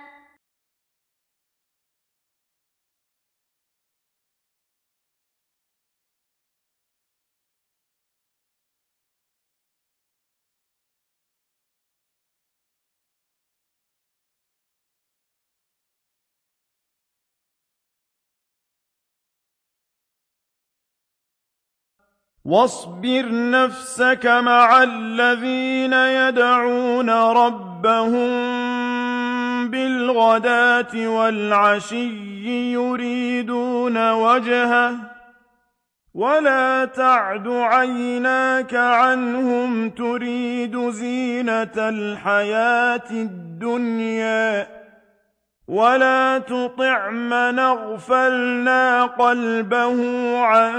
واصبر نفسك مع الذين يدعون ربهم بالغداة والعشي يريدون وجهه ولا تعد عيناك عنهم تريد زينة الحياة الدنيا ولا تطع من اغفلنا قلبه عن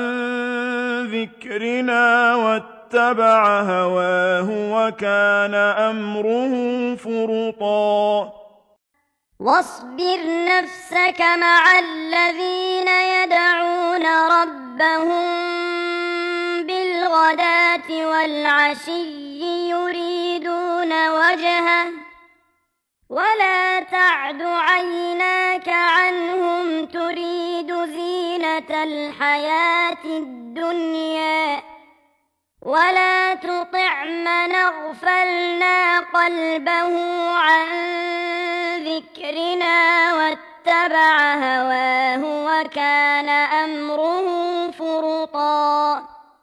ذكرنا واتبع هواه وكان أمره فرطا واصبر نفسك مع الذين يدعون ربهم بالغداة والعشي يريدون وجهه ولا تعد عيناك عنهم تريد زينة الحياة الدنيا ولا تطع من اغفلنا قلبه عن ذكرنا واتبع هواه وكان أمره فرطا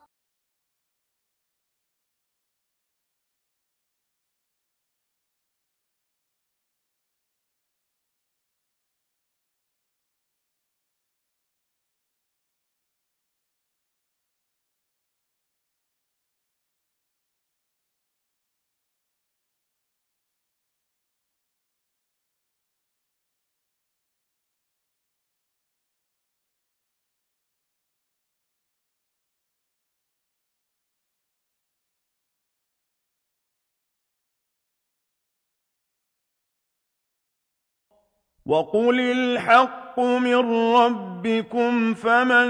وقل الحق من ربكم فمن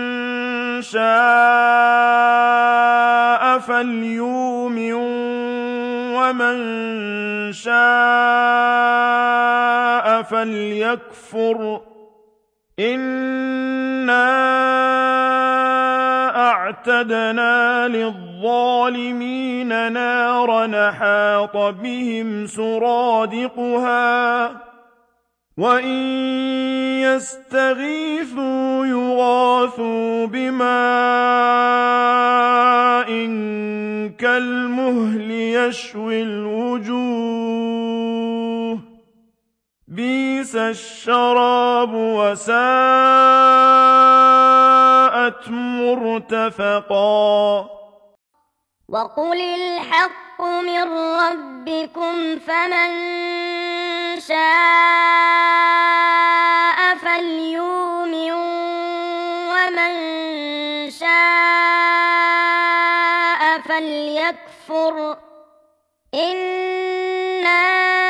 شاء فليؤمن ومن شاء فليكفر إنا أعتدنا للظالمين نارا أحاط بهم سرادقها وإن يستغيثوا يغاثوا بماء كالمهل يشوي الوجوه بئس الشراب وساءت مرتفقا وقل الحق من ربكم فمن شاء فليؤمن ومن شاء فليكفر إنا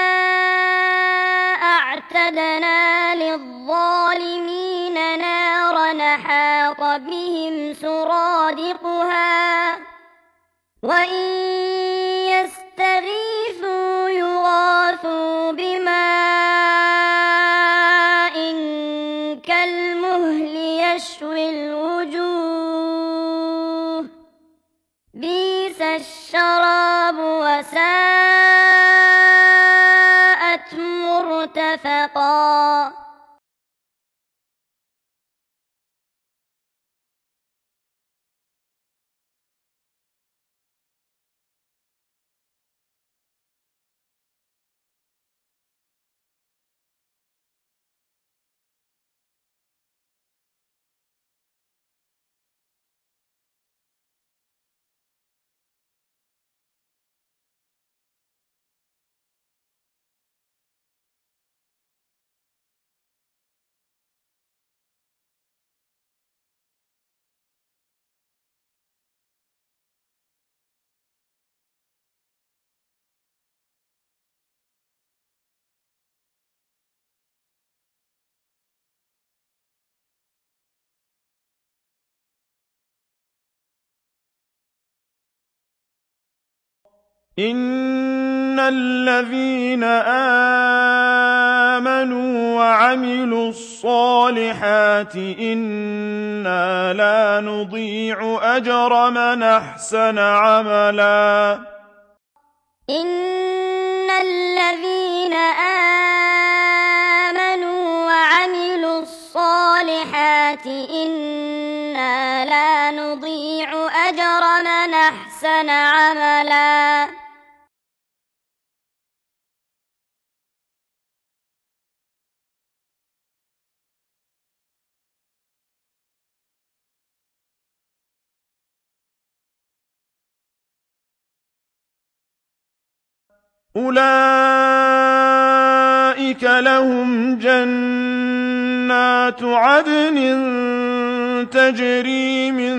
أعتدنا للظالمين نارا أحاط بهم سرادقها وإن يستغيثوا يغاثوا بماء كالمهل يشوي الوجوه بئس الشراب وساءت مرتفقا إن الذين آمنوا وعملوا الصالحات إنا لا نضيع أجر من أحسن عملا إن الذين آمنوا وعملوا الصالحات إنا لا نضيع أجر وأحسن عملا. أولئك لهم جنات عدن تجري من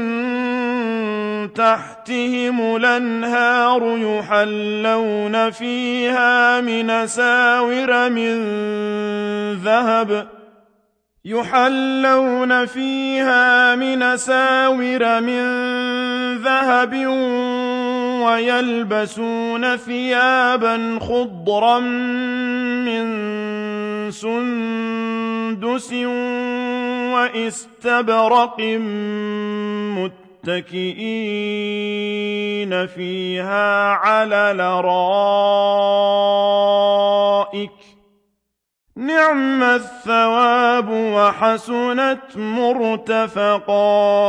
تحتهم الأنهار يحلون فيها من أساور من ذهب يحلون فيها من أساور من ذهب ويلبسون ثيابا خضرا من سندس واستبرق متكئين فيها على الأرائك نعم الثواب وحسنت مرتفقا.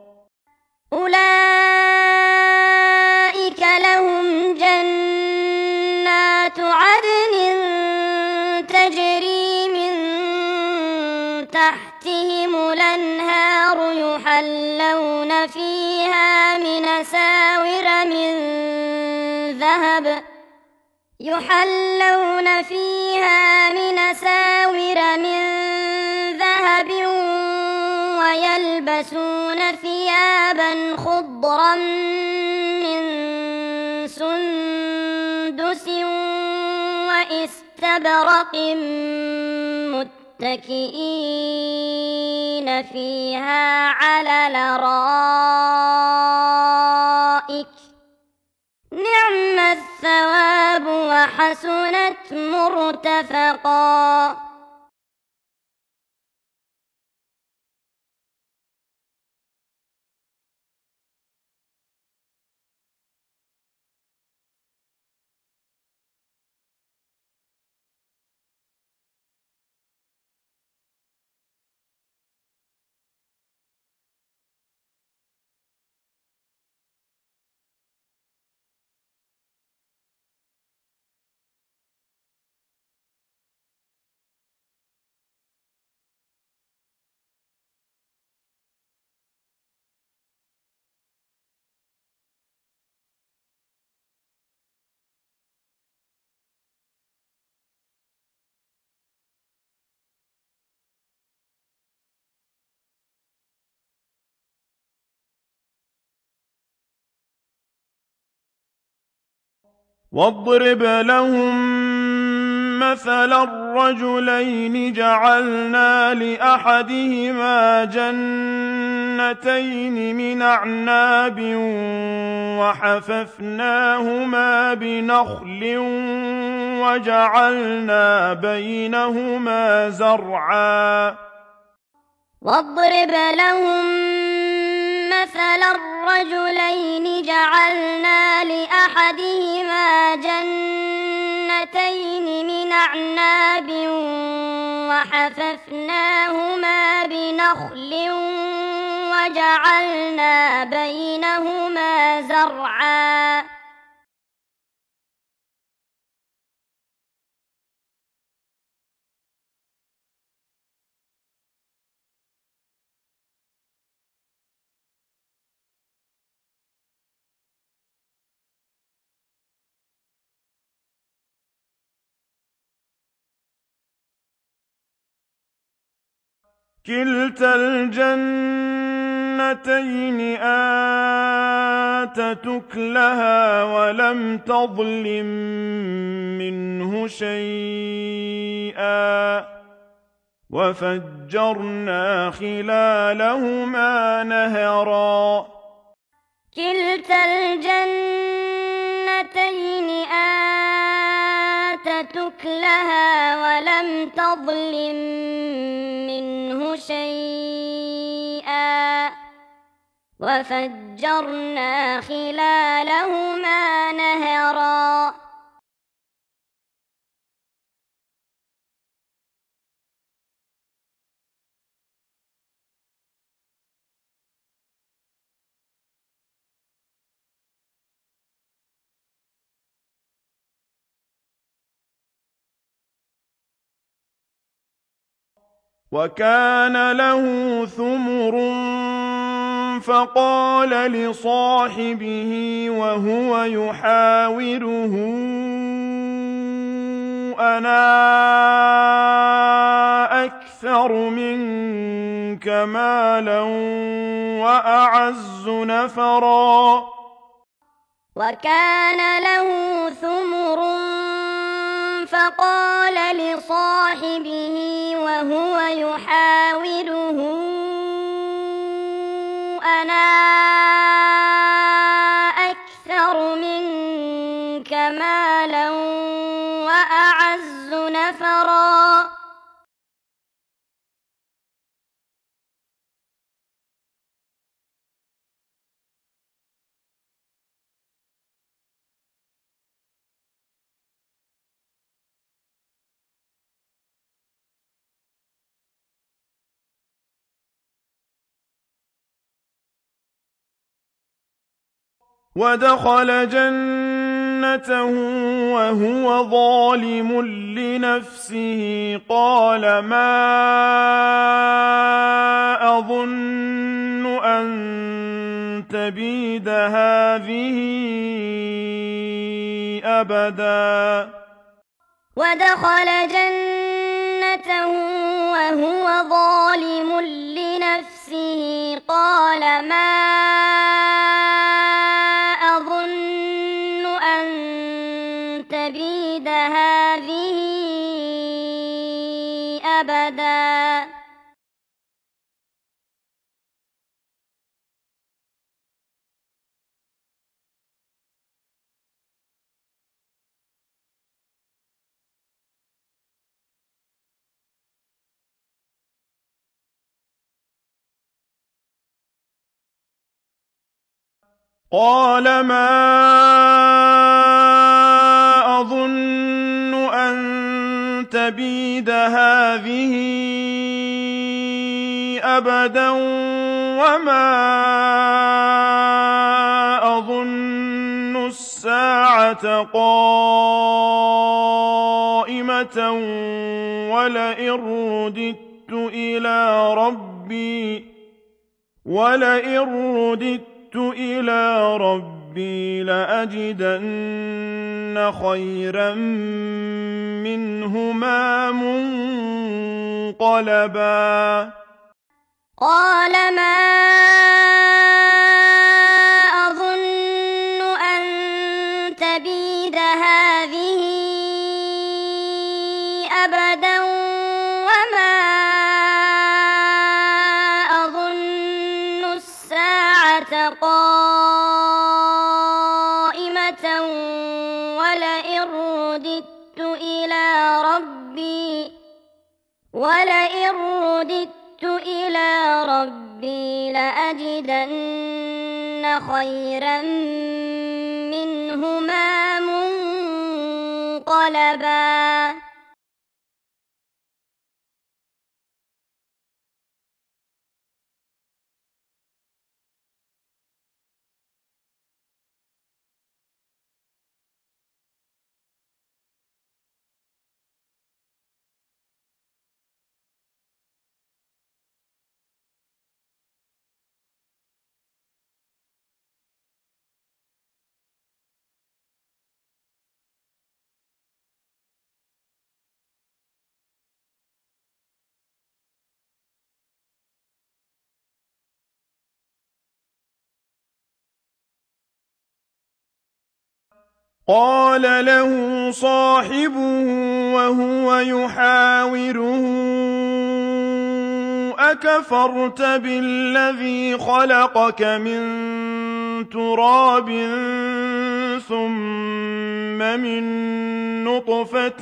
أولئك لهم جنات عدن تجري من تحتهم الأنهار يحلون فيها من أساور من ذهب يحلون فيها من أساور من ذهب ويلبسون ثيابا خضرا من سندس واستبرق متكئين فيها على الأرائك نعم الثواب وحسنت مرتفقا. واضرب لهم مثلا الرجلين جعلنا لأحدهما جنتين من أعناب وحففناهما بنخل وجعلنا بينهما زرعا. واضرب لهم مثلا الرجلين جعلنا لأحدهما جنتين من أعناب وحففناهما بنخل وجعلنا بينهما زرعا. كلتا الجنتين آتت أكلها ولم تظلم منه شيئا وفجرنا خلالهما نهرا. كلتا الجنتين آتت أكلها ولم تظلم منه شيئا وفجرنا خلالهما نهرا. وكان له ثمر فقال لصاحبه وهو يحاوره أنا أكثر منك مالا وأعز نفرا وكان له ثمر فقال لصاحبه وهو يحاوره أنا أكثر منك مالا وأعز نفرا ودخل جنته وهو ظالم لنفسه قال ما أظن أن تبيد هذه أبدا ودخل جنته وهو ظالم لنفسه قال ما أظن أن تبيد هذه أبدا قال ما أظن أن تبيد هذه أبدا وما أظن الساعة قائمة ولئن رددت إلى ربي ولئن رددت إلى ربي لأجدن خيرا منهما منقلبا قال ما أظن أن تبيد هذه أبدا وما أظن الساعة قائمة ولئن رددت إلى ربي ولئن رددت إلى ربي لأجدن خيرا منهما منقلبا قال له صاحبه وهو يحاوره أكفرت بالذي خلقك من تراب ثم من نطفة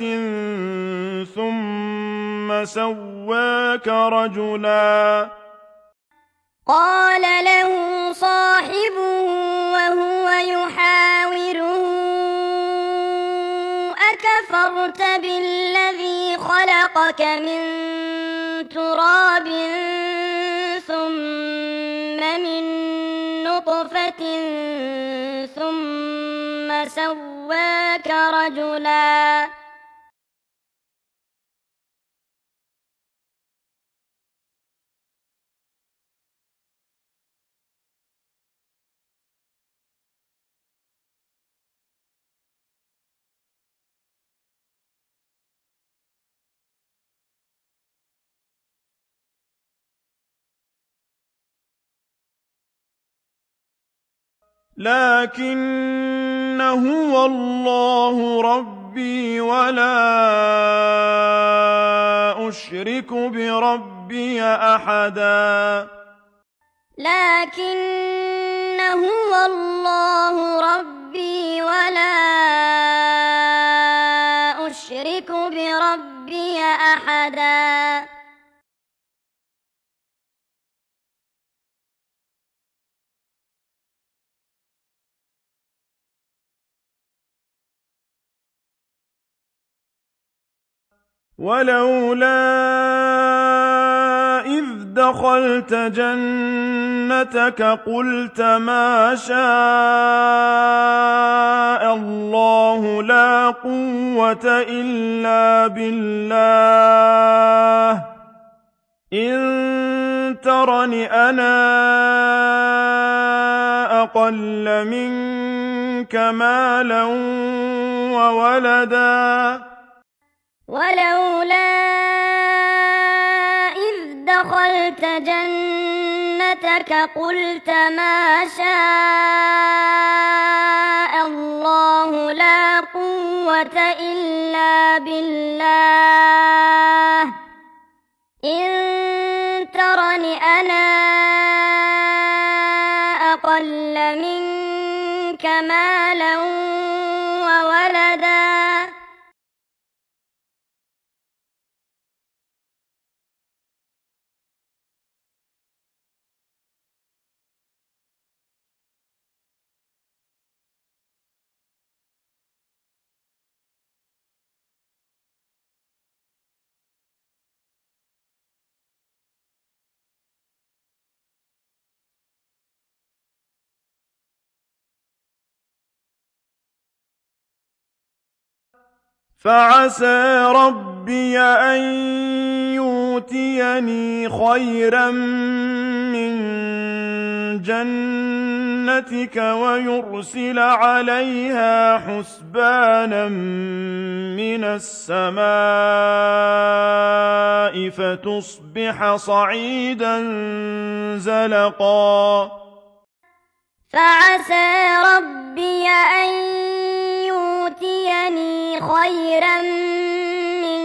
ثم سواك رجلا قال له صاحبه وهو يحاوره أكفرت بالذي خلقك من تراب ثم من نطفة ثم سواك رجلا لكن هو الله ربي ولا أشرك بربي أحدا لكن هو الله ربي ولا أشرك بربي أحدا ولولا إذ دخلت جنتك قلت ما شاء الله لا قوة إلا بالله إن ترني أنا أقل منك مالا وولدا ولولا إذ دخلت جنتك قلت ما شاء الله لا قوة إلا بالله إن ترني أنا أقل منك مالا وولدا فعسى ربي أن يؤتيني خيرا من جنتك ويرسل عليها حسبانا من السماء فتصبح صعيدا زلقا فعسى ربي أن يؤتيني خيرا من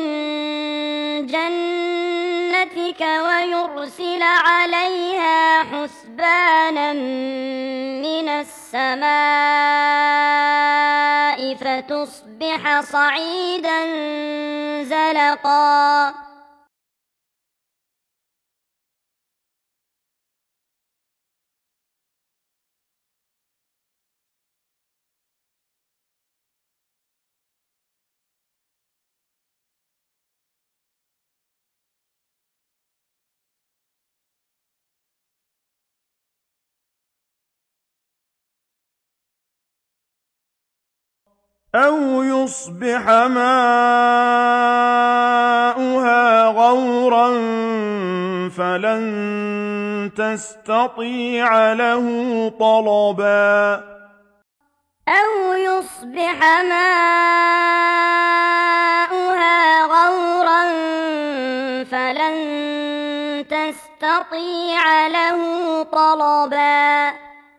جنتك ويرسل عليها حسبانا من السماء فتصبح صعيدا زلقا أو يصبح ماؤها غورا فلن تستطيع له طلبا أو يصبح ماؤها غورا فلن تستطيع له طلبا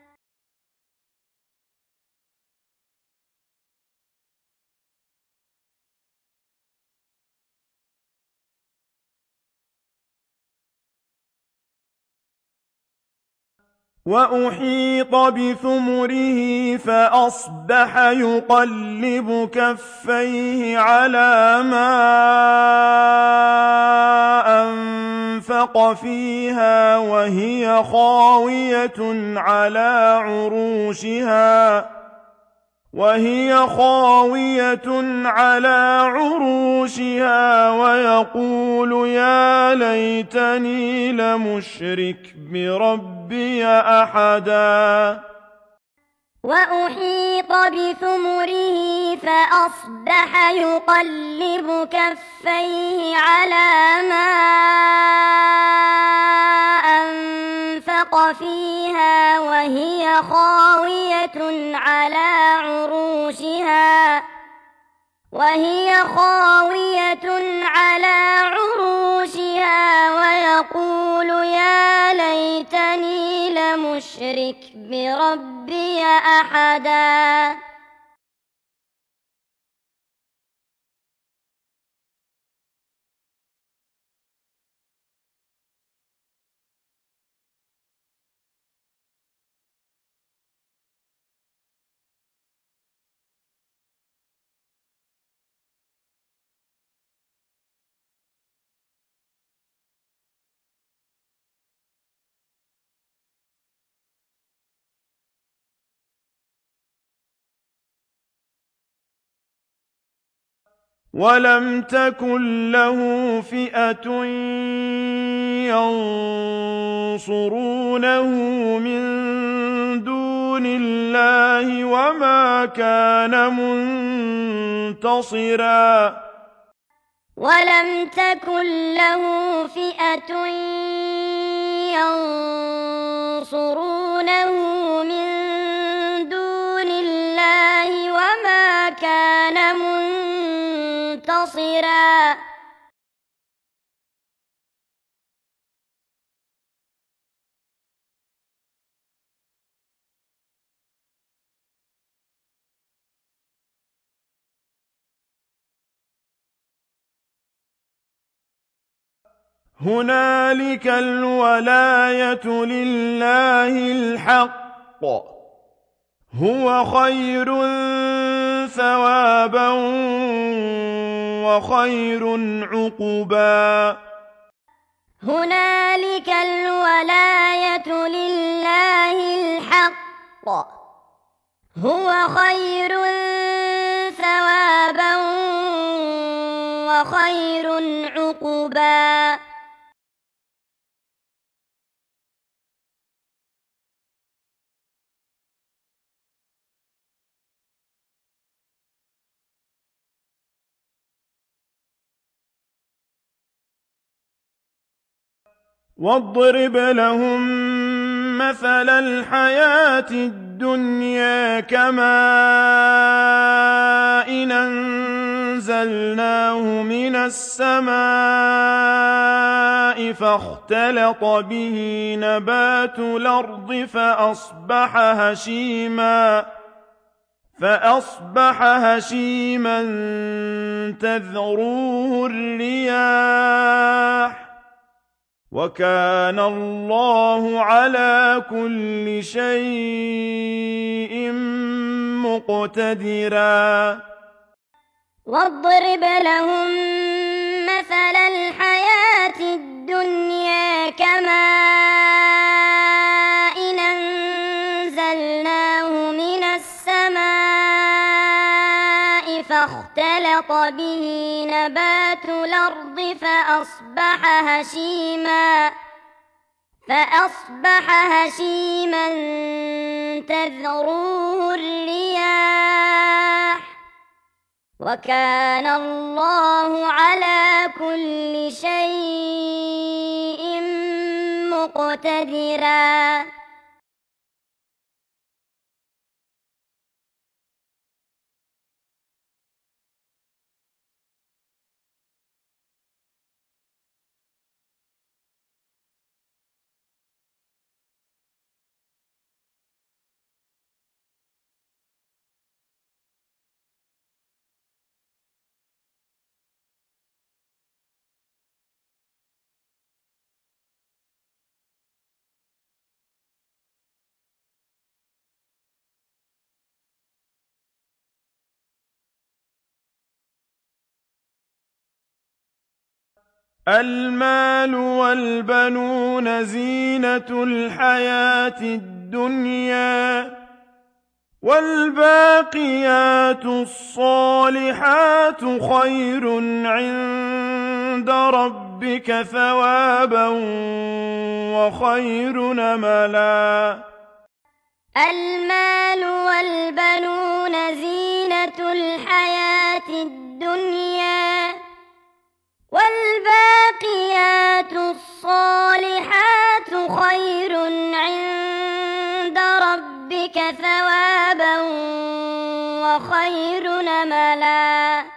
وأحيط بثمره فأصبح يقلب كفيه على ما أنفق فيها وهي خاوية على عروشها وهي خاوية على عروشها ويقول يا ليتني لمشرك بربي أحدا وأحيط بثمره فأصبح يقلب كفيه على ما أنفق فيها وهي خاوية على عروشها وهي خاوية على عروشها ويقول يا ليتني لم أشرك بربي أحدا. ولم تكن له فئة ينصرونه من دون الله وما كان منتصرا ولم تكن له فئة ينصرونه من دون الله وما كان منتصرا هنالك الولاية لله الحق هو خير ثوابا وخير عقبا هنالك الولاية لله الحق هو خير ثوابا وخير عقبا واضرب لهم مثل الحياة الدنيا كماء إن أنزلناه من السماء فاختلط به نبات الأرض فأصبح هشيما فأصبح هشيما تذروه الرياح وكان الله على كل شيء مقتدرا واضرب لهم مثل الحياة الدنيا كماء إن أنزلناه من السماء فاختلط به نبات الأرض فأصبح هشيما فأصبح هشيما تذروه الرياح وكان الله على كل شيء مقتدرا المال والبنون زينة الحياة الدنيا والباقيات الصالحات خير عند ربك ثوابا وخير أملا المال والبنون زينة الحياة الدنيا والباقيات الصالحات خير عند ربك ثوابا وخير أملا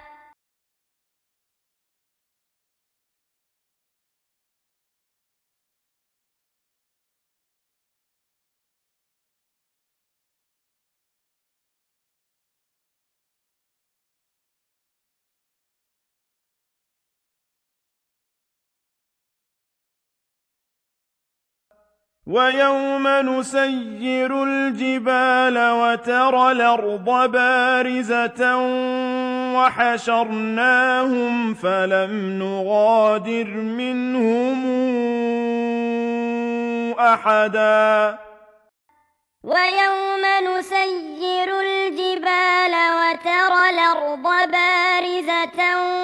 ويوم نسير الجبال وترى الأرض بارزة وحشرناهم فلم نغادر منهم أحدا ويوم نسير الجبال وترى الأرض بارزة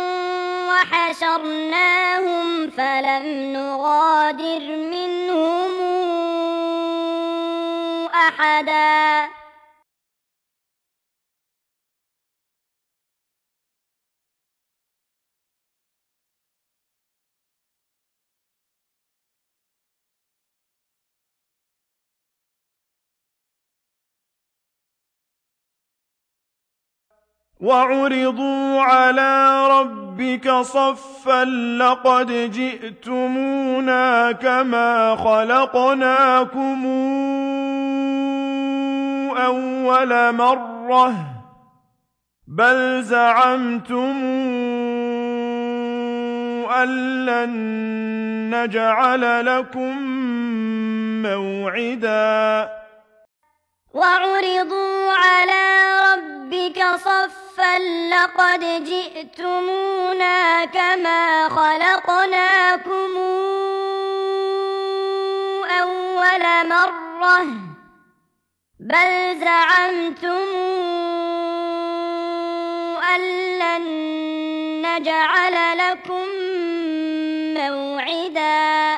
وحشرناهم فلم نغادر منهم أحدا وعرضوا على ربك صفا لقد جئتمونا كما خلقناكم أول مرة بل زعمتم أن لن نجعل لكم موعدا وعرضوا على ربك صفا لقد جئتمونا كما خلقناكم أول مرة بل زعمتم أن لن نجعل لكم موعدا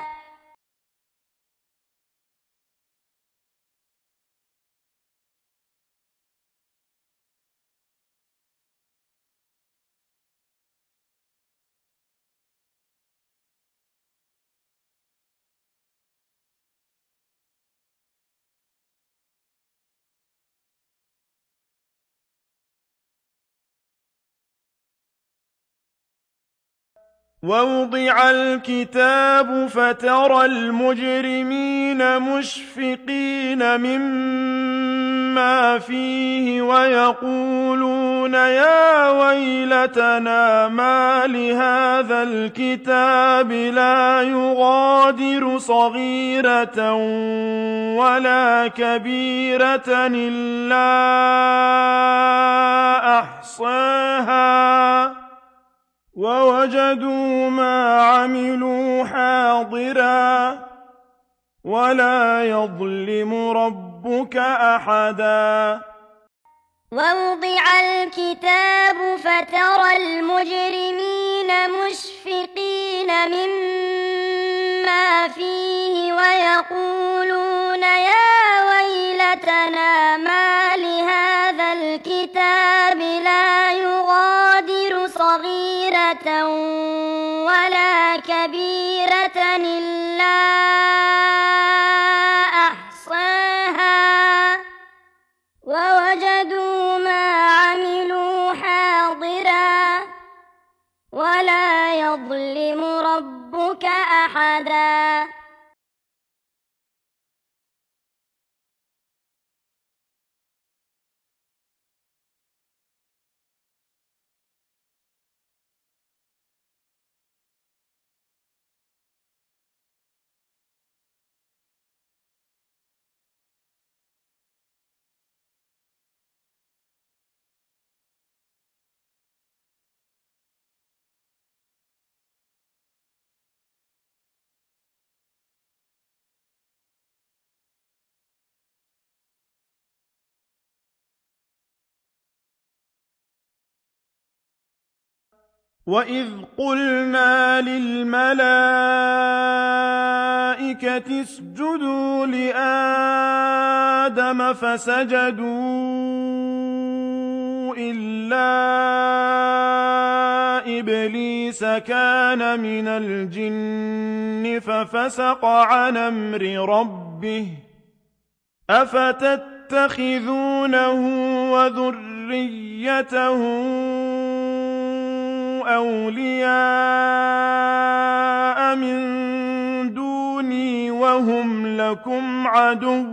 ووضع الكتاب فترى المجرمين مشفقين مما فيه ويقولون يا ويلتنا ما لهذا الكتاب لا يغادر صغيرة ولا كبيرة إلا أحصاها ووجدوا ما عملوا حاضرا ولا يظلم ربك أحدا ووضع الكتاب فترى المجرمين مشفقين مما فيه ويقولون يا ويلتنا ما لهذا الكتاب لا يغادر صغيرة ولا كبيرة إلا أحصاها ووجدوا ما عملوا حاضرا ولا يظلم ربك أحدا وإذ قلنا للملائكة اسجدوا لآدم فسجدوا إلا إبليس كان من الجن ففسق عن أمر ربه أفتتخذونه وذريته أولياء من دوني وهم لكم عدو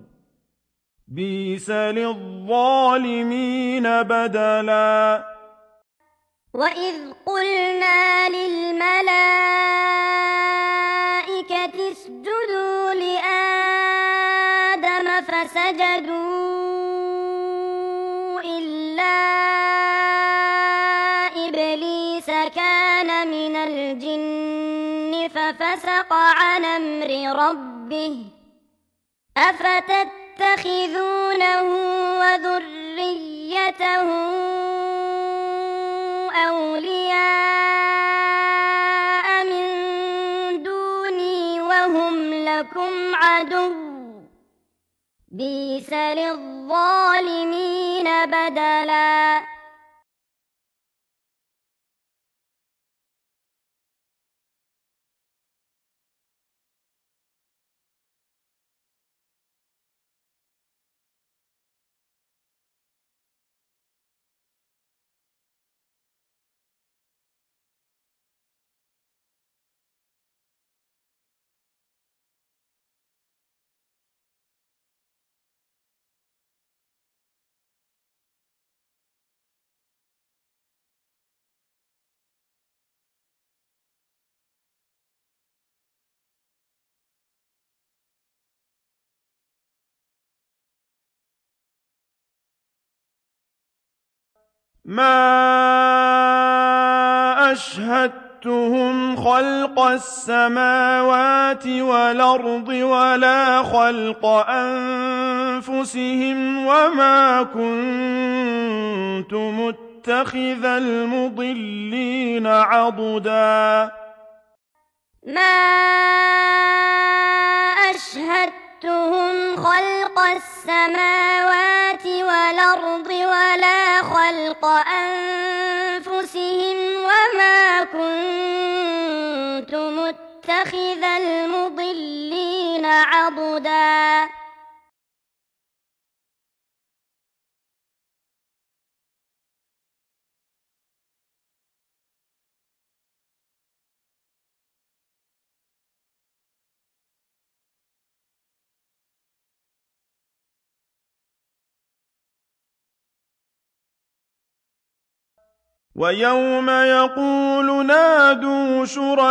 بئس للظالمين بدلا وإذ قلنا للملائكة اسجدوا لآدم كان من الجن ففسق عن أمر ربه أفتتخذونه وذريته أولياء من دوني وهم لكم عدو بئس للظالمين بدلا. ما أشهدتهم خلق السماوات والأرض ولا خلق أنفسهم وما كنت متخذ المضلين عضدا. ما أشهدتهم خلق السماوات والأرض ولا خلق أنفسهم وما كنت متخذ المضلين عضدا. ويوم يقول نادوا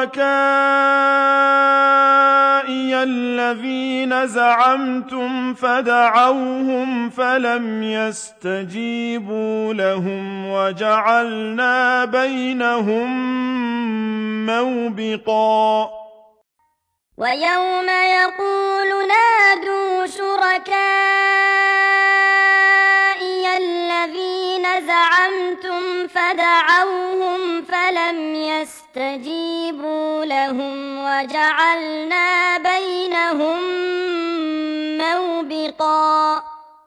شركائي الذين زعمتم فدعوهم فلم يستجيبوا لهم وجعلنا بينهم موبقا. ويوم يقول نادوا شركائي الذين زعمتم فدعوهم فلم يستجيبوا لهم وجعلنا بينهم موبقا.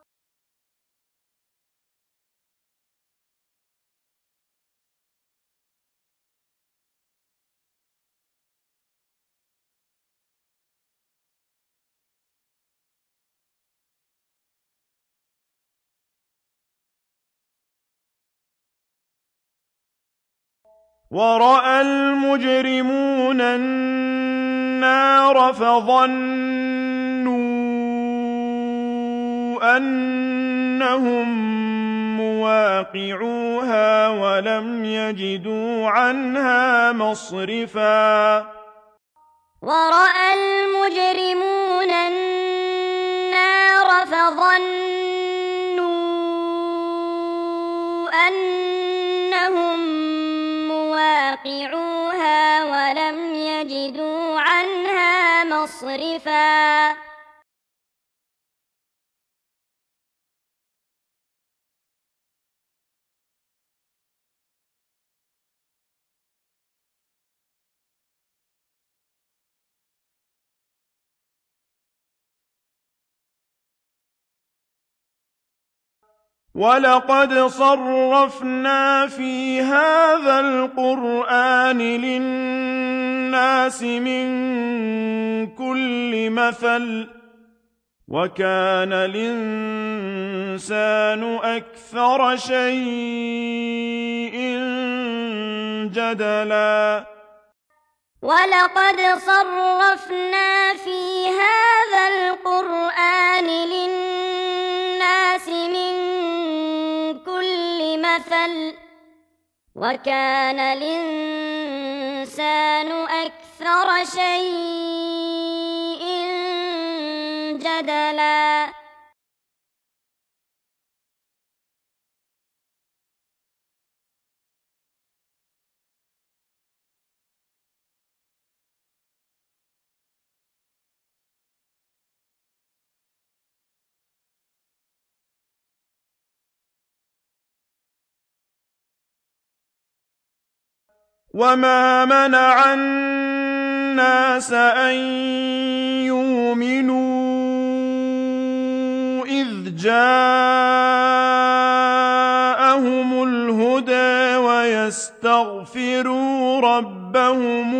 ورأى المجرمون النار فظنوا أنهم مواقعوها ولم يجدوا عنها مصرفا. ورأى المجرمون النار فظنوا أنهم مواقعوها ولم يجدوا عنها مصرفا. ولقد صرفنا في هذا القرآن للناس من كل مثل وكان الإنسان أكثر شيء جدلا. ولقد صرفنا في هذا القرآن للناس من كل مثل وكان الإنسان أكثر شيء جدلا. وما منع الناس أن يؤمنوا إذ جاءهم الهدى ويستغفروا ربهم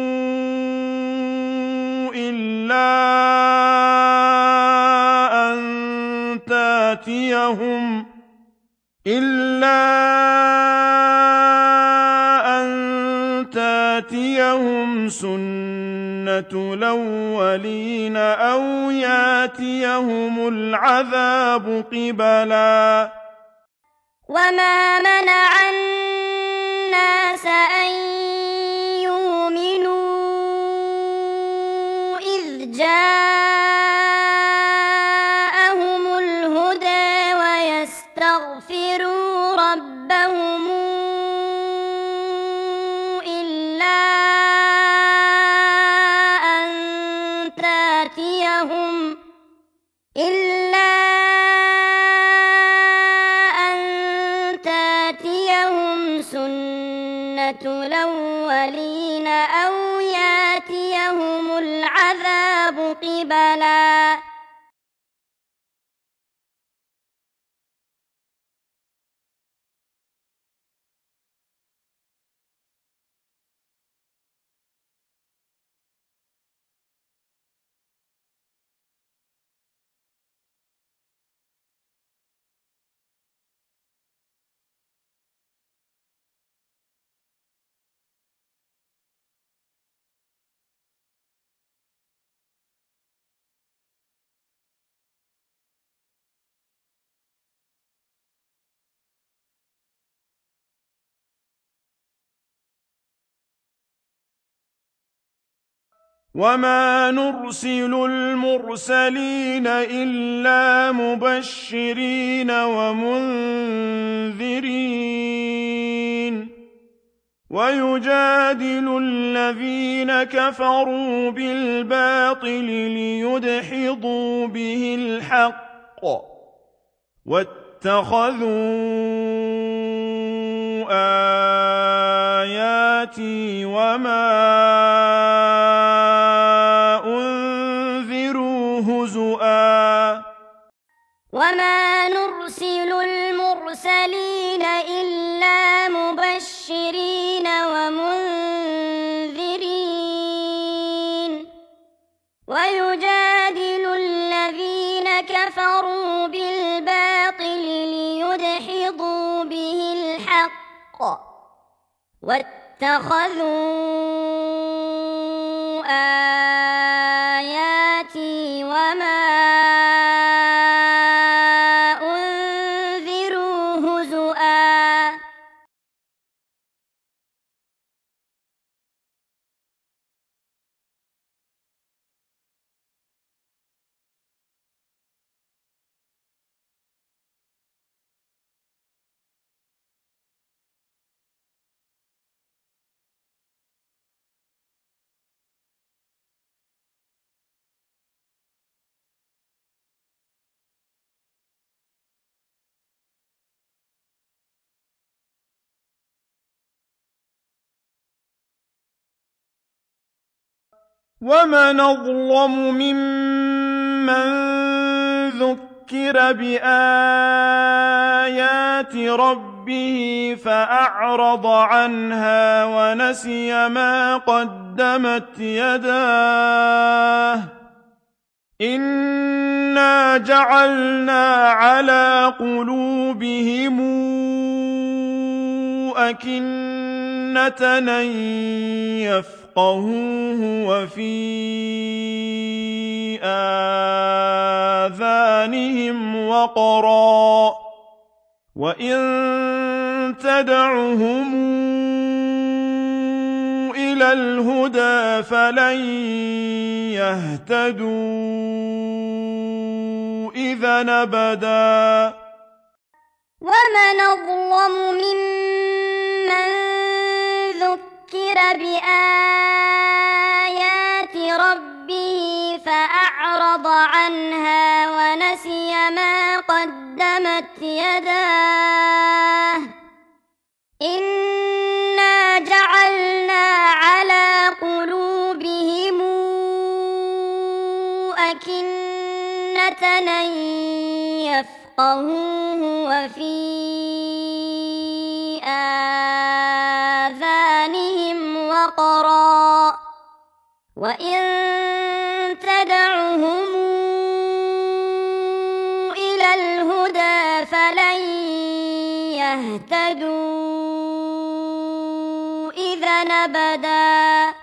إلا أن تأتيهم إلا أن تأتيهم سنة الأولين أو يأتيهم العذاب قبلا وما منع الناس أن يؤمنوا إذ جاءهم الهدى ويستغفروا ربهم إلا أن تأتيهم إلا أن تأتيهم سنة الأولين أو يأتيهم العذاب قبلا وما نرسل المرسلين إلا مبشرين ومنذرين ويجادل الذين كفروا بالباطل ليدحضوا به الحق واتخذوا آياتي وما أنذروا هزؤا وما نرسل المرسلين إلا مبشرين ومنذرين ويجادل الذين كفروا بالباطل ليدحضوا به الحق واتخذوا آياتي وما أنذروا هزؤا ومن أظلم ممن ذكر بآيات ربه فأعرض عنها ونسي ما قدمت يداه إنا جعلنا على قلوبهم أكنة أن يفقهوه وفي آذانهم وقرا وإن تدعهم إلى الهدى فلن يهتدوا إذا أبدا ومن أظلم ممن ذكر بآيات ربه فأعرض عنها ونسي ما قدمت يداه إنا جعلنا أن يفقهوه وفي آذانهم وقرا وإن تدعهم إلى الهدى فلن يهتدوا إذا أبدا.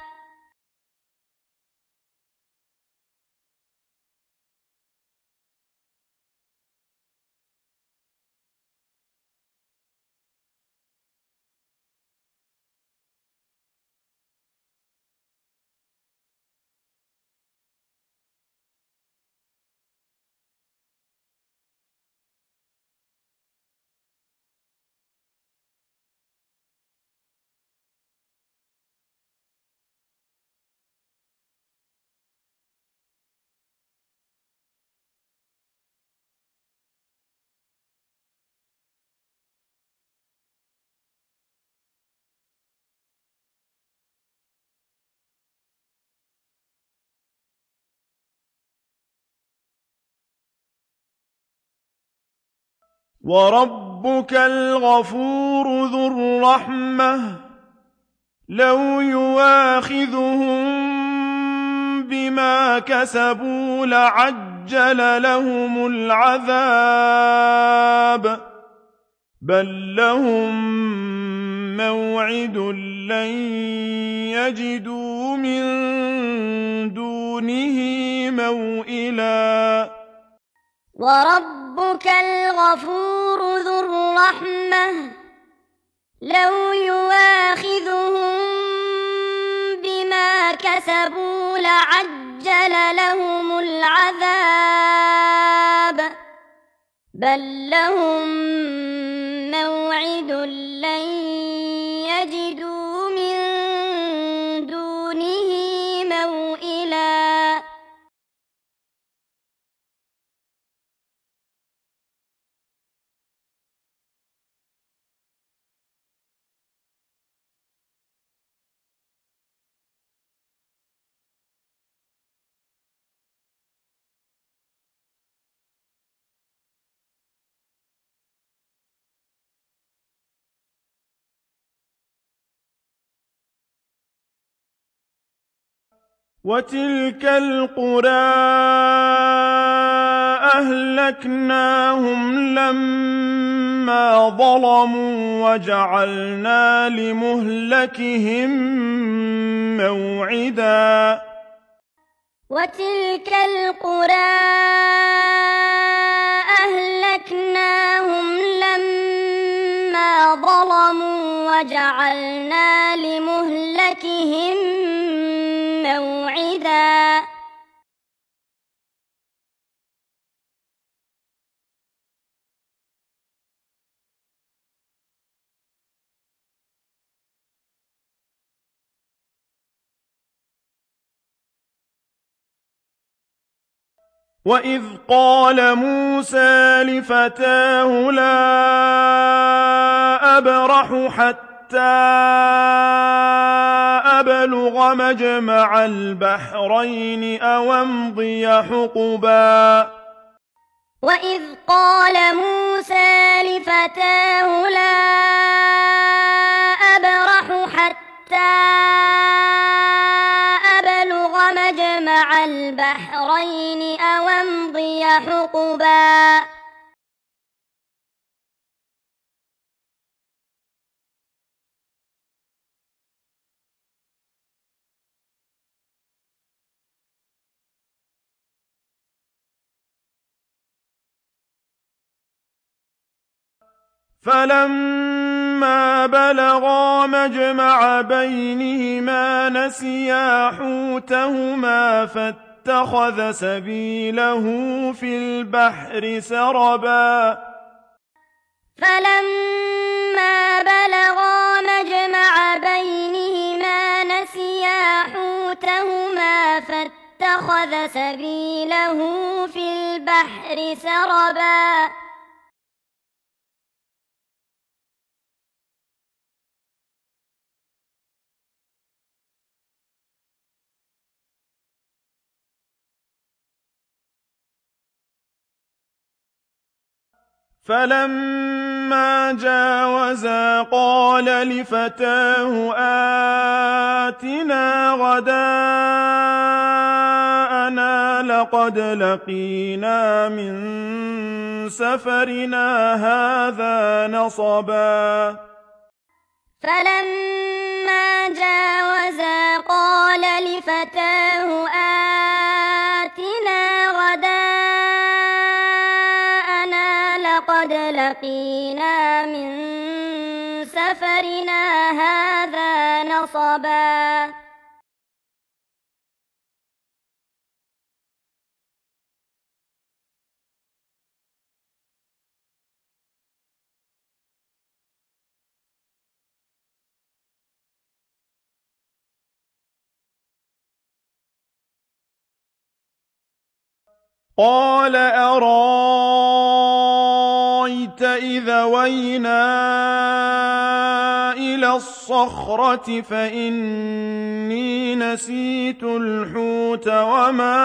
وربك الغفور ذو الرحمة لو يواخذهم بما كسبوا لعجل لهم العذاب بل لهم موعد لن يجدوا من دونه موئلا. وربك الغفور ذو الرحمة لو يواخذهم بما كسبوا لعجل لهم العذاب بل لهم موعد لن يجدوا من دونه موئلا. وتلك القرى أهلكناهم لما ظلموا وجعلنا لمهلكهم موعدا. وتلك القرى أهلكناهم لما ظلموا وجعلنا لمهلكهم موعدا. وإذ قال موسى لفتاه لا أبرح حتى أبلغ مجمع البحرين أو أمضي حقبا. وإذ قال موسى لفتاه لا أبرح حتى أبلغ مجمع البحرين أو أمضي حقبا. فلما بلغا مجمع بينهما نسيا حوتهما فاتخذ سبيله في البحر سربا. فلما بلغا مجمع بينهما نسيا حوتهما فاتخذ سبيله في البحر سربا. فلما جاوزا قال لفتاه آتنا غداءنا لقد لقينا من سفرنا هذا نصبا فلما جاوزا قال لفتاه آتنا غداءنا لقد لقينا من سفرنا هذا نصبا قال أرايت إذا وينا إلى الصخرة فإني نسيت الحوت وما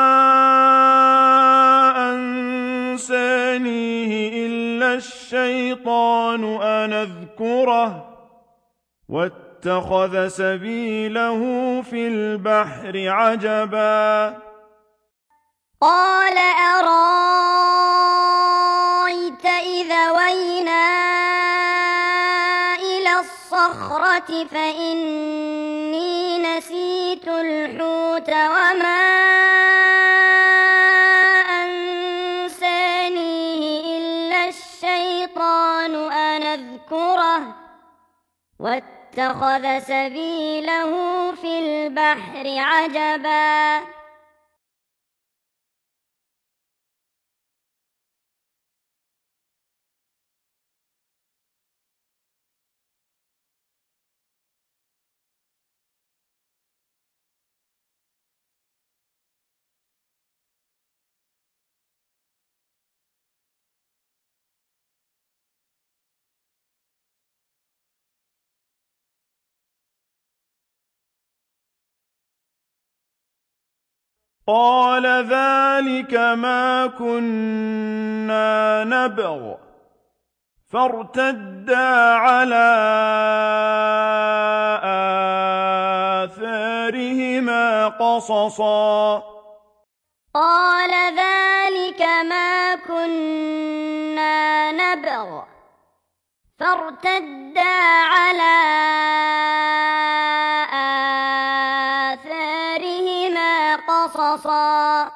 أنسانيه إلا الشيطان أن أذكره واتخذ سبيله في البحر عجبا قال أرايت إذا وينا إلى الصخرة فإني نسيت الحوت وما أنسانيه إلا الشيطان أن أذكره واتخذ سبيله في البحر عجبا قال ذلك ما كنا نبغ فارتدا على آثارهما قصصا قال ذلك ما كنا نبغ فارتدا على آثارهما قصصا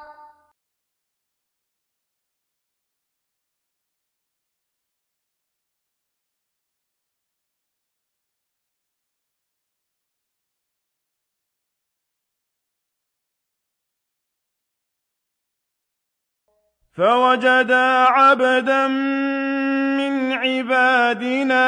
فوجدا عبدا من عبادنا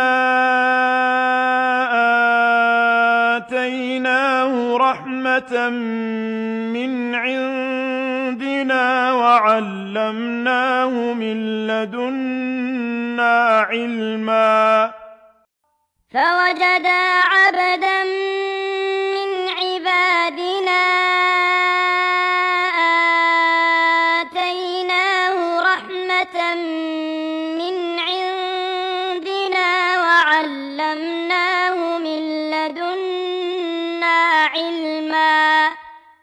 آتيناه رحمة من عندنا وعلمناه من لدنا علما فوجدا عبدا من عبادنا آتيناه رحمة من عندنا وعلمناه من لدنا علما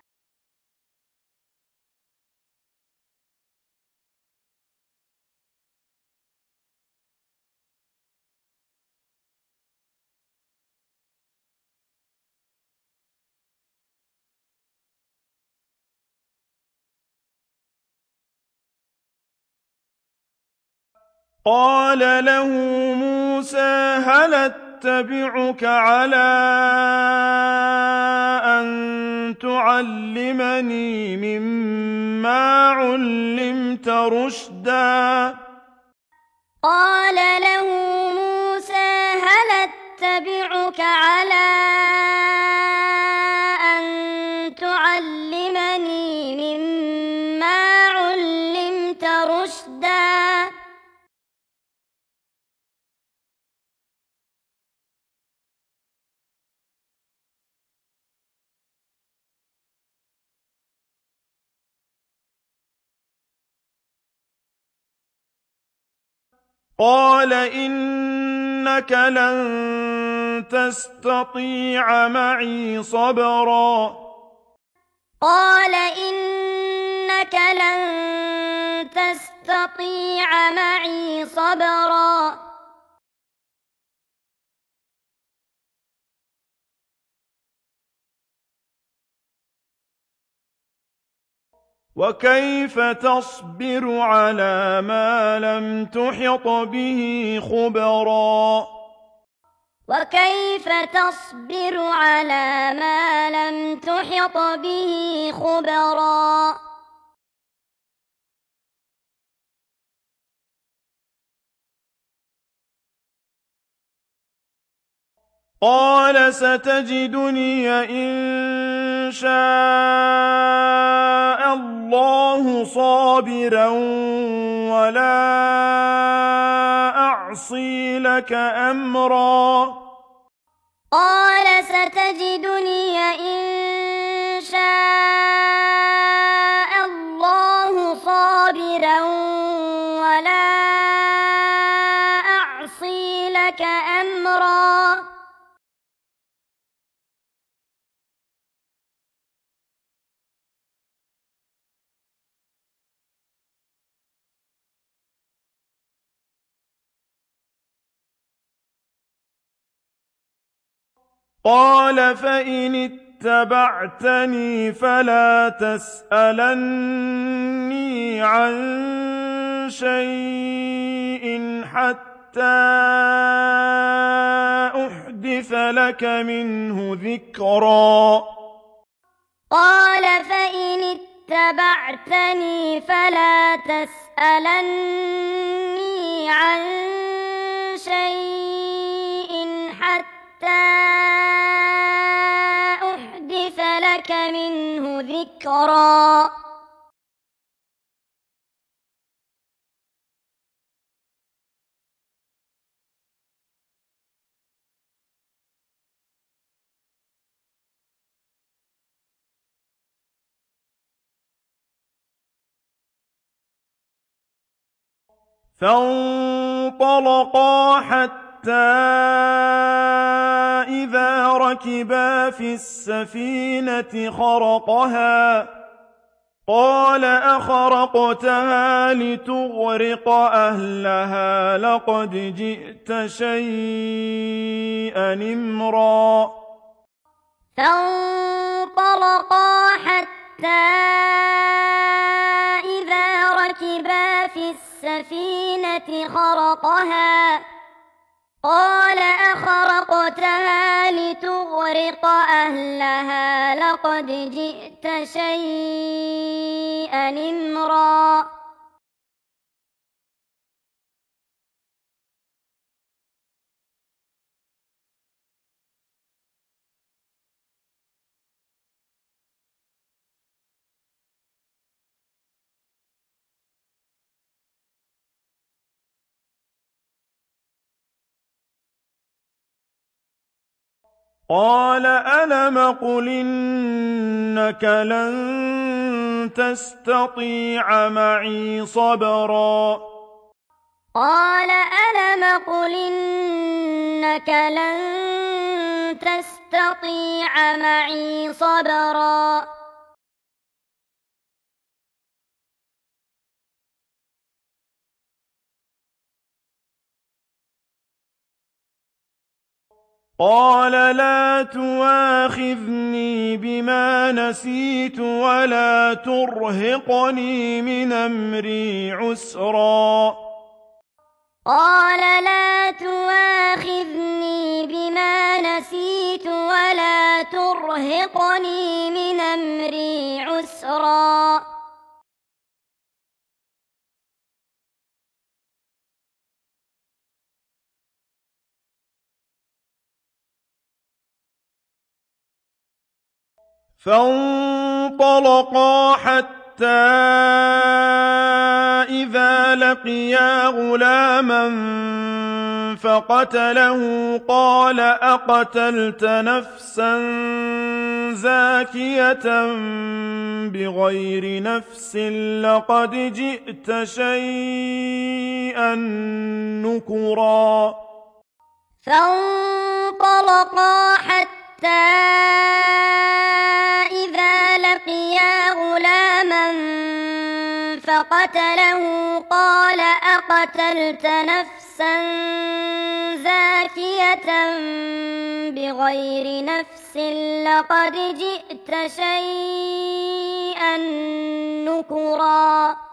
قال له موسى هل أتبعك على أن تعلمني مما علمت رشدا قال له موسى هل أتبعك على أن تعلمني مما علمت رشدا قال إنك لن تستطيع معي صبرا قال إنك لن تستطيع معي صبرا وكيف تصبر على ما لم تحط به خبرا وكيف تصبر على ما لم تحط به خبرا قال ستجدني إن شاء الله صابرا ولا أعصي لك أمرا قال ستجدني إن شاء الله صابرا ولا أعصي لك أمرا قال فإن اتبعتني فلا تسألني عن شيء حتى أحدث لك منه ذكرا قال فإن اتبعتني فلا تسألني عن شيء حتى أحدث لك منه ذكرا فانطلقا حتى إذا ركبا في السفينة خرقها قال أخرقتها لتغرق أهلها لقد جئت شيئا إمرا فانطلقا حتى إذا ركبا في السفينة خرقها قال أخرقتها لتغرق أهلها لقد جئت شيئا إمرا قال ألم قل إنك لن تستطيع معي صبرا قال ألم قل إنك لن تستطيع معي صبرا قال لا تواخذني بما نسيت ولا ترهقني من أمري عسرا قال لا تواخذني بما نسيت ولا ترهقني من أمري عسرا فانطلقا حتى إذا لقيا غلاما فقتله قال أقتلت نفسا زاكية بغير نفس لقد جئت شيئا نكرا فانطلقا حتى إذا لقيا غلاما فقتله قال أقتلت نفسا زاكية بغير نفس لقد جئت شيئا نكرا